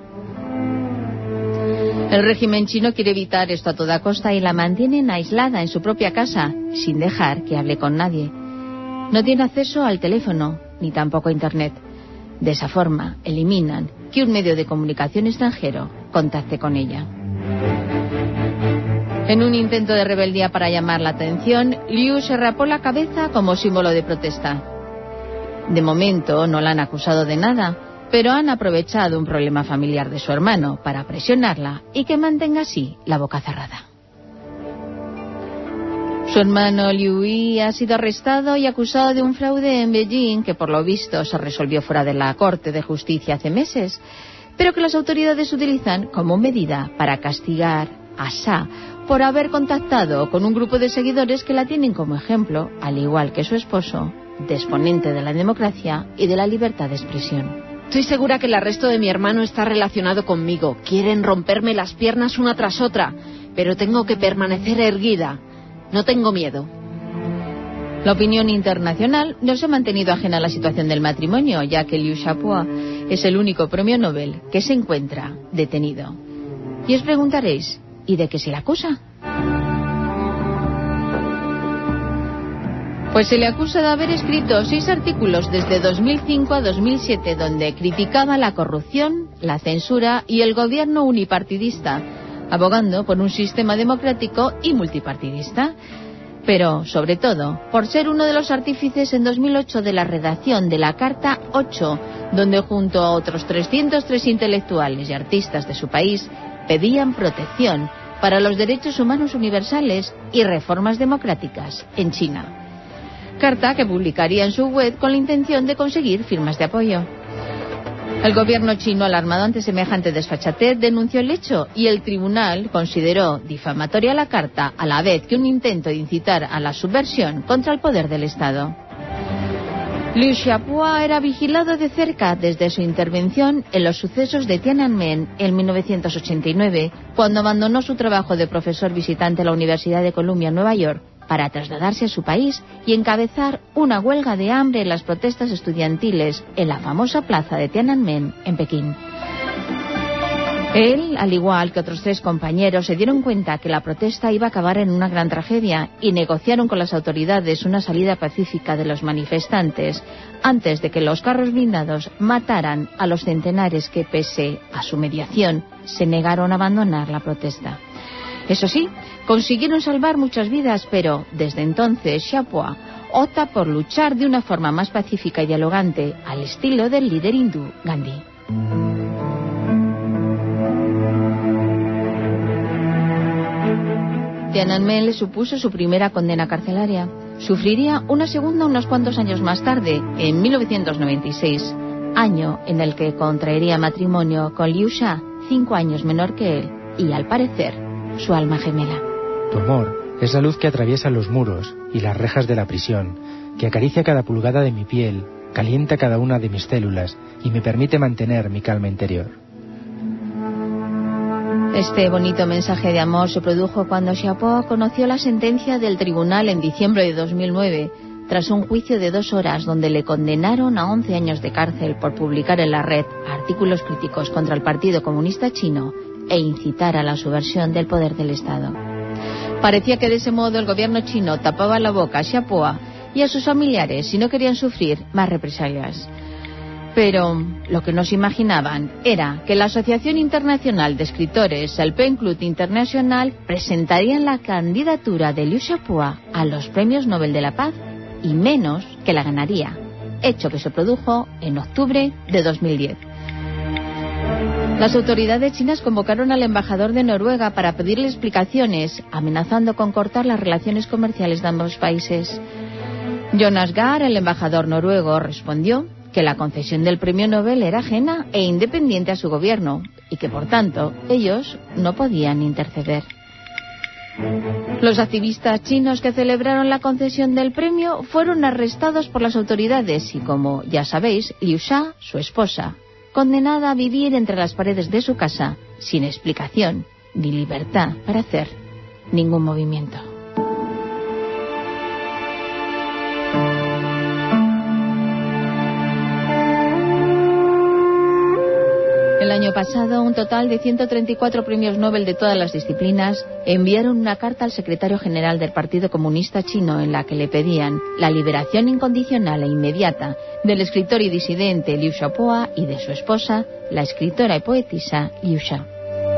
El régimen chino quiere evitar esto a toda costa y la mantienen aislada en su propia casa, sin dejar que hable con nadie. No tiene acceso al teléfono, ni tampoco a Internet. De esa forma, eliminan que un medio de comunicación extranjero contacte con ella. En un intento de rebeldía para llamar la atención, Liu se rapó la cabeza como símbolo de protesta. De momento no la han acusado de nada, pero han aprovechado un problema familiar de su hermano para presionarla y que mantenga así la boca cerrada. Su hermano Liu Yi ha sido arrestado y acusado de un fraude en Beijing que por lo visto se resolvió fuera de la Corte de Justicia hace meses, pero que las autoridades utilizan como medida para castigar a Sha por haber contactado con un grupo de seguidores que la tienen como ejemplo, al igual que su esposo, de exponente de la democracia y de la libertad de expresión. Estoy segura que el arresto de mi hermano está relacionado conmigo. Quieren romperme las piernas una tras otra, pero tengo que permanecer erguida. No tengo miedo. La opinión internacional no se ha mantenido ajena a la situación del matrimonio, ya que Liu Xiaobo es el único premio Nobel que se encuentra detenido. Y os preguntaréis, ¿y de qué se le acusa? Pues se le acusa de haber escrito seis artículos desde dos mil cinco a dos mil siete donde criticaba la corrupción, la censura y el gobierno unipartidista, abogando por un sistema democrático y multipartidista, pero sobre todo por ser uno de los artífices en dos mil ocho de la redacción de la Carta ocho, donde junto a otros trescientos tres intelectuales y artistas de su país pedían protección para los derechos humanos universales y reformas democráticas en China. Carta que publicaría en su web con la intención de conseguir firmas de apoyo. El gobierno chino, alarmado ante semejante desfachatez, denunció el hecho y el tribunal consideró difamatoria la carta, a la vez que un intento de incitar a la subversión contra el poder del Estado. Liu Xiaobo era vigilado de cerca desde su intervención en los sucesos de Tiananmen en mil novecientos ochenta y nueve, cuando abandonó su trabajo de profesor visitante a la Universidad de Columbia en Nueva York para trasladarse a su país y encabezar una huelga de hambre en las protestas estudiantiles en la famosa plaza de Tiananmen en Pekín. Él, al igual que otros tres compañeros, se dieron cuenta que la protesta iba a acabar en una gran tragedia y negociaron con las autoridades una salida pacífica de los manifestantes antes de que los carros blindados mataran a los centenares que, pese a su mediación, se negaron a abandonar la protesta. Eso sí, consiguieron salvar muchas vidas, pero desde entonces Xiaobo opta por luchar de una forma más pacífica y dialogante, al estilo del líder hindú Gandhi. Tiananmen le supuso su primera condena carcelaria. Sufriría una segunda unos cuantos años más tarde, en mil novecientos noventa y seis, año en el que contraería matrimonio con Liu Sha, cinco años menor que él, y al parecer, su alma gemela. Tu amor es la luz que atraviesa los muros y las rejas de la prisión, que acaricia cada pulgada de mi piel, calienta cada una de mis células y me permite mantener mi calma interior. Este bonito mensaje de amor se produjo cuando Xiaobo conoció la sentencia del tribunal en diciembre de dos mil nueve, tras un juicio de dos horas donde le condenaron a once años de cárcel por publicar en la red artículos críticos contra el Partido Comunista Chino e incitar a la subversión del poder del Estado. Parecía que de ese modo el gobierno chino tapaba la boca a Xiaobo y a sus familiares si no querían sufrir más represalias. Pero lo que no se imaginaban era que la Asociación Internacional de Escritores, el Pen Club International, presentarían la candidatura de Liu Xiaobo a los Premios Nobel de la Paz y menos que la ganaría, hecho que se produjo en octubre de dos mil diez. Las autoridades chinas convocaron al embajador de Noruega para pedirle explicaciones, amenazando con cortar las relaciones comerciales de ambos países. Jonas Gahr, el embajador noruego, respondió que la concesión del premio Nobel era ajena e independiente a su gobierno y que, por tanto, ellos no podían interceder. Los activistas chinos que celebraron la concesión del premio fueron arrestados por las autoridades y, como ya sabéis, Liu Sha, su esposa, condenada a vivir entre las paredes de su casa sin explicación ni libertad para hacer ningún movimiento. El año pasado, un total de ciento treinta y cuatro premios Nobel de todas las disciplinas enviaron una carta al secretario general del Partido Comunista Chino en la que le pedían la liberación incondicional e inmediata del escritor y disidente Liu Xiaobo y de su esposa, la escritora y poetisa Liu Sha.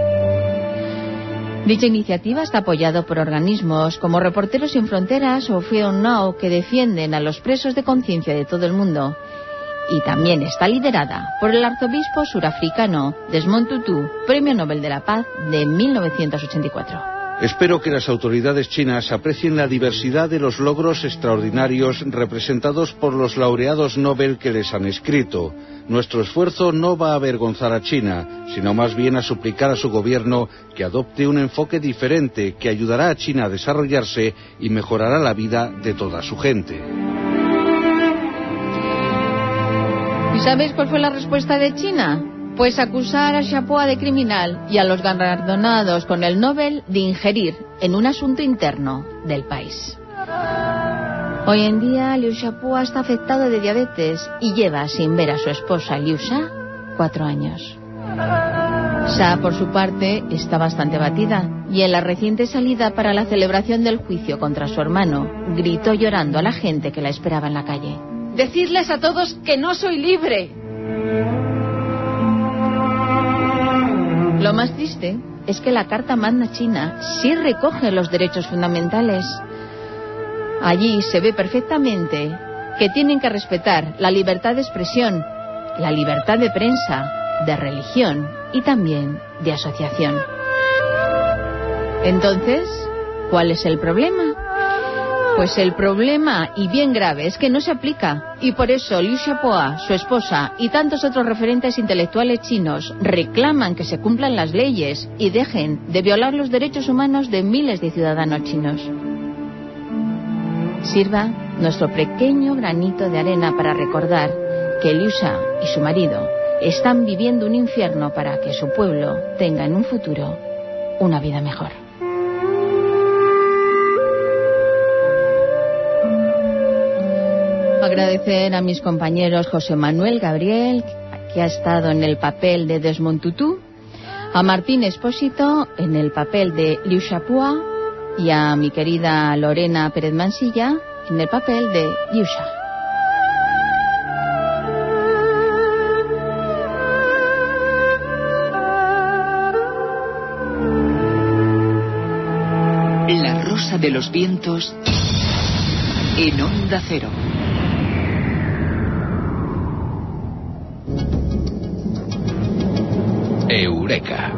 Dicha iniciativa está apoyada por organismos como Reporteros Sin Fronteras o Freedom Now, que defienden a los presos de conciencia de todo el mundo. Y también está liderada por el arzobispo surafricano Desmond Tutu, Premio Nobel de la Paz de mil novecientos ochenta y cuatro. Espero que las autoridades chinas aprecien la diversidad de los logros extraordinarios representados por los laureados Nobel que les han escrito. Nuestro esfuerzo no va a avergonzar a China, sino más bien a suplicar a su gobierno que adopte un enfoque diferente que ayudará a China a desarrollarse y mejorará la vida de toda su gente. ¿Y sabéis cuál fue la respuesta de China? Pues acusar a Xiaobo de criminal y a los galardonados con el Nobel de injerir en un asunto interno del país. Hoy en día Liu Xiaobo está afectado de diabetes y lleva sin ver a su esposa Liu Sha cuatro años. Sha, por su parte, está bastante batida y en la reciente salida para la celebración del juicio contra su hermano, gritó llorando a la gente que la esperaba en la calle. Decirles a todos que no soy libre. Lo más triste es que la Carta Magna china sí recoge los derechos fundamentales. Allí se ve perfectamente que tienen que respetar la libertad de expresión, la libertad de prensa, de religión y también de asociación. Entonces, ¿cuál es el problema? Pues el problema, y bien grave, es que no se aplica. Y por eso Liu Xiaobo, su esposa y tantos otros referentes intelectuales chinos reclaman que se cumplan las leyes y dejen de violar los derechos humanos de miles de ciudadanos chinos. Sirva nuestro pequeño granito de arena para recordar que Liu Sha y su marido están viviendo un infierno para que su pueblo tenga en un futuro una vida mejor. Agradecer a mis compañeros José Manuel Gabriel, que ha estado en el papel de Desmond Tutu, a Martín Espósito en el papel de Liu Xiaobo y a mi querida Lorena Pérez Mansilla en el papel de Liu Sha. La Rosa de los Vientos en Onda Cero. Eureka.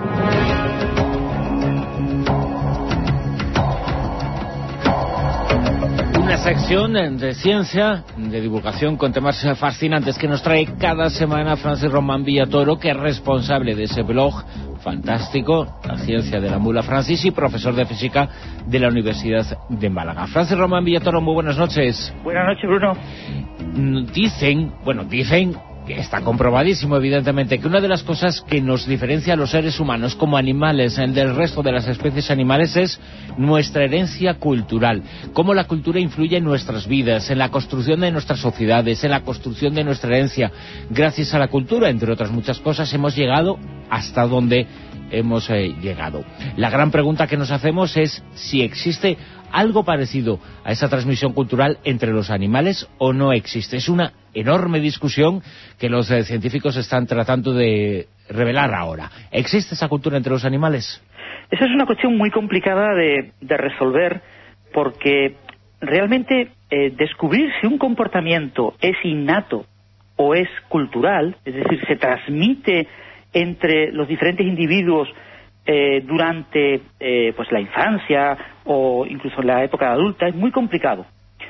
Una sección de ciencia, de divulgación con temas fascinantes que nos trae cada semana Francis Román Villatoro, que es responsable de ese blog fantástico, La Ciencia de la Mula Francis, y profesor de física de la Universidad de Málaga. Francis Román Villatoro, muy buenas noches. Buenas noches, Bruno. Dicen, bueno, dicen... que está comprobadísimo, evidentemente, que una de las cosas que nos diferencia a los seres humanos como animales del resto de las especies animales es nuestra herencia cultural. Cómo la cultura influye en nuestras vidas, en la construcción de nuestras sociedades, en la construcción de nuestra herencia. Gracias a la cultura, entre otras muchas cosas, hemos llegado hasta donde hemos eh, llegado. La gran pregunta que nos hacemos es si existe algo parecido a esa transmisión cultural entre los animales o no existe. Es una enorme discusión que los eh, científicos están tratando de revelar ahora. ¿Existe esa cultura entre los animales? Esa es una cuestión muy complicada de, de resolver, porque realmente eh, descubrir si un comportamiento es innato o es cultural, es decir, se transmite entre los diferentes individuos eh, durante eh, pues la infancia o incluso en la época adulta, es muy complicado.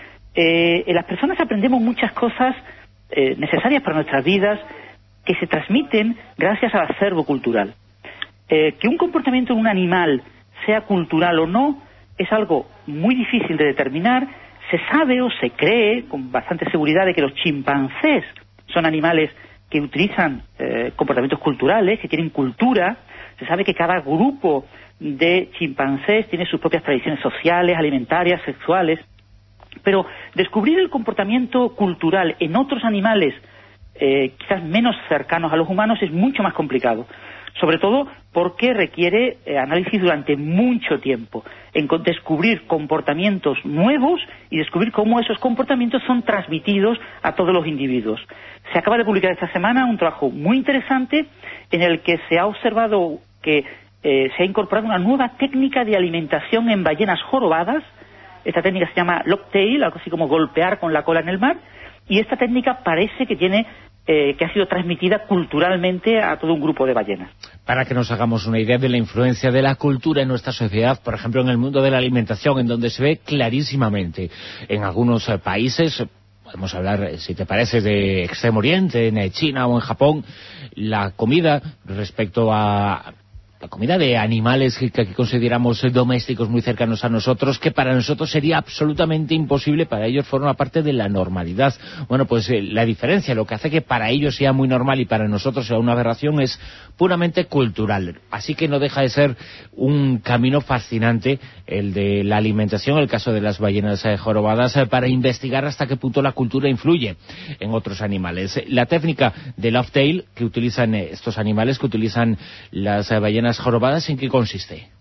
Eh, en las personas aprendemos muchas cosas eh, necesarias para nuestras vidas que se transmiten gracias al acervo cultural. Eh, que un comportamiento en un animal sea cultural o no es algo muy difícil de determinar. Se sabe o se cree con bastante seguridad de que los chimpancés son animales que utilizan eh, comportamientos culturales, que tienen cultura. Se sabe que cada grupo de chimpancés tiene sus propias tradiciones sociales, alimentarias, sexuales. Pero descubrir el comportamiento cultural en otros animales eh, quizás menos cercanos a los humanos es mucho más complicado. Sobre todo porque requiere eh, análisis durante mucho tiempo, en descubrir comportamientos nuevos y descubrir cómo esos comportamientos son transmitidos a todos los individuos. Se acaba de publicar esta semana un trabajo muy interesante en el que se ha observado que eh, se ha incorporado una nueva técnica de alimentación en ballenas jorobadas. Esta técnica se llama locktail, algo así como golpear con la cola en el mar, y esta técnica parece que tiene eh, que ha sido transmitida culturalmente a todo un grupo de ballenas. Para que nos hagamos una idea de la influencia de la cultura en nuestra sociedad, por ejemplo, en el mundo de la alimentación, en donde se ve clarísimamente en algunos eh, países, podemos hablar, si te parece, de Extremo Oriente, en China o en Japón, la comida respecto a la comida de animales que, que aquí consideramos domésticos muy cercanos a nosotros, que para nosotros sería absolutamente imposible, para ellos forma parte de la normalidad. Bueno, pues eh, la diferencia, lo que hace que para ellos sea muy normal y para nosotros sea una aberración, es puramente cultural. Así que no deja de ser un camino fascinante el de la alimentación, el caso de las ballenas eh, jorobadas, eh, para investigar hasta qué punto la cultura influye en otros animales. La técnica de Locktail que utilizan eh, estos animales, que utilizan las eh, ballenas jorobadas, ¿en qué consiste?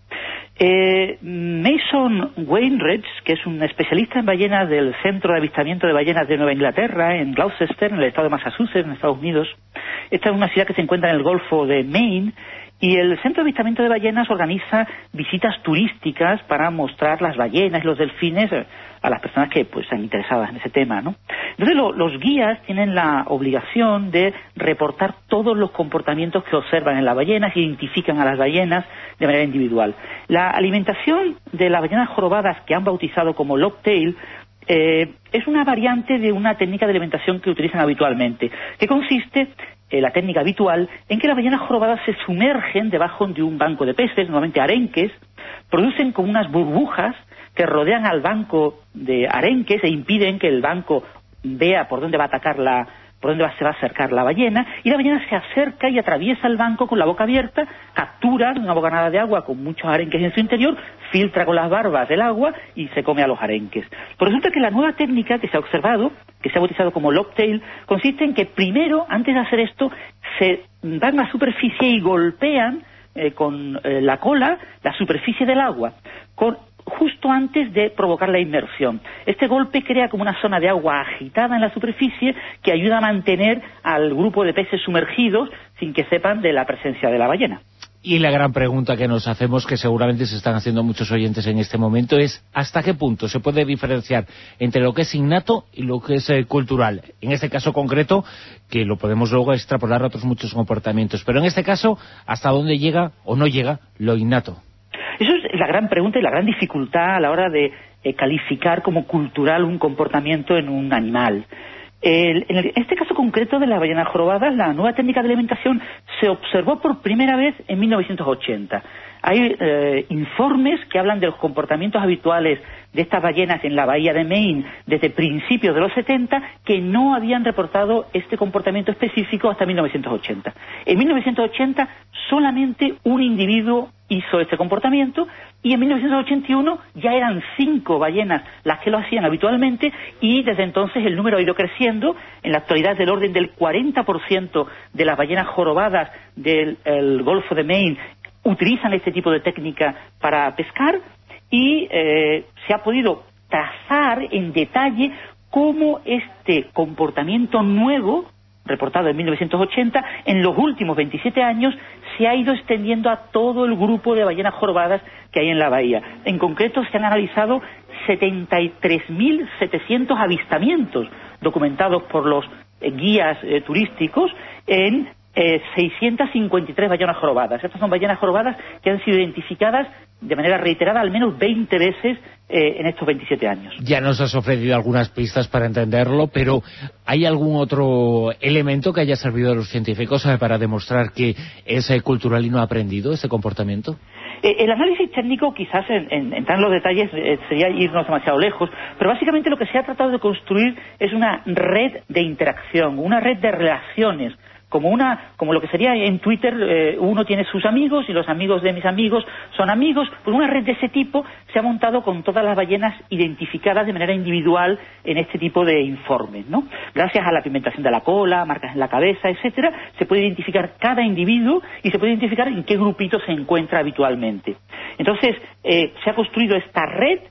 Eh, Mason Wainwright, que es un especialista en ballenas del Centro de Avistamiento de Ballenas de Nueva Inglaterra, en Gloucester, en el estado de Massachusetts, en Estados Unidos. Esta es una ciudad que se encuentra en el Golfo de Maine, Y el Centro de Avistamiento de Ballenas organiza visitas turísticas para mostrar las ballenas y los delfines a las personas que pues están interesadas en ese tema, ¿no? Entonces lo, los guías tienen la obligación de reportar todos los comportamientos que observan en las ballenas, identifican a las ballenas de manera individual. La alimentación de las ballenas jorobadas, que han bautizado como lobtail, eh, es una variante de una técnica de alimentación que utilizan habitualmente, que consiste Eh, la técnica habitual, en que las ballenas jorobadas se sumergen debajo de un banco de peces, normalmente arenques, producen como unas burbujas que rodean al banco de arenques e impiden que el banco vea por dónde va a atacar la, por dónde va, se va a acercar la ballena, y la ballena se acerca y atraviesa el banco con la boca abierta, captura una bocanada de agua con muchos arenques en su interior, filtra con las barbas el agua y se come a los arenques. Pues resulta que la nueva técnica que se ha observado, que se ha bautizado como lobtail, consiste en que primero, antes de hacer esto, se van a la superficie y golpean eh, con eh, la cola la superficie del agua, con, justo antes de provocar la inmersión. Este golpe crea como una zona de agua agitada en la superficie que ayuda a mantener al grupo de peces sumergidos sin que sepan de la presencia de la ballena. Y la gran pregunta que nos hacemos, que seguramente se están haciendo muchos oyentes en este momento, es ¿hasta qué punto se puede diferenciar entre lo que es innato y lo que es eh, cultural? En este caso concreto, que lo podemos luego extrapolar a otros muchos comportamientos, pero en este caso, ¿hasta dónde llega o no llega lo innato? Eso es la gran pregunta y la gran dificultad a la hora de eh, calificar como cultural un comportamiento en un animal. El, en, el, en este caso concreto de las ballenas jorobadas, la nueva técnica de alimentación se observó por primera vez en mil novecientos ochenta. Hay eh, informes que hablan de los comportamientos habituales de estas ballenas en la bahía de Maine desde principios de los setenta, que no habían reportado este comportamiento específico hasta mil novecientos ochenta. En mil novecientos ochenta solamente un individuo hizo este comportamiento, y en mil novecientos ochenta y uno ya eran cinco ballenas las que lo hacían habitualmente, y desde entonces el número ha ido creciendo. En la actualidad es del orden del cuarenta por ciento de las ballenas jorobadas del el Golfo de Maine utilizan este tipo de técnica para pescar, y eh, se ha podido trazar en detalle cómo este comportamiento nuevo, reportado en mil novecientos ochenta, en los últimos veintisiete años se ha ido extendiendo a todo el grupo de ballenas jorobadas que hay en la bahía. En concreto se han analizado setenta y tres mil setecientos avistamientos documentados por los eh, guías eh, turísticos en eh, seiscientas cincuenta y tres ballenas jorobadas. Estas son ballenas jorobadas que han sido identificadas de manera reiterada al menos veinte veces eh, en estos veintisiete años. Ya nos has ofrecido algunas pistas para entenderlo, pero ¿hay algún otro elemento que haya servido a los científicos eh, para demostrar que es eh, cultural y no aprendido ese comportamiento? Eh, el análisis técnico, quizás en, en, entrar en los detalles eh, sería irnos demasiado lejos, pero básicamente lo que se ha tratado de construir es una red de interacción, una red de relaciones, como una como lo que sería en Twitter, eh, uno tiene sus amigos y los amigos de mis amigos son amigos. Pues una red de ese tipo se ha montado con todas las ballenas identificadas de manera individual en este tipo de informes, ¿no? Gracias a la pigmentación de la cola, marcas en la cabeza, etcétera, se puede identificar cada individuo y se puede identificar en qué grupito se encuentra habitualmente. Entonces, eh, se ha construido esta red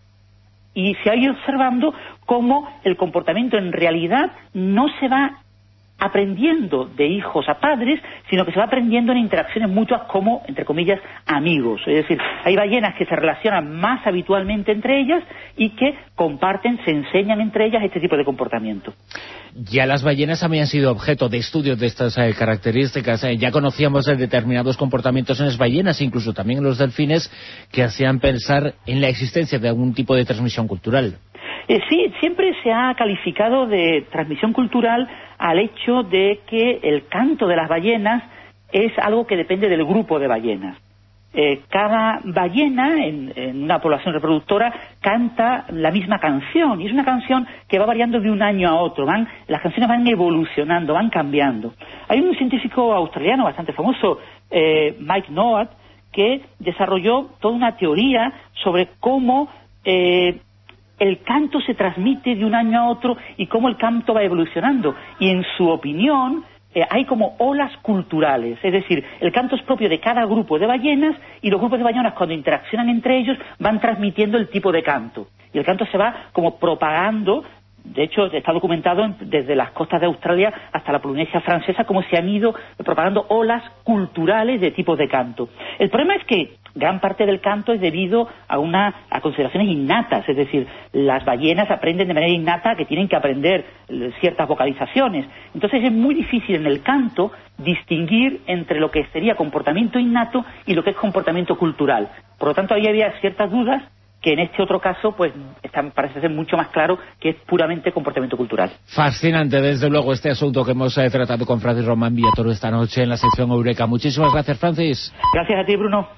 y se ha ido observando cómo el comportamiento en realidad no se va aprendiendo de hijos a padres, sino que se va aprendiendo en interacciones mutuas como, entre comillas, amigos. Es decir, hay ballenas que se relacionan más habitualmente entre ellas y que comparten, se enseñan entre ellas este tipo de comportamiento. Ya las ballenas habían sido objeto de estudios de estas eh, características. Eh, ya conocíamos eh, determinados comportamientos en las ballenas, incluso también en los delfines, que hacían pensar en la existencia de algún tipo de transmisión cultural. Eh, sí, siempre se ha calificado de transmisión cultural al hecho de que el canto de las ballenas es algo que depende del grupo de ballenas. Eh, cada ballena en, en una población reproductora canta la misma canción, y es una canción que va variando de un año a otro. Van, las canciones van evolucionando, van cambiando. Hay un científico australiano bastante famoso, eh, Mike Noat, que desarrolló toda una teoría sobre cómo eh, el canto se transmite de un año a otro y cómo el canto va evolucionando. Y en su opinión, eh, hay como olas culturales. Es decir, el canto es propio de cada grupo de ballenas, y los grupos de ballenas, cuando interaccionan entre ellos, van transmitiendo el tipo de canto. Y el canto se va como propagando De hecho, está documentado en, desde las costas de Australia hasta la Polinesia Francesa, cómo se han ido propagando olas culturales de tipos de canto. El problema es que gran parte del canto es debido a una a consideraciones innatas, es decir, las ballenas aprenden de manera innata que tienen que aprender ciertas vocalizaciones. Entonces es muy difícil en el canto distinguir entre lo que sería comportamiento innato y lo que es comportamiento cultural. Por lo tanto, ahí había ciertas dudas que en este otro caso pues está, parece ser mucho más claro que es puramente comportamiento cultural. Fascinante, desde luego, este asunto que hemos eh, tratado con Francis Román Villatoro esta noche en la sección Eureka. Muchísimas gracias, Francis. Gracias a ti, Bruno.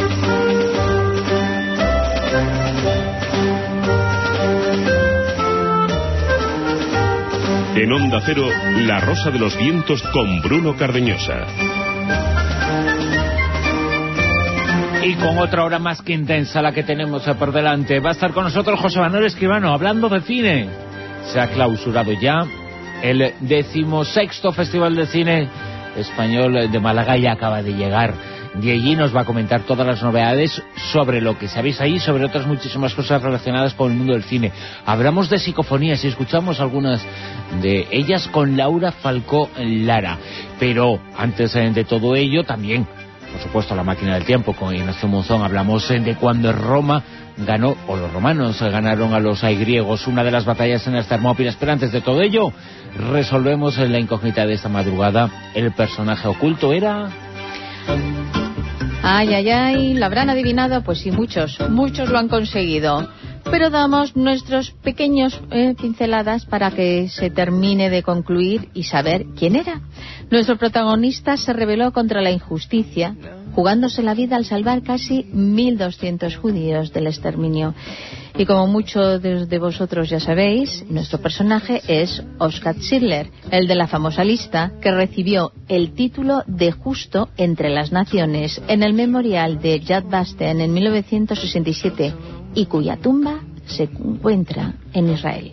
En Onda Cero, La Rosa de los Vientos con Bruno Cardeñosa. Y con otra hora más que intensa la que tenemos por delante. Va a estar con nosotros José Manuel Escribano hablando de cine. Se ha clausurado ya el decimosexto Festival de Cine Español de Málaga y acaba de llegar. De allí nos va a comentar todas las novedades sobre lo que sabéis ahí, sobre otras muchísimas cosas relacionadas con el mundo del cine. Hablamos de psicofonías y escuchamos algunas de ellas con Laura Falcó Lara. Pero antes de todo ello también, por supuesto, La Máquina del Tiempo con Ignacio Monzón. Hablamos de cuando Roma ganó, o los romanos ganaron a los griegos, una de las batallas en las Termópilas. Pero antes de todo ello, resolvemos la incógnita de esta madrugada. El personaje oculto era... Ay, ay, ay, ¿lo habrán adivinado? Pues sí, muchos, muchos lo han conseguido. Pero damos nuestros pequeños eh, pinceladas para que se termine de concluir y saber quién era. Nuestro protagonista se rebeló contra la injusticia, jugándose la vida al salvar casi mil doscientos judíos del exterminio. Y como muchos de, de vosotros ya sabéis, nuestro personaje es Oskar Schindler, el de la famosa lista que recibió el título de Justo entre las Naciones en el memorial de Yad Vashem en mil novecientos sesenta y siete y cuya tumba se encuentra en Israel.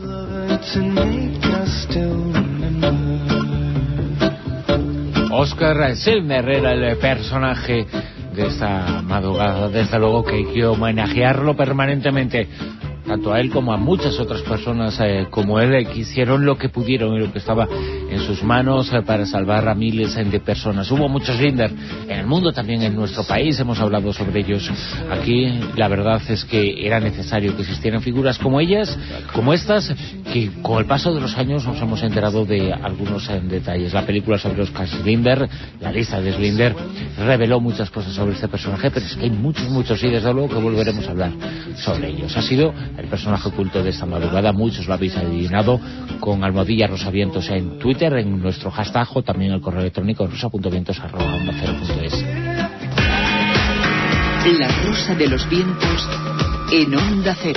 Oskar Schindler era el personaje de esta madrugada, desde luego que hay que homenajearlo permanentemente, tanto a él como a muchas otras personas eh, como él, eh, que hicieron lo que pudieron y lo que estaba en sus manos eh, para salvar a miles eh, de personas. Hubo muchos Schindler en el mundo, también en nuestro país, hemos hablado sobre ellos aquí. La verdad es que era necesario que existieran figuras como ellas, como estas, que con el paso de los años nos hemos enterado de algunos eh, detalles. La película sobre Oskar Schindler, la lista de Schindler, reveló muchas cosas sobre este personaje, pero es que hay muchos, muchos, y desde luego que volveremos a hablar sobre ellos. Ha sido el personaje oculto de esta madrugada, muchos lo habéis adivinado, con almohadilla rosavientos en Twitter, en nuestro hashtag, o también el correo electrónico rosa punto vientos arroba onda cero punto es. La Rosa de los Vientos en Onda Cero.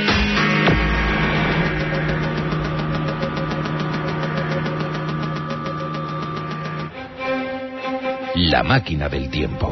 La Máquina del Tiempo.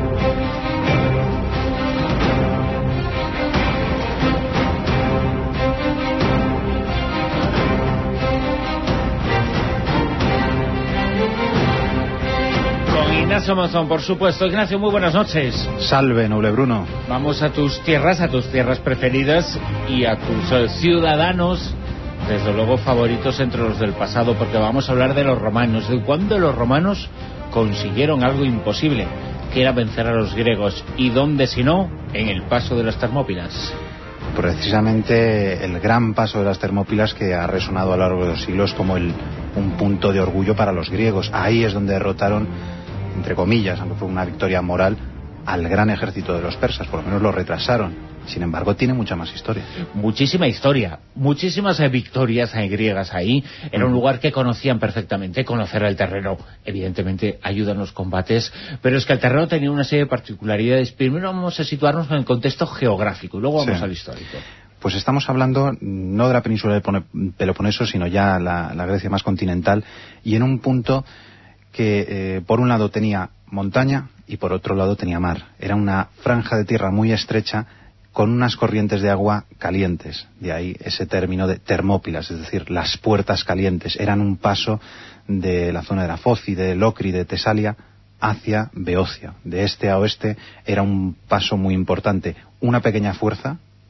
Ignacio Monzón, por supuesto. Ignacio, muy buenas noches. Salve, noble Bruno. Vamos a tus tierras, a tus tierras preferidas y a tus eh, ciudadanos, desde luego favoritos entre los del pasado, porque vamos a hablar de los romanos, de cuándo los romanos consiguieron algo imposible, que era vencer a los griegos, y dónde si no, en el paso de las Termópilas. Precisamente el gran paso de las Termópilas, que ha resonado a lo largo de los siglos como el, un punto de orgullo para los griegos. Ahí es donde derrotaron, entre comillas, aunque fue una victoria moral, al gran ejército de los persas, por lo menos lo retrasaron. Sin embargo, tiene mucha más historia. Muchísima historia, muchísimas eh, victorias eh, griegas ahí. Era un lugar que conocían perfectamente. Conocer el terreno, evidentemente, ayuda en los combates, pero es que el terreno tenía una serie de particularidades. Primero vamos a situarnos en el contexto geográfico y luego vamos sí. al histórico. Pues estamos hablando no de la península del Peloponeso, sino ya la, la Grecia más continental, y en un punto que eh, por un lado tenía montaña y por otro lado tenía mar. Era una franja de tierra muy estrecha con unas corrientes de agua calientes. De ahí ese término de Termópilas, es decir, las puertas calientes. Eran un paso de la zona de la Foci, de Locri, de Tesalia, hacia Beocia. De este a oeste era un paso muy importante. Una pequeña fuerza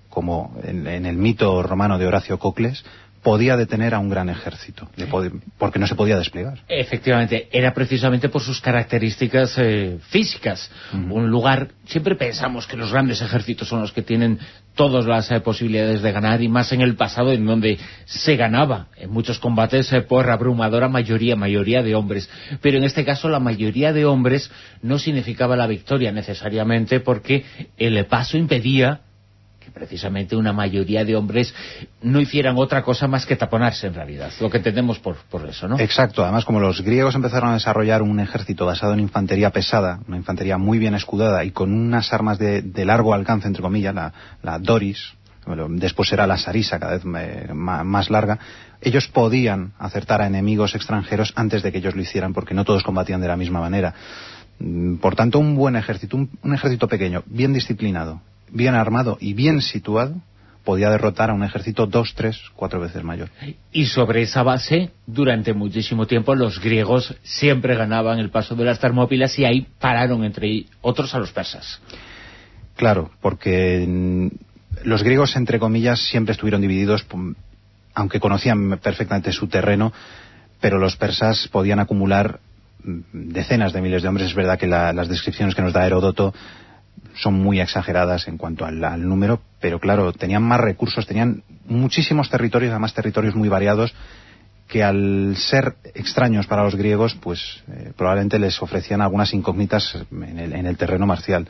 como en, en el mito romano de Horacio Cocles, podía detener a un gran ejército, porque no se podía desplegar. Efectivamente, era precisamente por sus características eh, físicas. Uh-huh. Un lugar, siempre pensamos que los grandes ejércitos son los que tienen todas las eh, posibilidades de ganar, y más en el pasado, en donde se ganaba en muchos combates eh, por abrumadora mayoría, mayoría de hombres. Pero en este caso la mayoría de hombres no significaba la victoria necesariamente, porque el paso impedía precisamente una mayoría de hombres no hicieran otra cosa más que taponarse, en realidad, lo que entendemos por, por eso, ¿no? Exacto. Además, como los griegos empezaron a desarrollar un ejército basado en infantería pesada, una infantería muy bien escudada y con unas armas de, de largo alcance, entre comillas, la, la doris, bueno, después será la sarisa, cada vez eh, más larga, ellos podían acertar a enemigos extranjeros antes de que ellos lo hicieran, porque no todos combatían de la misma manera. Por tanto, un buen ejército, un, un ejército pequeño, bien disciplinado, bien armado y bien situado, podía derrotar a un ejército dos, tres, cuatro veces mayor. Y sobre esa base, durante muchísimo tiempo, los griegos siempre ganaban el paso de las Termópilas, y ahí pararon, entre otros, a los persas. Claro, porque los griegos, entre comillas, siempre estuvieron divididos, aunque conocían perfectamente su terreno, pero los persas podían acumular decenas de miles de hombres. Es verdad que la, las descripciones que nos da Heródoto son muy exageradas en cuanto al, al número, pero claro, tenían más recursos, tenían muchísimos territorios, además territorios muy variados, que al ser extraños para los griegos, pues eh, probablemente les ofrecían algunas incógnitas en el, en el terreno marcial.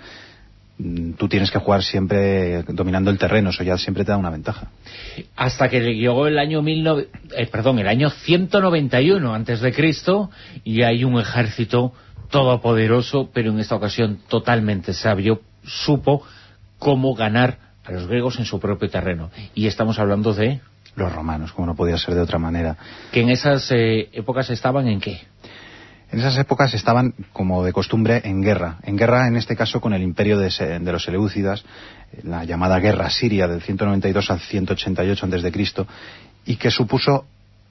Tú tienes que jugar siempre dominando el terreno, eso ya siempre te da una ventaja. Hasta que llegó el año mil nove... eh, perdón, el año ciento noventa y uno antes de Cristo, y hay un ejército todopoderoso, pero en esta ocasión totalmente sabio, supo cómo ganar a los griegos en su propio terreno. Y estamos hablando de los romanos, como no podía ser de otra manera. Que en esas eh, épocas estaban ¿en qué? En esas épocas estaban, como de costumbre, en guerra. En guerra, en este caso, con el imperio de, de los Seleucidas, la llamada Guerra Siria del ciento noventa y dos al ciento ochenta y ocho antes de Cristo, y que supuso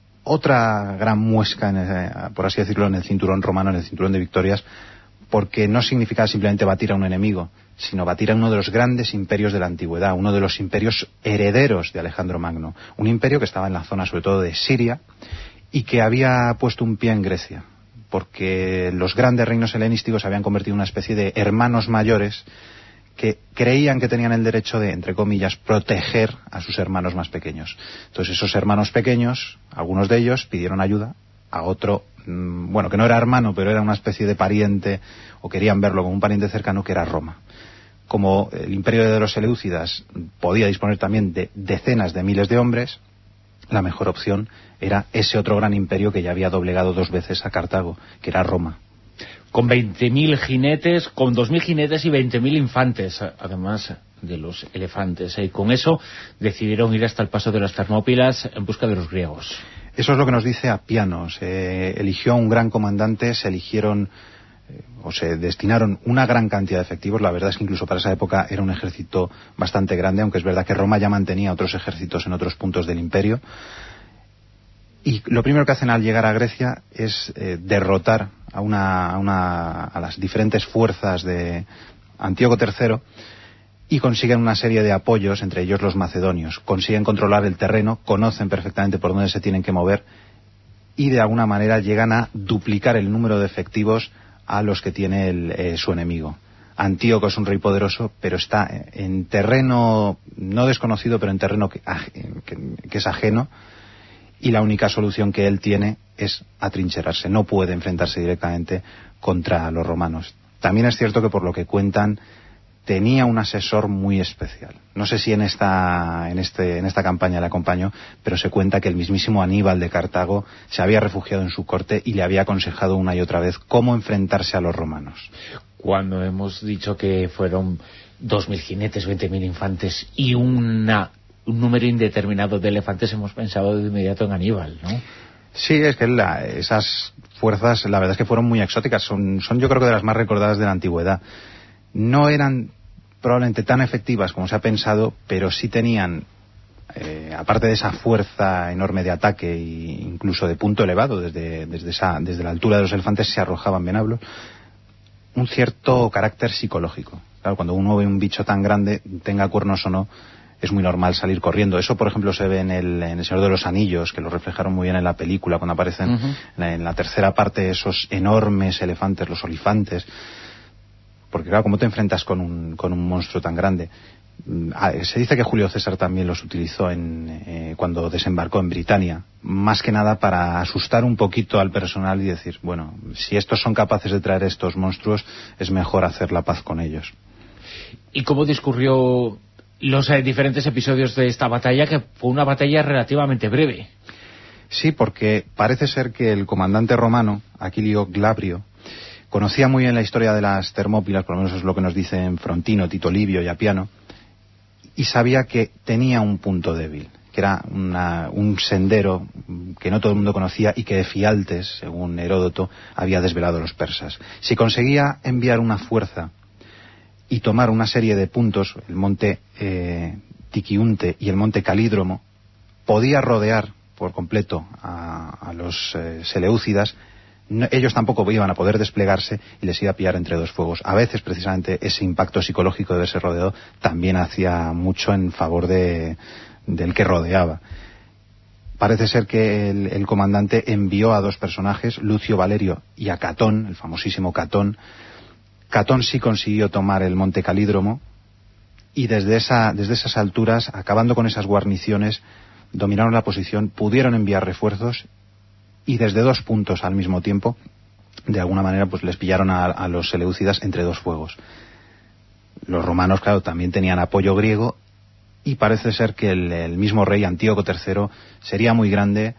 otra gran muesca, en el, por así decirlo, en el cinturón romano, en el cinturón de victorias, porque no significaba simplemente batir a un enemigo, sino batir a uno de los grandes imperios de la antigüedad, uno de los imperios herederos de Alejandro Magno. Un imperio que estaba en la zona, sobre todo, de Siria, y que había puesto un pie en Grecia, porque los grandes reinos helenísticos se habían convertido en una especie de hermanos mayores que creían que tenían el derecho de, entre comillas, proteger a sus hermanos más pequeños. Entonces esos hermanos pequeños, algunos de ellos pidieron ayuda a otro, mmm, bueno, que no era hermano, pero era una especie de pariente, o querían verlo como un pariente cercano, que era Roma. Como el imperio de los Seleucidas podía disponer también de decenas de miles de hombres, la mejor opción era ese otro gran imperio que ya había doblegado dos veces a Cartago, que era Roma. Con veinte mil jinetes, con dos mil jinetes y veinte mil infantes, además de los elefantes. Y con eso decidieron ir hasta el paso de las Termópilas en busca de los griegos. Eso es lo que nos dice Apiano. Se eligió un gran comandante, se eligieron eh, o se destinaron una gran cantidad de efectivos. La verdad es que incluso para esa época era un ejército bastante grande, aunque es verdad que Roma ya mantenía otros ejércitos en otros puntos del imperio. Y lo primero que hacen al llegar a Grecia es eh, derrotar a, una, a, una, a las diferentes fuerzas de Antíoco tercero, y consiguen una serie de apoyos, entre ellos los macedonios. Consiguen controlar el terreno, conocen perfectamente por dónde se tienen que mover, y de alguna manera llegan a duplicar el número de efectivos a los que tiene el, eh, su enemigo. Antíoco es un rey poderoso, pero está en terreno no desconocido, pero en terreno que, que, que es ajeno, y la única solución que él tiene es atrincherarse. No puede enfrentarse directamente contra los romanos. También es cierto que, por lo que cuentan, tenía un asesor muy especial. No sé si en esta, en este, en esta campaña le acompañó, pero se cuenta que el mismísimo Aníbal de Cartago se había refugiado en su corte y le había aconsejado una y otra vez cómo enfrentarse a los romanos. Cuando hemos dicho que fueron dos mil jinetes, veinte mil infantes y una... un número indeterminado de elefantes, hemos pensado de inmediato en Aníbal, ¿no? Sí, es que la, esas fuerzas, la verdad es que fueron muy exóticas, son, son yo creo que de las más recordadas de la antigüedad. No eran probablemente tan efectivas como se ha pensado, pero sí tenían, eh, aparte de esa fuerza enorme de ataque e incluso de punto elevado, desde, desde, esa, desde la altura de los elefantes se arrojaban venablos, un cierto carácter psicológico. Claro, cuando uno ve un bicho tan grande, tenga cuernos o no, es muy normal salir corriendo. Eso, por ejemplo, se ve en el, en el Señor de los Anillos, que lo reflejaron muy bien en la película, cuando aparecen uh-huh. en, la, en la tercera parte esos enormes elefantes, los olifantes. Porque claro, ¿cómo te enfrentas con un, con un monstruo tan grande? Se dice que Julio César también los utilizó en, eh, cuando desembarcó en Britania, más que nada para asustar un poquito al personal y decir, bueno, si estos son capaces de traer estos monstruos, es mejor hacer la paz con ellos. ¿Y cómo discurrió los eh, diferentes episodios de esta batalla, que fue una batalla relativamente breve? Sí, porque parece ser que el comandante romano, Aquilio Glabrio, conocía muy bien la historia de las Termópilas, por lo menos es lo que nos dicen Frontino, Tito Livio y Apiano, y sabía que tenía un punto débil, que era una, un sendero que no todo el mundo conocía y que de Fialtes, según Heródoto, había desvelado a los persas. Si conseguía enviar una fuerza y tomar una serie de puntos, el monte eh, Tiquiunte y el monte Calídromo, podía rodear por completo a, a los eh, Seleucidas. No, ellos tampoco iban a poder desplegarse y les iba a pillar entre dos fuegos. A veces, precisamente, ese impacto psicológico de verse rodeado también hacía mucho en favor de, del que rodeaba. Parece ser que el, el comandante envió a dos personajes, Lucio Valerio y a Catón, el famosísimo Catón. Catón sí consiguió tomar el monte Calídromo y desde, esa, desde esas alturas, acabando con esas guarniciones, dominaron la posición, pudieron enviar refuerzos y desde dos puntos al mismo tiempo, de alguna manera, pues les pillaron a, a los seleucidas entre dos fuegos. Los romanos, claro, también tenían apoyo griego y parece ser que el, el mismo rey Antíoco tercero sería muy grande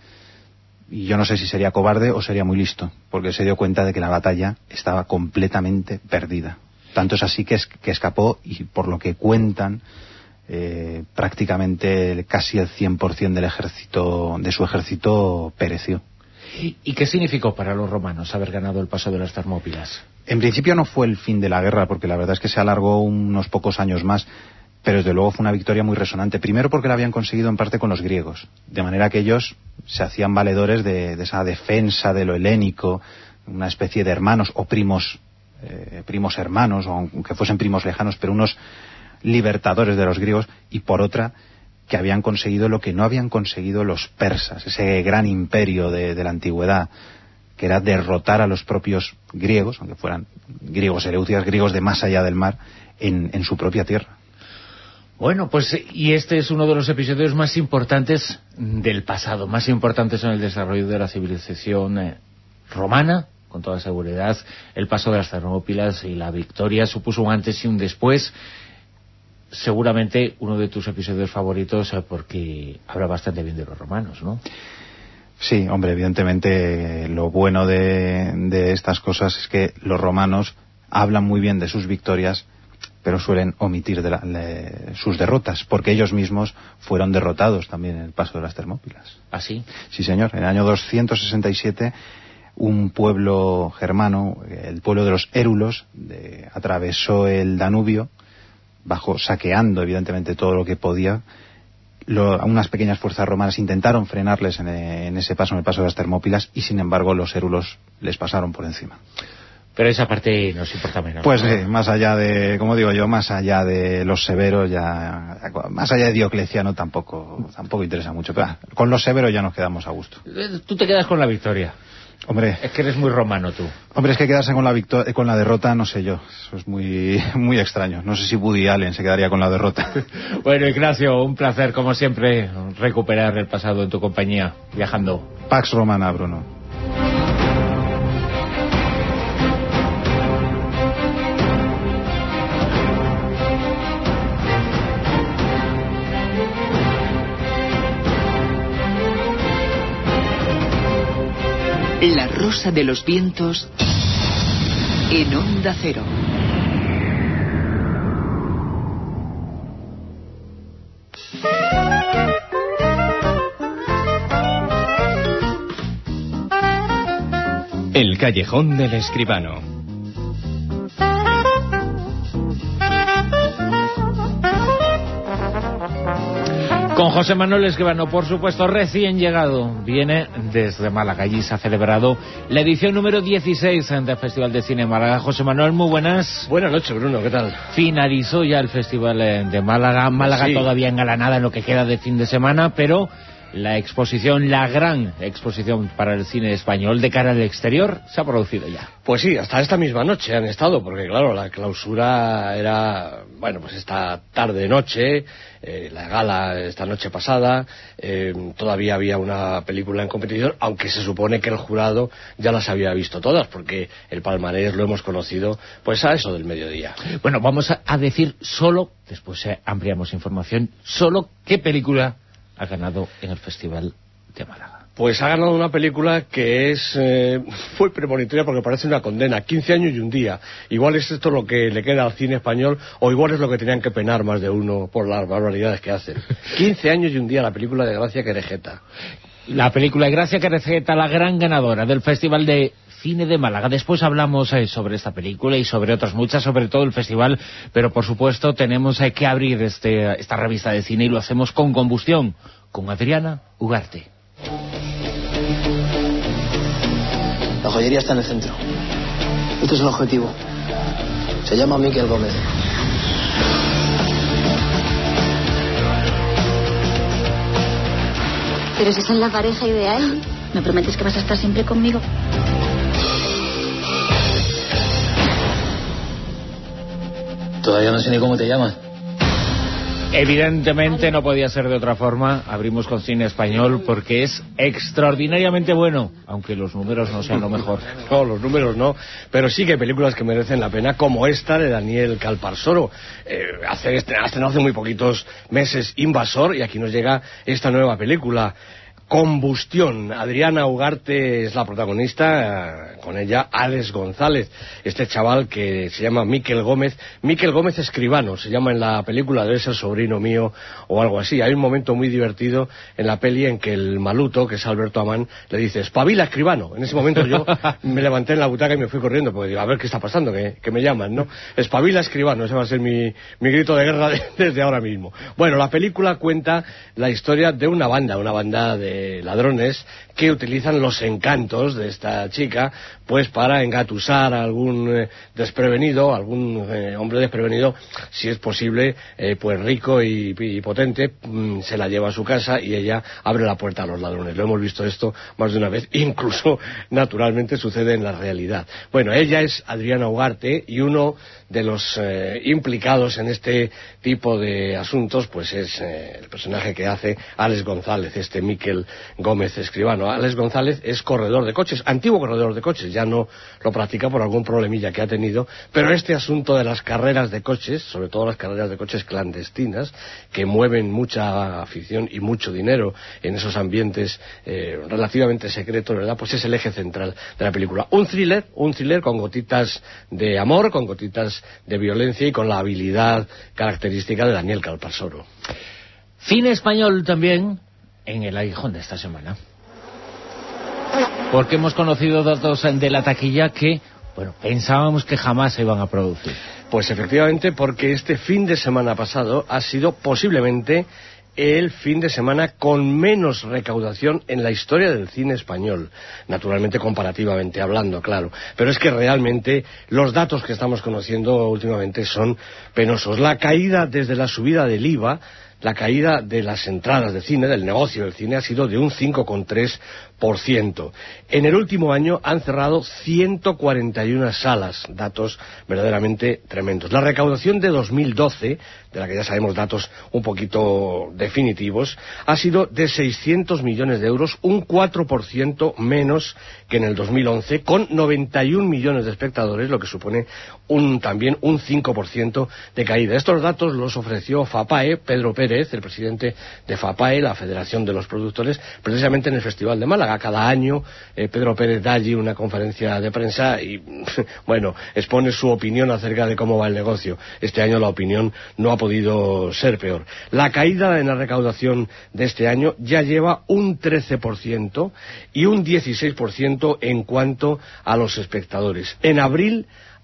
y yo no sé si sería cobarde o sería muy listo, porque se dio cuenta de que la batalla estaba completamente perdida. Tanto es así que, es, que escapó y por lo que cuentan, eh, prácticamente casi el cien por ciento del ejército, de su ejército pereció. ¿Y qué significó para los romanos haber ganado el paso de las Termópilas? En principio no fue el fin de la guerra, porque la verdad es que se alargó unos pocos años más, pero desde luego fue una victoria muy resonante. Primero porque la habían conseguido en parte con los griegos, de manera que ellos se hacían valedores de, de esa defensa de lo helénico, una especie de hermanos o primos, eh, primos hermanos, o aunque fuesen primos lejanos, pero unos libertadores de los griegos, y por otra que habían conseguido lo que no habían conseguido los persas, ese gran imperio de, de la antigüedad, que era derrotar a los propios griegos, aunque fueran griegos seleucidas, griegos de más allá del mar, en, en su propia tierra. Bueno, pues y este es uno de los episodios más importantes del pasado, más importantes en el desarrollo de la civilización eh, romana, con toda seguridad. El paso de las Termópilas y la victoria supuso un antes y un después. Seguramente uno de tus episodios favoritos, eh, porque habla bastante bien de los romanos, ¿no? Sí, hombre, evidentemente lo bueno de, de estas cosas es que los romanos hablan muy bien de sus victorias, pero suelen omitir de la, de sus derrotas, porque ellos mismos fueron derrotados también en el paso de las Termópilas. ¿Ah, sí? Sí, señor. En el año doscientos sesenta y siete, un pueblo germano, el pueblo de los érulos, de, atravesó el Danubio, bajo saqueando evidentemente todo lo que podía. Lo, unas pequeñas fuerzas romanas intentaron frenarles en, en ese paso, en el paso de las Termópilas, y sin embargo los érulos les pasaron por encima. Pero esa parte nos importa menos. Pues ¿no? sí, más allá de, como digo yo, más allá de los severos, ya, más allá de Diocleciano tampoco, tampoco interesa mucho. Pero ah, con los severos ya nos quedamos a gusto. Tú te quedas con la victoria. Hombre, es que eres muy romano tú. Hombre, es que quedarse con la victoria, con la derrota, no sé yo. Eso es muy, muy extraño. No sé si Woody Allen se quedaría con la derrota. Bueno, Ignacio, un placer, como siempre, recuperar el pasado en tu compañía, viajando. Pax Romana, Bruno. La Rosa de los Vientos en Onda Cero. El callejón del escribano. Con Con José Manuel Escribano, por supuesto, recién llegado. Viene desde Málaga. Allí se ha celebrado la edición número dieciséis del Festival de Cine de Málaga. José Manuel, muy buenas. Buenas noches, Bruno, ¿qué tal? Finalizó ya el Festival de Málaga. Málaga sí. Todavía engalanada en lo que queda de fin de semana, pero la exposición, la gran exposición para el cine español de cara al exterior, se ha producido ya. Pues sí, hasta esta misma noche han estado, porque claro, la clausura era, bueno, pues esta tarde-noche, eh, la gala esta noche pasada, eh, todavía había una película en competición, aunque se supone que el jurado ya las había visto todas, porque el palmarés lo hemos conocido pues a eso del mediodía. Bueno, vamos a, a decir solo, después eh, ampliamos información, solo qué película ha ganado en el Festival de Málaga. Pues ha ganado una película que es eh, muy premonitoria porque parece una condena, quince años y un día. Igual es esto lo que le queda al cine español, o igual es lo que tenían que penar más de uno por las barbaridades que hacen. quince años y un día, la película de Gracia Querejeta. La película de Gracia Querejeta, la gran ganadora del Festival de Cine de Málaga. Después hablamos eh, sobre esta película y sobre otras muchas, sobre todo el festival, pero por supuesto tenemos eh, que abrir este, esta revista de cine y lo hacemos con Combustión, con Adriana Ugarte. La joyería está en el centro. Este es el objetivo. Se llama Miquel Gómez. Pero si esa es la pareja ideal, ¿me prometes que vas a estar siempre conmigo? Todavía no sé ni cómo te llamas. Evidentemente no podía ser de otra forma. Abrimos con cine español porque es extraordinariamente bueno, aunque los números no sean lo mejor. No, los números no, pero sí que hay películas que merecen la pena, como esta de Daniel Calparsoro. Eh, hace, hace, hace muy poquitos meses Invasor, y aquí nos llega esta nueva película, Combustión. Adriana Ugarte es la protagonista, con ella Alex González, este chaval que se llama Miquel Gómez, Miquel Gómez Escribano, se llama en la película, debe ser sobrino mío o algo así. Hay un momento muy divertido en la peli en que el maluto, que es Alberto Amán, le dice, espabila Escribano. En ese momento yo me levanté en la butaca y me fui corriendo, porque digo, a ver qué está pasando, que, que me llaman, ¿no? Espabila Escribano, ese va a ser mi, mi grito de guerra de, desde ahora mismo. Bueno, la película cuenta la historia de una banda, una banda de ladrones que utilizan los encantos de esta chica pues para engatusar a algún eh, desprevenido, algún eh, hombre desprevenido, si es posible, eh, pues rico y, y potente, mm, se la lleva a su casa y ella abre la puerta a los ladrones. Lo hemos visto esto más de una vez, incluso naturalmente sucede en la realidad. Bueno, ella es Adriana Ugarte y uno de los eh, implicados en este tipo de asuntos pues es eh, el personaje que hace Alex González, este Miquel Gómez Escribano. Alex González es corredor de coches, antiguo corredor de coches, ya no lo practica por algún problemilla que ha tenido, pero este asunto de las carreras de coches, sobre todo las carreras de coches clandestinas, que mueven mucha afición y mucho dinero en esos ambientes eh, relativamente secretos, ¿verdad? Pues es el eje central de la película. Un thriller, un thriller con gotitas de amor, con gotitas de violencia y con la habilidad característica de Daniel Calparsoro. Cine español también en el aguijón de esta semana, porque hemos conocido datos de la taquilla que, bueno, pensábamos que jamás se iban a producir. Pues efectivamente, porque este fin de semana pasado ha sido posiblemente el fin de semana con menos recaudación en la historia del cine español, naturalmente comparativamente hablando, claro, pero es que realmente los datos que estamos conociendo últimamente son penosos. La caída desde la subida del I V A, la caída de las entradas de cine, del negocio del cine, ha sido de un cinco coma tres por ciento. En el último año han cerrado ciento cuarenta y una salas, datos verdaderamente tremendos. La recaudación de dos mil doce, de la que ya sabemos datos un poquito definitivos, ha sido de seiscientos millones de euros, un cuatro por ciento menos que en el dos mil once, con noventa y un millones de espectadores, lo que supone un, también un cinco por ciento de caída. Estos datos los ofreció FAPAE, Pedro Pérez, el presidente de FAPAE, la Federación de los Productores, precisamente en el Festival de Málaga. Cada año eh, Pedro Pérez da allí una conferencia de prensa y, bueno, expone su opinión acerca de cómo va el negocio. Este año la opinión no ha podido ser peor. La caída en la recaudación de este año ya lleva un trece por ciento y un dieciséis por ciento en cuanto a los espectadores. En abril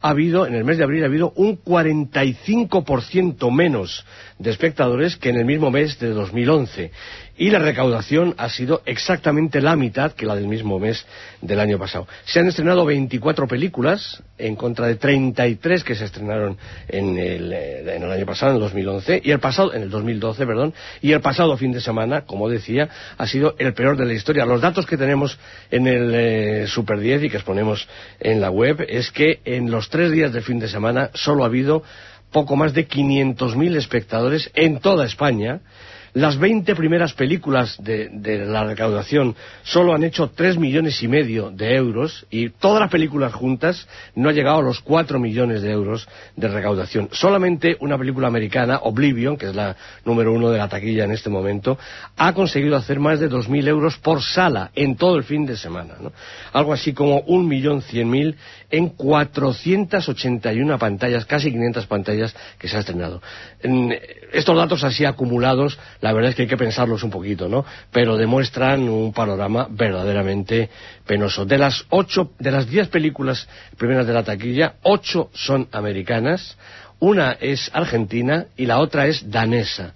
ha habido, en el mes de abril ha habido un cuarenta y cinco por ciento menos de espectadores que en el mismo mes de dos mil once. Y la recaudación ha sido exactamente la mitad que la del mismo mes del año pasado. Se han estrenado veinticuatro películas en contra de treinta y tres que se estrenaron en el, en el año pasado, en el dos mil once, y el pasado, en el dos mil doce, perdón, y el pasado fin de semana, como decía, ha sido el peor de la historia. Los datos que tenemos en el eh, Super diez y que exponemos en la web es que en los tres días del fin de semana solo ha habido poco más de quinientos mil espectadores en toda España. Las veinte primeras películas de, de la recaudación solo han hecho tres millones y medio de euros y todas las películas juntas no ha llegado a los cuatro millones de euros de recaudación. Solamente una película americana, Oblivion, que es la número uno de la taquilla en este momento, ha conseguido hacer más de dos mil euros por sala en todo el fin de semana, ¿no? Algo así como un millón cien mil en cuatrocientas ochenta y una pantallas, casi quinientas pantallas que se ha estrenado. En estos datos así acumulados, la verdad es que hay que pensarlos un poquito, ¿no? Pero demuestran un panorama verdaderamente penoso. De las ocho, de las diez películas primeras de la taquilla, ocho son americanas, una es argentina y la otra es danesa.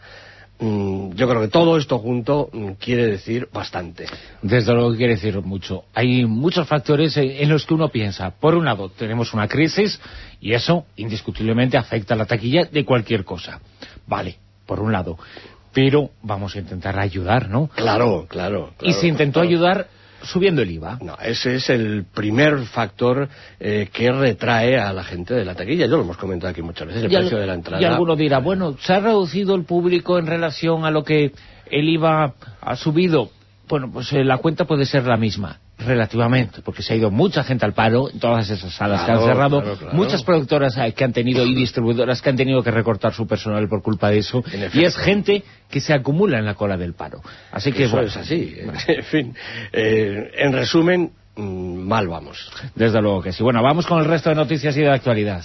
Yo creo que todo esto junto quiere decir bastante. Desde luego quiere decir mucho. Hay muchos factores en los que uno piensa. Por un lado, tenemos una crisis y eso indiscutiblemente afecta a la taquilla de cualquier cosa. Vale, por un lado. Pero vamos a intentar ayudar, ¿no? Claro, claro. claro y se intentó claro. ayudar subiendo el I V A. No, ese es el primer factor eh, que retrae a la gente de la taquilla. Ya lo hemos comentado aquí muchas veces, el y precio al, de la entrada. Y alguno dirá, bueno, ¿se ha reducido el público en relación a lo que el I V A ha subido? Bueno, pues eh, la cuenta puede ser la misma, relativamente, porque se ha ido mucha gente al paro, en todas esas salas claro, que han cerrado, claro, claro. muchas productoras eh, que han tenido y distribuidoras que han tenido que recortar su personal por culpa de eso, y es gente que se acumula en la cola del paro. Así que eso bueno, es así. En fin, eh, en resumen, mal vamos. Desde luego que sí. Bueno, vamos con el resto de noticias y de actualidad,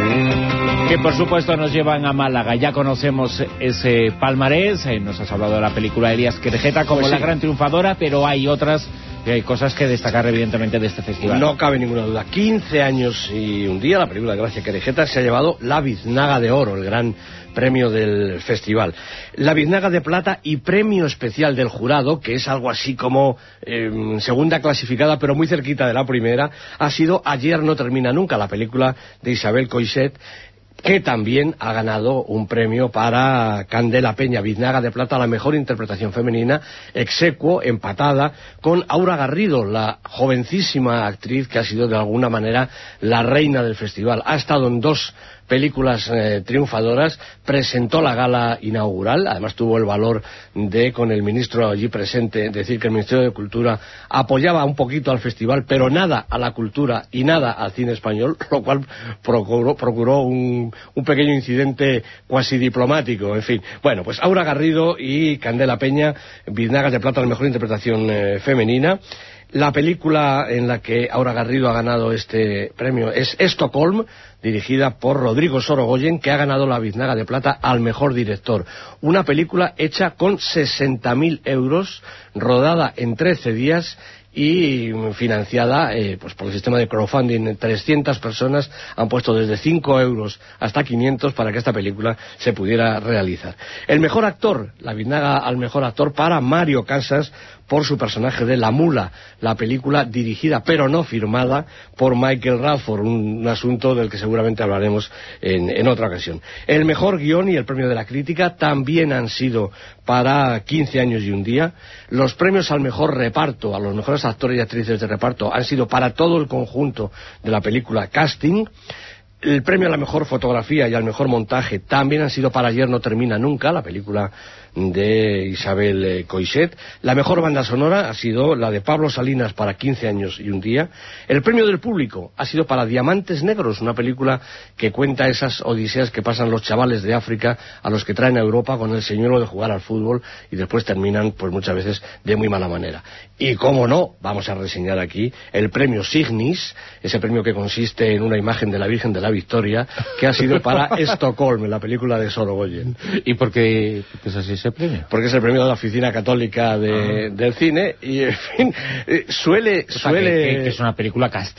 que por supuesto nos llevan a Málaga. Ya conocemos ese palmarés, eh, nos has hablado de la película de Elías Querejeta como pues la sí. gran triunfadora, pero hay otras y hay cosas que destacar evidentemente de este festival. No cabe ninguna duda. quince años y un día la película de Gracia Querejeta se ha llevado la Biznaga de Oro, el gran premio del festival. La Biznaga de Plata y premio especial del jurado, que es algo así como eh, segunda clasificada, pero muy cerquita de la primera, ha sido Ayer no termina nunca, la película de Isabel Coixet, que también ha ganado un premio para Candela Peña. Biznaga de Plata, la mejor interpretación femenina, execuo, empatada con Aura Garrido, la jovencísima actriz que ha sido de alguna manera la reina del festival. Ha estado en dos películas eh, triunfadoras, presentó la gala inaugural, además tuvo el valor de, con el ministro allí presente, decir que el Ministerio de Cultura apoyaba un poquito al festival, pero nada a la cultura y nada al cine español, lo cual procuró, procuró un, un pequeño incidente cuasi diplomático, en fin. Bueno, pues Aura Garrido y Candela Peña, Biznagas de Plata, la mejor interpretación eh, femenina. La película en la que Aura Garrido ha ganado este premio es Estocolm, dirigida por Rodrigo Sorogoyen, que ha ganado la Biznaga de Plata al mejor director. Una película hecha con sesenta mil euros, rodada en trece días y financiada eh, pues por el sistema de crowdfunding. trescientas personas han puesto desde cinco euros hasta quinientos para que esta película se pudiera realizar. El mejor actor, la Biznaga al mejor actor para Mario Casas, por su personaje de La Mula, la película dirigida pero no firmada por Michael Radford, un, un asunto del que seguramente hablaremos en, en otra ocasión. El mejor guión y el premio de la crítica también han sido para quince años y un día. Los premios al mejor reparto, a los mejores actores y actrices de reparto, han sido para todo el conjunto de la película Casting. El premio a la mejor fotografía y al mejor montaje también han sido para Ayer no termina nunca, la película de Isabel eh, Coixet. La mejor banda sonora ha sido la de Pablo Salinas para quince años y un día. El premio del público ha sido para Diamantes Negros, una película que cuenta esas odiseas que pasan los chavales de África a los que traen a Europa con el señuelo de jugar al fútbol y después terminan pues muchas veces de muy mala manera. Y cómo no, vamos a reseñar aquí el premio Signis, ese premio que consiste en una imagen de la Virgen de la Victoria, que ha sido para Estocolm, la película de Sorogoyen. ¿Y por qué es así ese premio? Porque es el premio de la Oficina Católica de, uh-huh. del Cine y, en fin, eh, suele... O sea, suele... que, que es una película casta.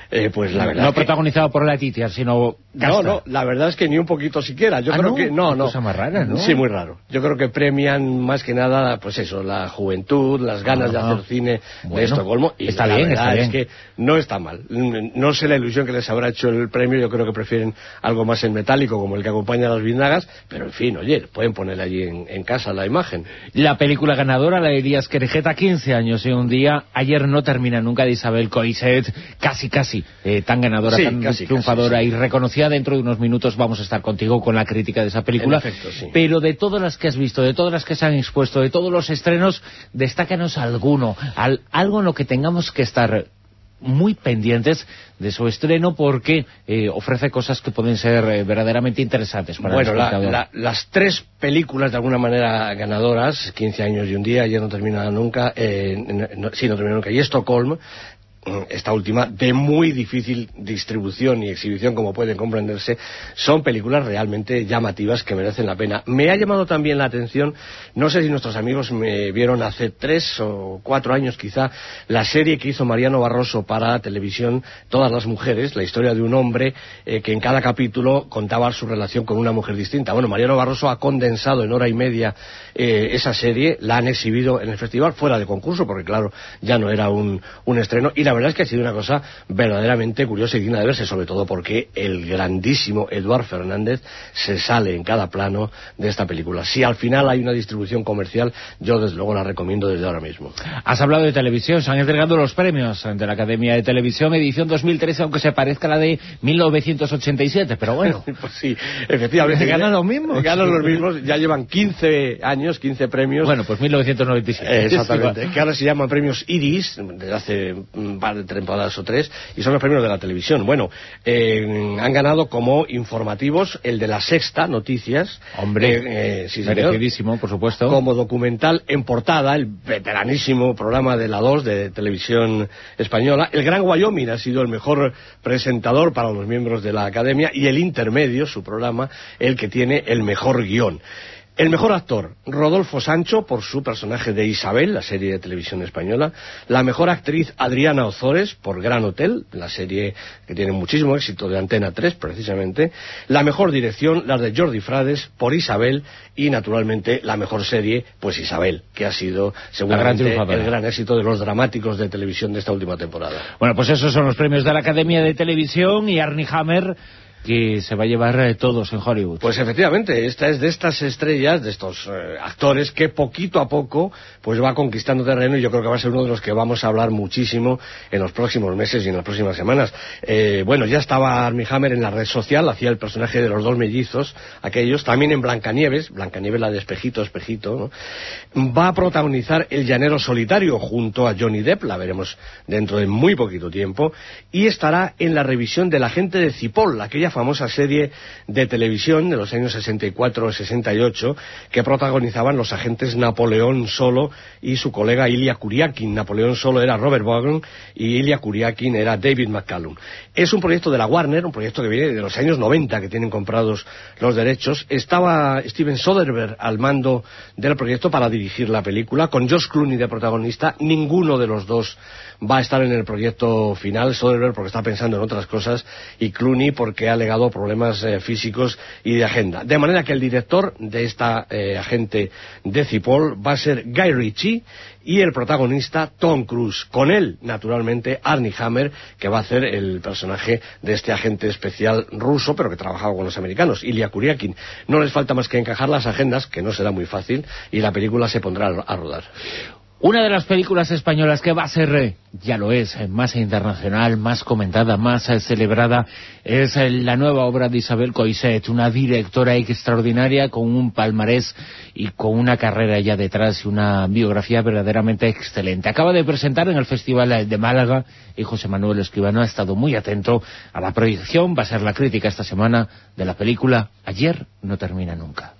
Eh, pues la verdad no es que... protagonizado por Letitia, sino No, no, la verdad es que ni un poquito siquiera. Yo ¿Ah, creo no? que no, no. Cosa más rara, ¿no? Sí, muy raro. Yo creo que premian más que nada, pues eso, la juventud, las ganas Ah, de hacer cine bueno, de Estocolmo. Y está la bien, verdad está es bien. que no está mal. No sé la ilusión que les habrá hecho el premio. Yo creo que prefieren algo más en metálico, como el que acompaña a las biznagas. Pero en fin, oye, pueden poner allí en, en casa la imagen. La película ganadora, la de Elías Querejeta, quince años y un día. Ayer no termina nunca, de Isabel Coixet, casi casi eh, tan ganadora, Sí, tan casi, triunfadora casi, sí. y reconocida. Dentro de unos minutos vamos a estar contigo con la crítica de esa película. En efecto, sí. Pero de todas las que has visto, de todas las que se han expuesto, de todos los estrenos, destácanos alguno, al, algo en lo que tengamos que estar muy pendientes de su estreno, porque eh, ofrece cosas que pueden ser eh, verdaderamente interesantes para Bueno, el la, espectador. la, las tres películas de alguna manera ganadoras, quince años y un día, ya no termina nunca, eh, no, no, sí, no termina nunca, y Estocolmo, esta última, de muy difícil distribución y exhibición, como pueden comprenderse, son películas realmente llamativas que merecen la pena. Me ha llamado también la atención, no sé si nuestros amigos me vieron hace tres o cuatro años quizá, la serie que hizo Mariano Barroso para televisión, Todas las mujeres, la historia de un hombre eh, que en cada capítulo contaba su relación con una mujer distinta. Bueno, Mariano Barroso ha condensado en hora y media eh, esa serie, la han exhibido en el festival, fuera de concurso, porque claro, ya no era un, un estreno, y la verdad es que ha sido una cosa verdaderamente curiosa y digna de verse, sobre todo porque el grandísimo Eduard Fernández se sale en cada plano de esta película. Si al final hay una distribución comercial, yo desde luego la recomiendo desde ahora mismo. Has hablado de televisión, se han entregado los premios de la Academia de Televisión, edición dos mil trece, aunque se parezca a la de mil novecientos ochenta y siete, pero bueno. Pues sí, efectivamente. Ganan los mismos. Ganan los mismos, ya llevan quince años, quince premios. Bueno, pues mil novecientos noventa y siete. Eh, exactamente, que ahora se llaman premios Iris, desde hace un par de temporadas o tres, y son los premios de la televisión. Bueno, eh, han ganado como informativos el de La Sexta, Noticias. Hombre, eh, eh, sí, merecidísimo, por supuesto. Como documental en portada, el veteranísimo programa de la dos de televisión española. El Gran Wyoming ha sido el mejor presentador para los miembros de la Academia, y el Intermedio, su programa, el que tiene el mejor guión. El mejor actor, Rodolfo Sancho, por su personaje de Isabel, la serie de televisión española. La mejor actriz, Adriana Ozores, por Gran Hotel, la serie que tiene muchísimo éxito de Antena tres, precisamente. La mejor dirección, la de Jordi Frades, por Isabel. Y, naturalmente, la mejor serie, pues Isabel, que ha sido seguramente el gran éxito de los dramáticos de televisión de esta última temporada. Bueno, pues esos son los premios de la Academia de Televisión, y Armie Hammer, que se va a llevar eh, todos en Hollywood. Pues efectivamente, esta es de estas estrellas, de estos eh, actores que poquito a poco pues va conquistando terreno, y yo creo que va a ser uno de los que vamos a hablar muchísimo en los próximos meses y en las próximas semanas. Eh, bueno, ya estaba Armie Hammer en la red social, hacía el personaje de los dos mellizos, aquellos, también en Blancanieves, Blancanieves la de Espejito, Espejito, ¿no? Va a protagonizar El llanero solitario junto a Johnny Depp, la veremos dentro de muy poquito tiempo, y estará en la revisión del agente de Cipoll, aquella famosa serie de televisión de los años sesenta y cuatro sesenta y ocho que protagonizaban los agentes Napoleón Solo y su colega Ilya Kuryakin. Napoleón Solo era Robert Vaughan y Ilya Kuryakin era David McCallum. Es un proyecto de la Warner, un proyecto que viene de los años noventa, que tienen comprados los derechos. Estaba Steven Soderbergh al mando del proyecto para dirigir la película, con George Clooney de protagonista. Ninguno de los dos va a estar en el proyecto final, Soderbergh porque está pensando en otras cosas, y Clooney porque ha alegado problemas eh, físicos y de agenda. De manera que el director de esta eh, agente de Cipoll va a ser Guy Ritchie, y el protagonista Tom Cruise. Con él, naturalmente, Armie Hammer, que va a hacer el personaje de este agente especial ruso, pero que trabajaba con los americanos, Ilya Kuryakin. No les falta más que encajar las agendas, que no será muy fácil, y la película se pondrá a rodar. Una de las películas españolas que va a ser, ya lo es, más internacional, más comentada, más celebrada, es la nueva obra de Isabel Coixet, una directora extraordinaria con un palmarés y con una carrera ya detrás y una biografía verdaderamente excelente. Acaba de presentar en el Festival de Málaga, y José Manuel Escribano ha estado muy atento a la proyección. Va a ser la crítica esta semana de la película Ayer no termina nunca.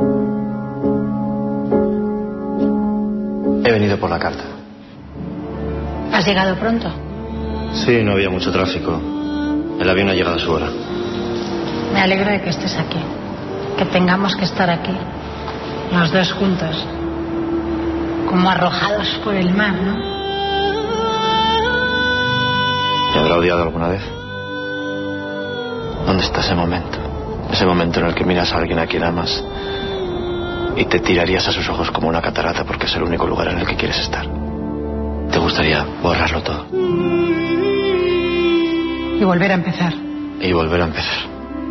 He venido por la carta. ¿Has llegado pronto? Sí, no había mucho tráfico. El avión ha llegado a su hora. Me alegro de que estés aquí. Que tengamos que estar aquí. Los dos juntos. Como arrojados por el mar, ¿no? ¿Me habrá odiado alguna vez? ¿Dónde está ese momento? Ese momento en el que miras a alguien a quien amas y te tirarías a sus ojos como una catarata porque es el único lugar en el que quieres estar. ¿Te gustaría borrarlo todo? Y volver a empezar. Y volver a empezar.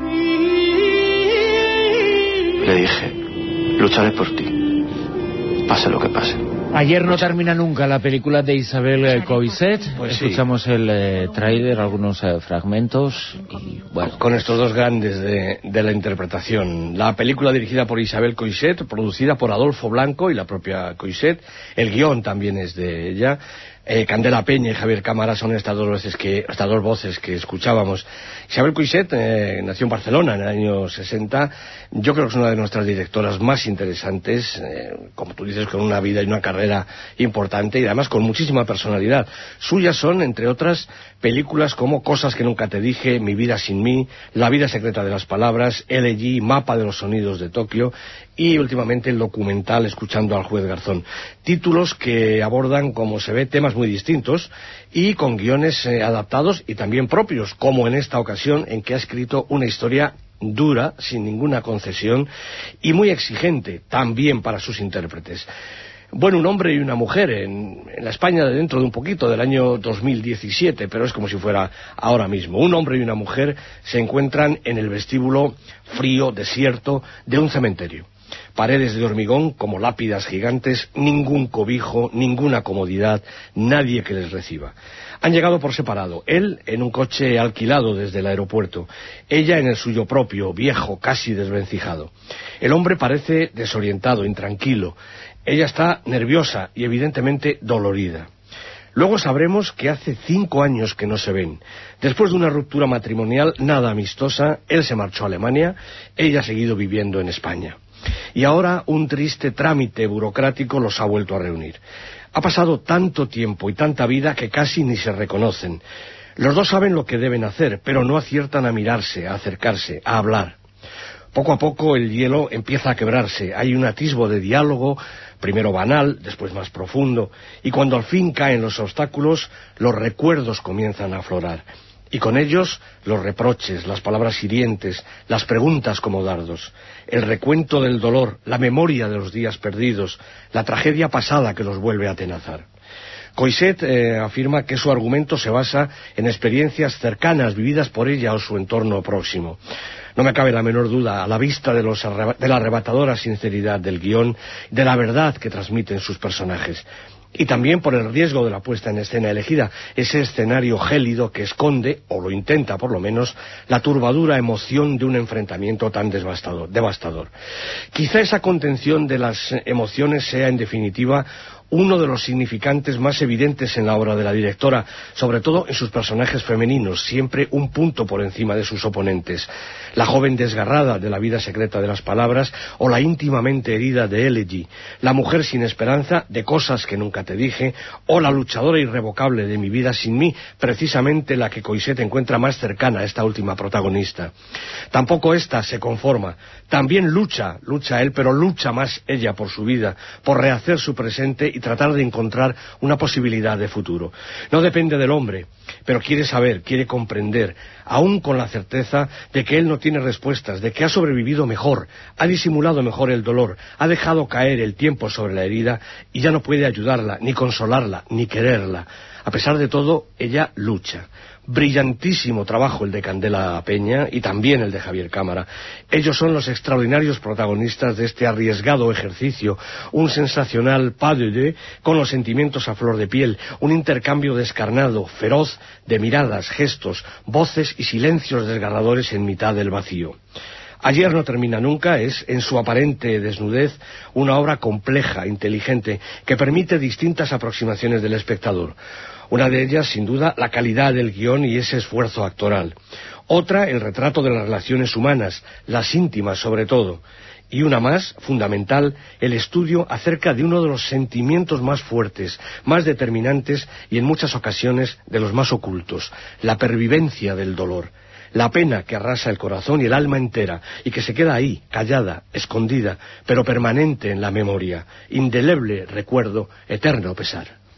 Le dije, lucharé por ti, pase lo que pase. Ayer no termina nunca la película de Isabel eh, Coixet. Pues Escuchamos sí. el eh, tráiler, algunos eh, fragmentos y bueno. Con estos dos grandes de, de la interpretación. La película dirigida por Isabel Coixet, producida por Adolfo Blanco y la propia Coixet. El guión también es de ella. Eh, Candela Peña y Javier Cámara son estas dos voces que, estas dos voces que escuchábamos. Isabel Coixet eh, nació en Barcelona en el año sesenta. Yo creo que es una de nuestras directoras más interesantes, eh, como tú dices, con una vida y una carrera importante y además con muchísima personalidad. Suyas son, entre otras, películas como Cosas que nunca te dije, Mi vida sin mí, La vida secreta de las palabras, Elegy, Mapa de los sonidos de Tokio y últimamente el documental Escuchando al juez Garzón. Títulos que abordan, como se ve, temas muy distintos y con guiones eh, adaptados y también propios, como en esta ocasión en que ha escrito una historia dura, sin ninguna concesión y muy exigente también para sus intérpretes. Bueno, un hombre y una mujer en, en la España de dentro de un poquito, del año dos mil diecisiete, pero es como si fuera ahora mismo. Un hombre y una mujer se encuentran en el vestíbulo frío, desierto, de un cementerio. Paredes de hormigón como lápidas gigantes, ningún cobijo, ninguna comodidad, nadie que les reciba. Han llegado por separado, él en un coche alquilado desde el aeropuerto, ella en el suyo propio, viejo, casi desvencijado. El hombre parece desorientado, intranquilo, ella está nerviosa y evidentemente dolorida. Luego sabremos que hace cinco años que no se ven. Después de una ruptura matrimonial nada amistosa, él se marchó a Alemania, ella ha seguido viviendo en España. Y ahora un triste trámite burocrático los ha vuelto a reunir. Ha pasado tanto tiempo y tanta vida que casi ni se reconocen. Los dos saben lo que deben hacer, pero no aciertan a mirarse, a acercarse, a hablar. Poco a poco el hielo empieza a quebrarse, hay un atisbo de diálogo, primero banal, después más profundo, y cuando al fin caen los obstáculos, los recuerdos comienzan a aflorar. Y con ellos los reproches, las palabras hirientes, las preguntas como dardos, el recuento del dolor, la memoria de los días perdidos, la tragedia pasada que los vuelve a atenazar. Coixet eh, afirma que su argumento se basa en experiencias cercanas vividas por ella o su entorno próximo. No me cabe la menor duda, a la vista de, los arreba- de la arrebatadora sinceridad del guión, de la verdad que transmiten sus personajes. Y también por el riesgo de la puesta en escena elegida, ese escenario gélido que esconde, o lo intenta por lo menos, la turbadura emoción de un enfrentamiento tan devastador. devastador. Quizá esa contención de las emociones sea, en definitiva, uno de los significantes más evidentes en la obra de la directora, sobre todo en sus personajes femeninos, siempre un punto por encima de sus oponentes. La joven desgarrada de la vida secreta de las palabras o la íntimamente herida de Elegy, la mujer sin esperanza de Cosas que nunca te dije o la luchadora irrevocable de Mi vida sin mí, precisamente la que Coixet encuentra más cercana a esta última protagonista. Tampoco ésta se conforma, también lucha, lucha él, pero lucha más ella por su vida, por rehacer su presente y tratar de encontrar una posibilidad de futuro. No depende del hombre, pero quiere saber, quiere comprender, aún con la certeza de que él no tiene respuestas, de que ha sobrevivido mejor, ha disimulado mejor el dolor, ha dejado caer el tiempo sobre la herida y ya no puede ayudarla, ni consolarla, ni quererla. A pesar de todo, ella lucha. Brillantísimo trabajo el de Candela Peña y también el de Javier Cámara. Ellos son los extraordinarios protagonistas de este arriesgado ejercicio, un sensacional pas de deux con los sentimientos a flor de piel, un intercambio descarnado, feroz, de miradas, gestos, voces y silencios desgarradores en mitad del vacío. Ayer no termina nunca es, en su aparente desnudez, una obra compleja, inteligente, que permite distintas aproximaciones del espectador. Una de ellas, sin duda, la calidad del guión y ese esfuerzo actoral. Otra, el retrato de las relaciones humanas, las íntimas sobre todo. Y una más, fundamental, el estudio acerca de uno de los sentimientos más fuertes, más determinantes y en muchas ocasiones de los más ocultos, la pervivencia del dolor. La pena que arrasa el corazón y el alma entera y que se queda ahí, callada, escondida, pero permanente en la memoria, indeleble recuerdo, eterno pesar.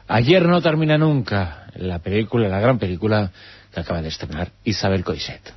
Ayer no termina nunca, la película, la gran película que acaba de estrenar Isabel Coixet.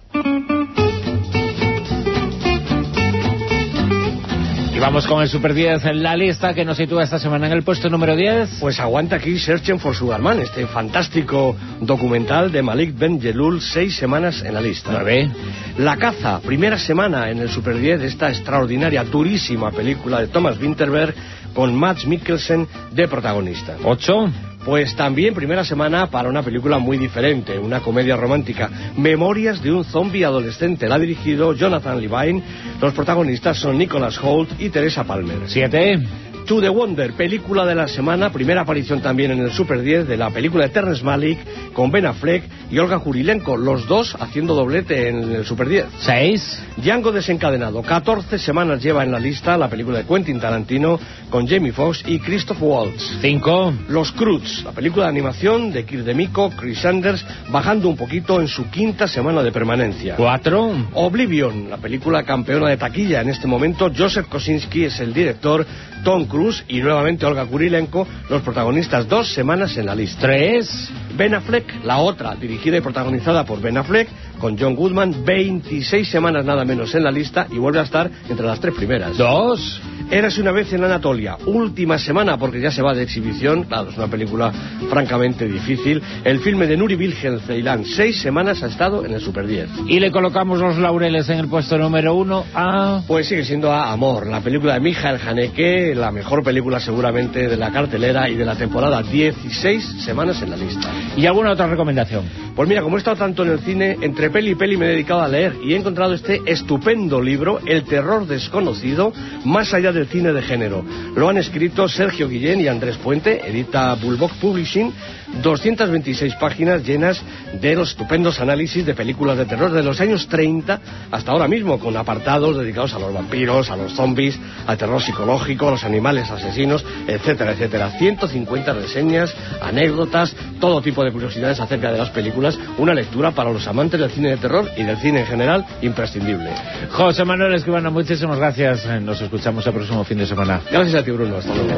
Y vamos con el Super diez en la lista que nos sitúa esta semana en el puesto número diez. Pues aguanta aquí Searching for Sugar Man, este fantástico documental de Malik Ben-Jelloul, seis semanas en la lista. Nueve. La caza, primera semana en el Super diez de esta extraordinaria, durísima película de Thomas Vinterberg con Mads Mikkelsen de protagonista. Ocho. Pues también primera semana para una película muy diferente, una comedia romántica, Memorias de un zombie adolescente. La ha dirigido Jonathan Levine. Los protagonistas son Nicholas Hoult y Teresa Palmer. Siete. To the Wonder, película de la semana, primera aparición también en el Super diez de la película de Terrence Malick con Ben Affleck y Olga Kurilenko, los dos haciendo doblete en el Super diez. Seis. Django desencadenado, catorce semanas lleva en la lista la película de Quentin Tarantino con Jamie Foxx y Christoph Waltz. Cinco. Los Croods, la película de animación de Kirk DeMicco, Chris Sanders, bajando un poquito en su quinta semana de permanencia. Cuatro. Oblivion, la película campeona de taquilla en este momento, Joseph Kosinski es el director, Tom Cruise y nuevamente Olga Kurilenko, los protagonistas, dos semanas en la lista. Tres. Ben Affleck, la otra, dirigida y protagonizada por Ben Affleck, con John Goodman, veintiséis semanas nada menos en la lista y vuelve a estar entre las tres primeras. Dos. Érase una vez en Anatolia, última semana porque ya se va de exhibición, claro, es una película francamente difícil. El filme de Nuri Bilge Ceylan, seis semanas ha estado en el Super diez. Y le colocamos los laureles en el puesto número uno a... Pues sigue siendo a Amor, la película de Michael Haneke, la mejor película seguramente de la cartelera y de la temporada, dieciséis semanas en la lista. ¿Y alguna otra recomendación? Pues mira, como he estado tanto en el cine, entre peli y peli me he dedicado a leer y he encontrado este estupendo libro, El terror desconocido, más allá del cine de género. Lo han escrito Sergio Guillén y Andrés Puente, edita Bulldog Publishing, doscientas veintiséis páginas llenas de los estupendos análisis de películas de terror de los años treinta hasta ahora mismo, con apartados dedicados a los vampiros, a los zombies, al terror psicológico, a los animales asesinos, etcétera, etcétera. ciento cincuenta reseñas, anécdotas, todo tipo de curiosidades acerca de las películas. Una lectura para los amantes del cine de terror y del cine en general imprescindible. José Manuel Escribano, muchísimas gracias. Nos escuchamos el próximo fin de semana. Gracias a ti, Bruno. Hasta luego.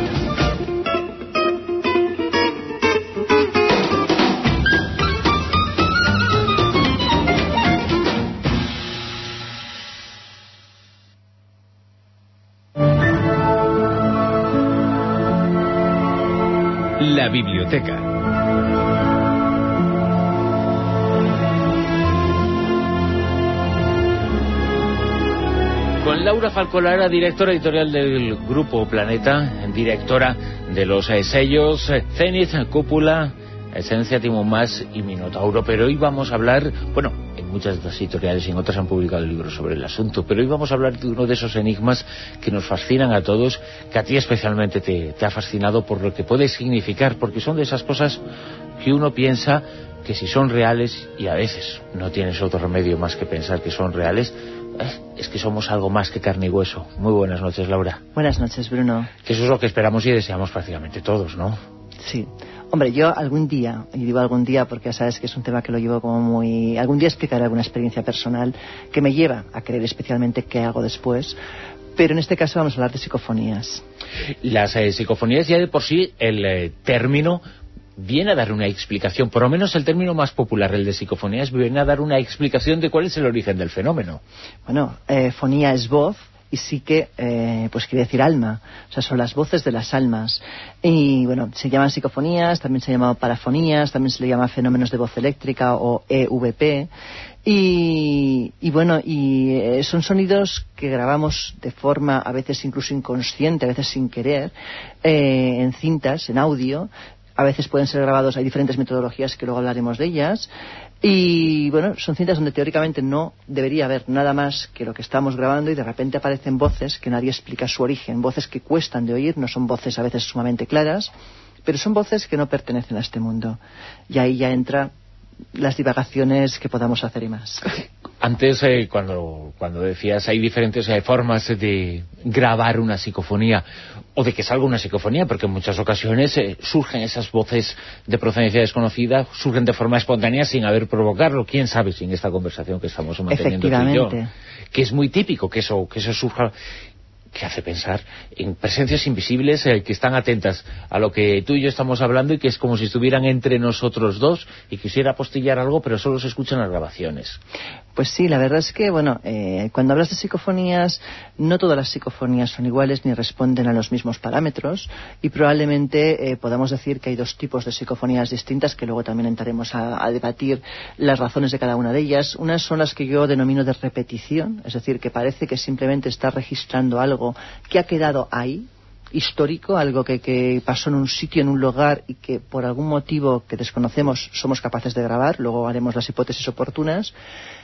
La biblioteca. Con Laura Falcolara, directora editorial del Grupo Planeta, directora de los eh, sellos eh, Zenith, Cúpula, Esencia, Timón Más y Minotauro. Pero hoy vamos a hablar, bueno, en muchas de las editoriales y en otras han publicado libros sobre el asunto, pero hoy vamos a hablar de uno de esos enigmas que nos fascinan a todos, que a ti especialmente te, te ha fascinado por lo que puede significar, porque son de esas cosas que uno piensa que si son reales, y a veces no tienes otro remedio más que pensar que son reales, es que somos algo más que carne y hueso. Muy buenas noches, Laura. Buenas noches, Bruno. Que eso es lo que esperamos y deseamos prácticamente todos, ¿no? Sí. Hombre, yo algún día, y digo algún día porque ya sabes que es un tema que lo llevo como muy... Algún día explicaré alguna experiencia personal que me lleva a creer especialmente qué hago después. Pero en este caso vamos a hablar de psicofonías. Las eh, psicofonías, ya de por sí, el eh, término viene a dar una explicación, por lo menos el término más popular, el de psicofonías, viene a dar una explicación de cuál es el origen del fenómeno. Bueno, eh, fonía es voz y sí que, eh, pues quiere decir alma, o sea, son las voces de las almas. Y bueno, se llaman psicofonías, también se llaman parafonías, también se le llama fenómenos de voz eléctrica o E V P. Y, y bueno, y eh, son sonidos que grabamos de forma a veces incluso inconsciente, a veces sin querer, eh, en cintas, en audio. A veces pueden ser grabados, hay diferentes metodologías que luego hablaremos de ellas. Y bueno, son cintas donde teóricamente no debería haber nada más que lo que estamos grabando y de repente aparecen voces que nadie explica su origen, voces que cuestan de oír, no son voces a veces sumamente claras, pero son voces que no pertenecen a este mundo. Y ahí ya entra las divagaciones que podamos hacer y más. Antes, eh, cuando, cuando decías hay diferentes eh, formas de grabar una psicofonía o de que salga una psicofonía, porque en muchas ocasiones eh, surgen esas voces de procedencia desconocida, surgen de forma espontánea sin haber provocarlo. ¿Quién sabe si en esta conversación que estamos manteniendo tú y yo? Que es muy típico que eso, que eso surja. que hace pensar en presencias invisibles eh, que están atentas a lo que tú y yo estamos hablando y que es como si estuvieran entre nosotros dos y quisiera apostillar algo, pero solo se escuchan las grabaciones. Pues sí, la verdad es que, bueno, eh, cuando hablas de psicofonías, no todas las psicofonías son iguales ni responden a los mismos parámetros, y probablemente eh, podamos decir que hay dos tipos de psicofonías distintas, que luego también entraremos a, a debatir las razones de cada una de ellas. Unas son las que yo denomino de repetición, es decir, que parece que simplemente está registrando algo que ha quedado ahí, histórico, algo que, que pasó en un sitio, en un lugar, y que por algún motivo que desconocemos somos capaces de grabar. Luego haremos las hipótesis oportunas.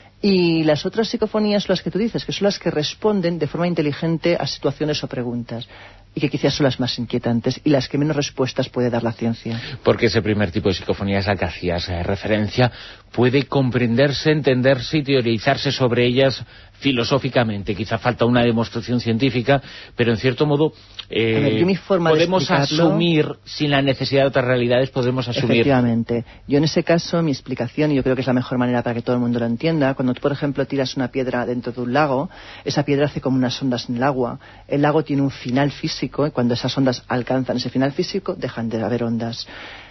Y las otras psicofonías son las que tú dices, que son las que responden de forma inteligente a situaciones o preguntas, y que quizás son las más inquietantes y las que menos respuestas puede dar la ciencia. Porque ese primer tipo de psicofonía es la que hacías eh, referencia, puede comprenderse, entenderse y teorizarse sobre ellas filosóficamente. Quizá falta una demostración científica, pero en cierto modo eh, a ver, yo mi forma podemos de asumir, sin la necesidad de otras realidades, podemos asumir. Efectivamente. Yo en ese caso, mi explicación, y yo creo que es la mejor manera para que todo el mundo lo entienda, cuando tú, por ejemplo, tiras una piedra dentro de un lago, esa piedra hace como unas ondas en el agua. El lago tiene un final físico, y cuando esas ondas alcanzan ese final físico, dejan de haber ondas.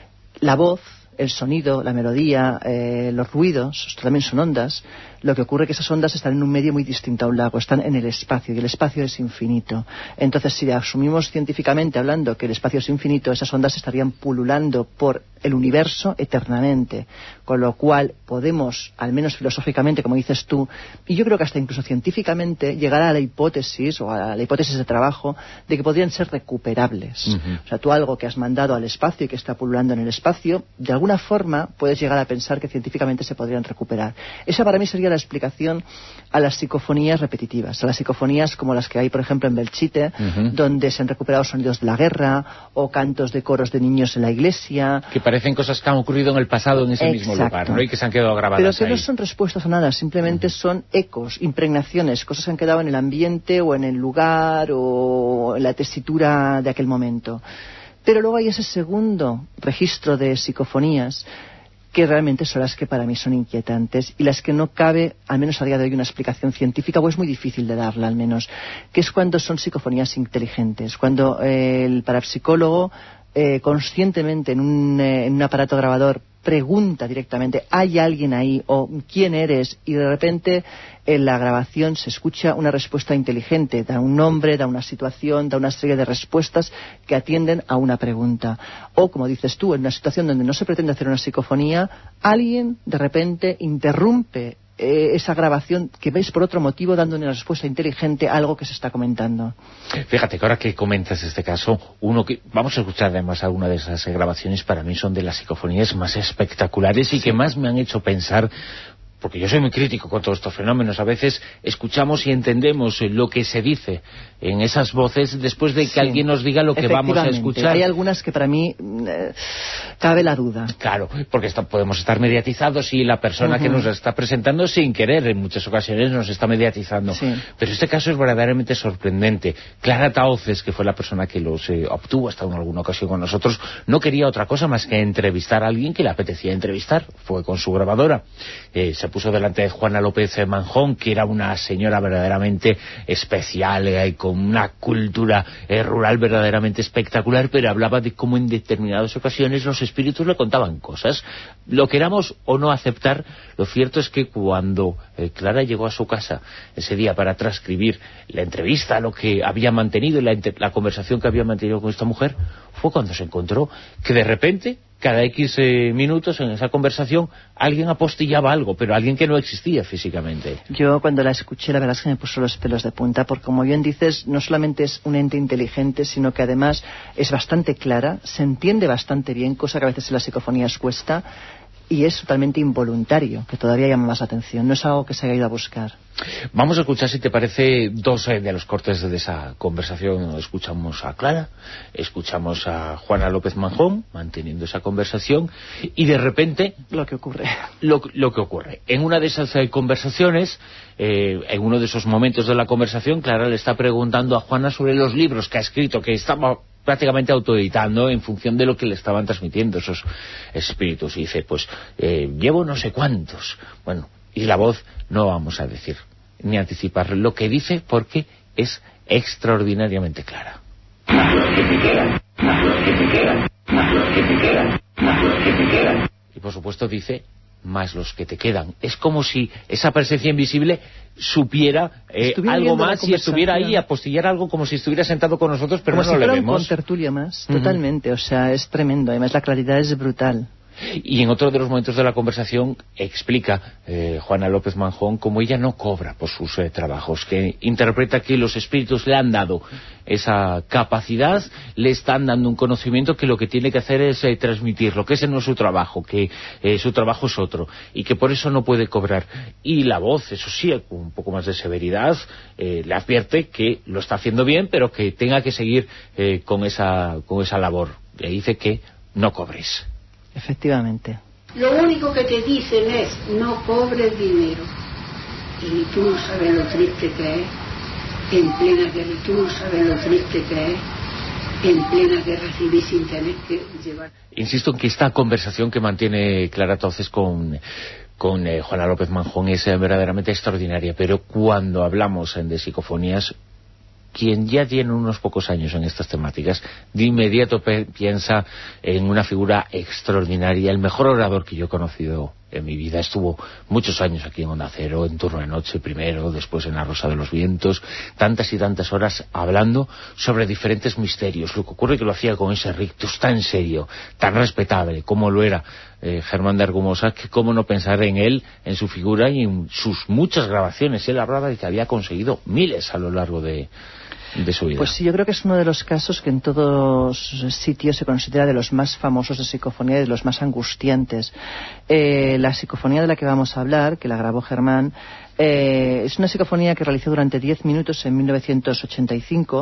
La voz, el sonido, la melodía, eh, los ruidos, también son ondas. Lo que ocurre es que esas ondas están en un medio muy distinto a un lago, están en el espacio, y el espacio es infinito. Entonces, si asumimos científicamente hablando que el espacio es infinito, esas ondas estarían pululando por el universo eternamente, con lo cual podemos, al menos filosóficamente, como dices tú, y yo creo que hasta incluso científicamente, llegar a la hipótesis, o a la hipótesis de trabajo, de que podrían ser recuperables. Uh-huh. O sea, tú algo que has mandado al espacio y que está pululando en el espacio, de alguna forma puedes llegar a pensar que científicamente se podrían recuperar. Esa para mí sería la explicación a las psicofonías repetitivas, a las psicofonías como las que hay, por ejemplo, en Belchite, uh-huh, donde se han recuperado sonidos de la guerra o cantos de coros de niños en la iglesia. Que parecen cosas que han ocurrido en el pasado en ese Exacto. mismo lugar, ¿no? Y que se han quedado grabadas Pero que ahí. No son respuestas a nada, simplemente uh-huh. son ecos, impregnaciones, cosas que han quedado en el ambiente o en el lugar o en la tesitura de aquel momento. Pero luego hay ese segundo registro de psicofonías que realmente son las que para mí son inquietantes y las que no cabe, al menos a día de hoy, una explicación científica, o es muy difícil de darla al menos, que es cuando son psicofonías inteligentes, cuando eh, el parapsicólogo eh, conscientemente en un, eh, en un aparato grabador pregunta directamente, ¿hay alguien ahí? O ¿quién eres? Y de repente en la grabación se escucha una respuesta inteligente, da un nombre, da una situación, da una serie de respuestas que atienden a una pregunta. O, como dices tú, en una situación donde no se pretende hacer una psicofonía, alguien de repente interrumpe eh, esa grabación que veis por otro motivo, dando una respuesta inteligente a algo que se está comentando. Fíjate que ahora que comentas este caso, uno que vamos a escuchar además alguna de esas grabaciones, para mí son de las psicofonías más espectaculares y sí. que más me han hecho pensar, porque yo soy muy crítico con todos estos fenómenos. A veces escuchamos y entendemos lo que se dice en esas voces después de que sí, alguien nos diga lo que vamos a escuchar. Hay algunas que para mí eh, cabe la duda. Claro, porque está, podemos estar mediatizados y la persona uh-huh. que nos está presentando sin querer en muchas ocasiones nos está mediatizando. Sí. Pero este caso es verdaderamente sorprendente. Clara Taoces, que fue la persona que los eh, obtuvo hasta en alguna ocasión con nosotros, no quería otra cosa más que entrevistar a alguien que le apetecía entrevistar. Fue con su grabadora. Eh, se puso delante de Juana López Manjón, que era una señora verdaderamente especial, eh, con una cultura eh, rural verdaderamente espectacular, pero hablaba de cómo en determinadas ocasiones los espíritus le contaban cosas. Lo queramos o no aceptar, lo cierto es que cuando eh, Clara llegó a su casa ese día para transcribir la entrevista, lo que había mantenido, la, la conversación que había mantenido con esta mujer, fue cuando se encontró que de repente, cada X eh, minutos en esa conversación, alguien apostillaba algo, pero alguien que no existía físicamente. Yo cuando la escuché, la verdad es que me puso los pelos de punta, porque como bien dices, no solamente es un ente inteligente, sino que además es bastante clara, se entiende bastante bien, cosa que a veces en las psicofonías cuesta, y es totalmente involuntario, que todavía llama más atención, no es algo que se haya ido a buscar. Vamos a escuchar, si te parece, dos eh, de los cortes de esa conversación. Escuchamos a Clara, escuchamos a Juana López Manjón manteniendo esa conversación, y de repente lo que ocurre lo, lo que ocurre en una de esas eh, conversaciones, eh, en uno de esos momentos de la conversación, Clara le está preguntando a Juana sobre los libros que ha escrito, que estaba prácticamente autoeditando en función de lo que le estaban transmitiendo esos espíritus, y dice, pues eh, llevo no sé cuántos, bueno, y la voz no vamos a decir ni anticipar lo que dice, porque es extraordinariamente clara. Y por supuesto dice más los que te quedan. Es como si esa presencia invisible supiera eh, algo más y estuviera ahí y apostillara algo como si estuviera sentado con nosotros, pero como no si lo fuera vemos. Un contertulio más, totalmente. Uh-huh. O sea, es tremendo. Además, la claridad es brutal. Y en otro de los momentos de la conversación explica eh, Juana López Manjón cómo ella no cobra por sus eh, trabajos, que interpreta que los espíritus le han dado esa capacidad, le están dando un conocimiento que lo que tiene que hacer es eh, transmitirlo, que ese no es su trabajo, que eh, su trabajo es otro, y que por eso no puede cobrar. Y la voz, eso sí, con un poco más de severidad, eh, le advierte que lo está haciendo bien, pero que tenga que seguir eh, con esa, con esa labor. Le dice que no cobres. Efectivamente. Lo único que te dicen es no cobres dinero. Y tú no sabes lo triste que es en plena guerra. Y tú no sabes lo triste que es en plena guerra civil sin tener que llevar... Insisto en que esta conversación que mantiene Clara Toces con... con eh, Juana López Manjón es eh, verdaderamente extraordinaria, pero cuando hablamos eh, de psicofonías, quien ya tiene unos pocos años en estas temáticas, de inmediato pe- piensa en una figura extraordinaria, el mejor orador que yo he conocido en mi vida. Estuvo muchos años aquí en Onda Cero, en Turno de Noche primero, después en La Rosa de los Vientos, tantas y tantas horas hablando sobre diferentes misterios. Lo que ocurre es que lo hacía con ese rictus tan serio, tan respetable, como lo era eh, Germán de Argumosa, que cómo no pensar en él, en su figura y en sus muchas grabaciones. Él hablaba de que había conseguido miles a lo largo de... de su vida. Pues sí, yo creo que es uno de los casos que en todos sitios se considera de los más famosos de psicofonía y de los más angustiantes. Eh, la psicofonía de la que vamos a hablar, que la grabó Germán, eh, es una psicofonía que realizó durante diez minutos en mil novecientos ochenta y cinco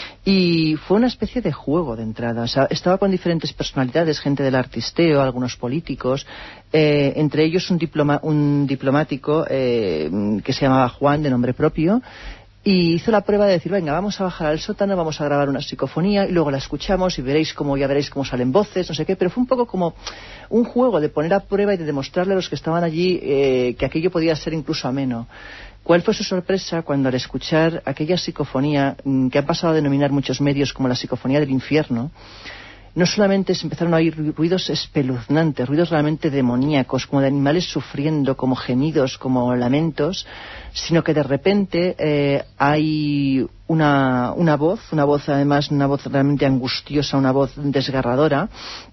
y fue una especie de juego de entrada. O sea, estaba con diferentes personalidades, gente del artisteo, algunos políticos, eh, entre ellos un, diploma, un diplomático eh, que se llamaba Juan, de nombre propio, y hizo la prueba de decir, venga, vamos a bajar al sótano, vamos a grabar una psicofonía y luego la escuchamos y veréis cómo, ya veréis cómo salen voces, no sé qué, pero fue un poco como un juego de poner a prueba y de demostrarle a los que estaban allí eh, que aquello podía ser incluso ameno. ¿Cuál fue su sorpresa cuando al escuchar aquella psicofonía mmm, que han pasado a denominar muchos medios como la psicofonía del infierno? No solamente se empezaron a oír ruidos espeluznantes, ruidos realmente demoníacos, como de animales sufriendo, como gemidos, como lamentos, sino que de repente eh, hay una, una voz, una voz además, una voz realmente angustiosa, una voz desgarradora,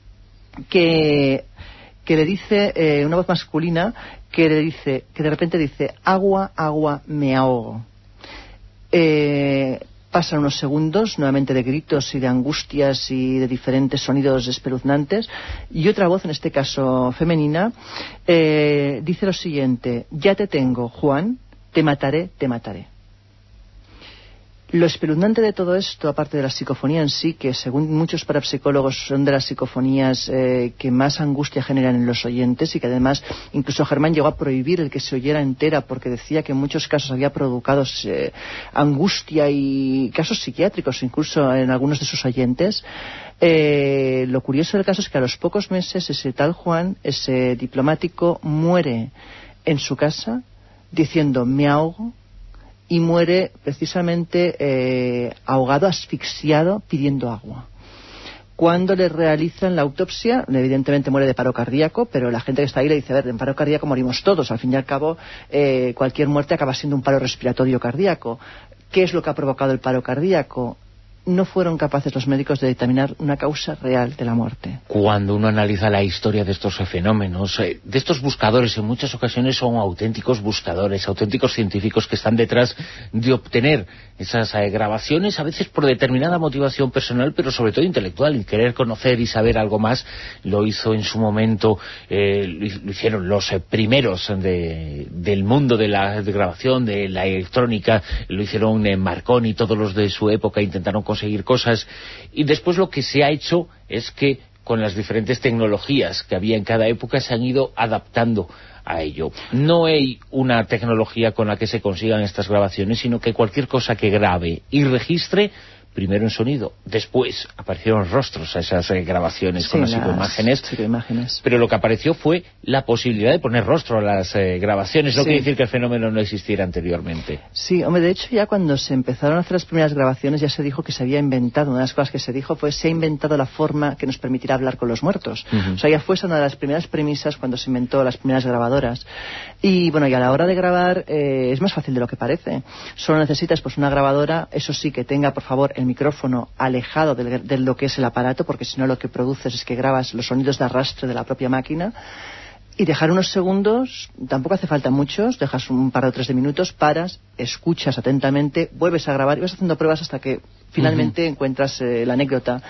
que, que le dice, eh, una voz masculina, que le dice, que de repente dice, agua, agua, me ahogo. Eh... Pasan unos segundos, nuevamente de gritos y de angustias y de diferentes sonidos espeluznantes, y otra voz, en este caso femenina, eh, dice lo siguiente: ya te tengo, Juan, te mataré, te mataré. Lo espeluznante de todo esto, aparte de la psicofonía en sí, que según muchos parapsicólogos son de las psicofonías eh, que más angustia generan en los oyentes, y que además incluso Germán llegó a prohibir el que se oyera entera porque decía que en muchos casos había provocado eh, angustia y casos psiquiátricos incluso en algunos de sus oyentes. Eh, lo curioso del caso es que a los pocos meses ese tal Juan, ese diplomático, muere en su casa diciendo me ahogo, y muere precisamente eh, ahogado, asfixiado, pidiendo agua. Cuando le realizan la autopsia, evidentemente muere de paro cardíaco, pero la gente que está ahí le dice, a ver, en paro cardíaco morimos todos, al fin y al cabo eh, cualquier muerte acaba siendo un paro respiratorio cardíaco. ¿Qué es lo que ha provocado el paro cardíaco? No fueron capaces los médicos de determinar una causa real de la muerte. Cuando uno analiza la historia de estos fenómenos, de estos buscadores, en muchas ocasiones son auténticos buscadores, auténticos científicos que están detrás de obtener esas eh, grabaciones, a veces por determinada motivación personal, pero sobre todo intelectual, y querer conocer y saber algo más. Lo hizo en su momento, eh, lo hicieron los eh, primeros de, del mundo de la de grabación, de la electrónica, lo hicieron eh, Marconi, todos los de su época intentaron conseguir cosas, y después lo que se ha hecho es que con las diferentes tecnologías que había en cada época se han ido adaptando a ello. No hay una tecnología con la que se consigan estas grabaciones, sino que cualquier cosa que grabe y registre primero en sonido, después aparecieron rostros a esas eh, grabaciones, sí, con las psicoimágenes, psicoimágenes, pero lo que apareció fue la posibilidad de poner rostro a las eh, grabaciones, no sí. quiere decir que el fenómeno no existiera anteriormente. Sí, hombre, de hecho ya cuando se empezaron a hacer las primeras grabaciones ya se dijo que se había inventado, una de las cosas que se dijo fue se ha inventado la forma que nos permitirá hablar con los muertos. Uh-huh. O sea, ya fue esa una de las primeras premisas cuando se inventó las primeras grabadoras. Y bueno, y a la hora de grabar eh, es más fácil de lo que parece. Solo necesitas pues una grabadora, eso sí, que tenga por favor el micrófono alejado de, de lo que es el aparato, porque si no lo que produces es que grabas los sonidos de arrastre de la propia máquina, y dejar unos segundos, tampoco hace falta muchos, dejas un par o tres de minutos, paras, escuchas atentamente, vuelves a grabar y vas haciendo pruebas hasta que finalmente uh-huh. encuentras eh, la anécdota.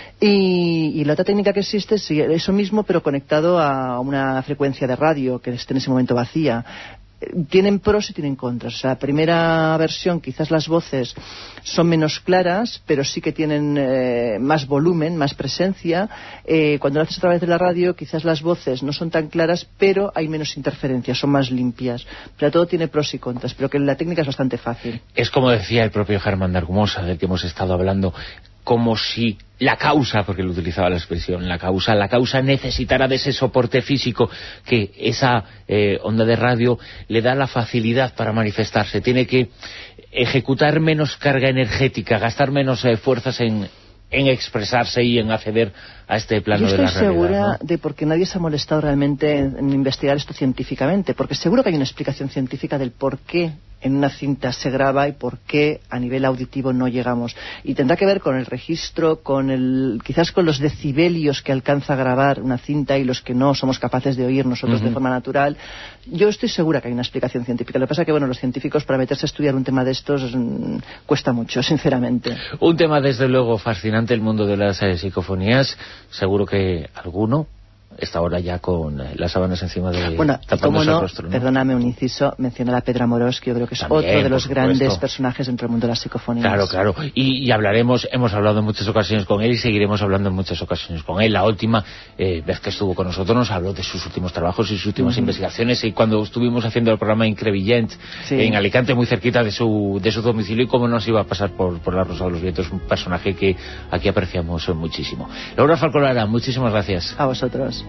Y, y la otra técnica que existe es eso mismo, pero conectado a una frecuencia de radio que esté en ese momento vacía. Tienen pros y tienen contras. O sea, la primera versión, quizás las voces son menos claras, pero sí que tienen eh, más volumen, más presencia. Eh, cuando lo haces a través de la radio, quizás las voces no son tan claras, pero hay menos interferencias, son más limpias. Pero todo tiene pros y contras, pero que la técnica es bastante fácil. Es como decía el propio Germán de Argumosa, del que hemos estado hablando, como si la causa, porque él utilizaba la expresión, la causa, la causa necesitara de ese soporte físico que esa eh, onda de radio le da la facilidad para manifestarse. Tiene que ejecutar menos carga energética, gastar menos eh, fuerzas en, en expresarse y en acceder a este plano de la realidad. Yo estoy segura, ¿no?, de por qué nadie se ha molestado realmente en, en investigar esto científicamente, porque seguro que hay una explicación científica del por qué en una cinta se graba y por qué a nivel auditivo no llegamos. Y tendrá que ver con el registro, con el, quizás con los decibelios que alcanza a grabar una cinta y los que no somos capaces de oír nosotros uh-huh. de forma natural. Yo estoy segura que hay una explicación científica. Lo que pasa es que, bueno, los científicos para meterse a estudiar un tema de estos mmm, cuesta mucho, sinceramente. Un tema, desde luego, fascinante, el mundo de las eh, psicofonías. Seguro que alguno está ahora ya con las sábanas encima de... Bueno, como no, rostro, ¿no? Perdóname un inciso, mencionar a Pedro Amorós, que yo creo que es También, otro de los grandes supuesto. personajes dentro del mundo de las psicofonías. Claro, claro. Y, y hablaremos, hemos hablado en muchas ocasiones con él y seguiremos hablando en muchas ocasiones con él. La última eh, vez que estuvo con nosotros nos habló de sus últimos trabajos y sus últimas uh-huh. investigaciones, y cuando estuvimos haciendo el programa en Crevillent, sí. en Alicante, muy cerquita de su, de su domicilio, y cómo nos iba a pasar por, por la Rosa de los Vientos, un personaje que aquí apreciamos muchísimo. Laura Falcolara, muchísimas gracias. A vosotros.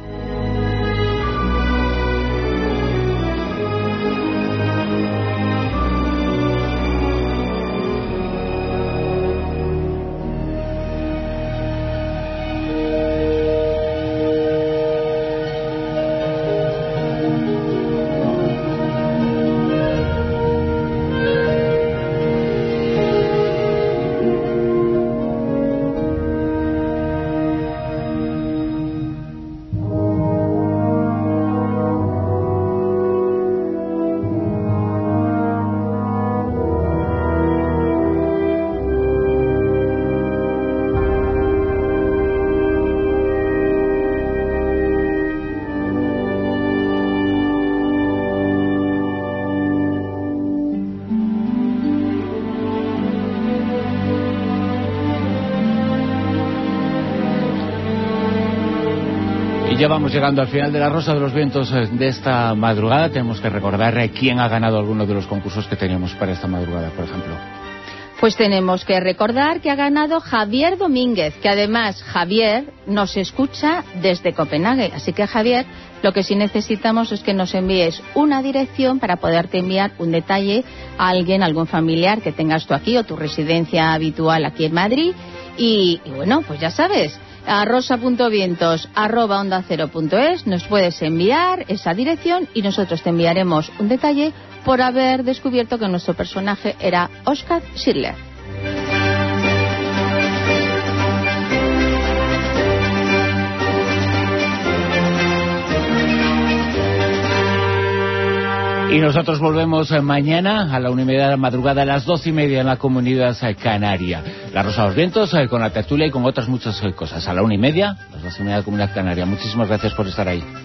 Y ya vamos llegando al final de la Rosa de los Vientos de esta madrugada. Tenemos que recordar quién ha ganado algunos de los concursos que teníamos para esta madrugada, por ejemplo. Pues tenemos que recordar que ha ganado Javier Domínguez, que además Javier nos escucha desde Copenhague. Así que, Javier, lo que sí necesitamos es que nos envíes una dirección para poderte enviar un detalle a alguien, algún familiar que tengas tú aquí o tu residencia habitual aquí en Madrid. Y, y bueno, pues ya sabes, a rosa punto vientos arroba onda cero punto es nos puedes enviar esa dirección y nosotros te enviaremos un detalle por haber descubierto que nuestro personaje era Oskar Schindler. Y nosotros volvemos mañana a la una y media de la madrugada, a las doce y media en la Comunidad Canaria. La Rosa de los Vientos, con la tertulia y con otras muchas cosas. A la una y media, a las doce y media de la Comunidad Canaria. Muchísimas gracias por estar ahí.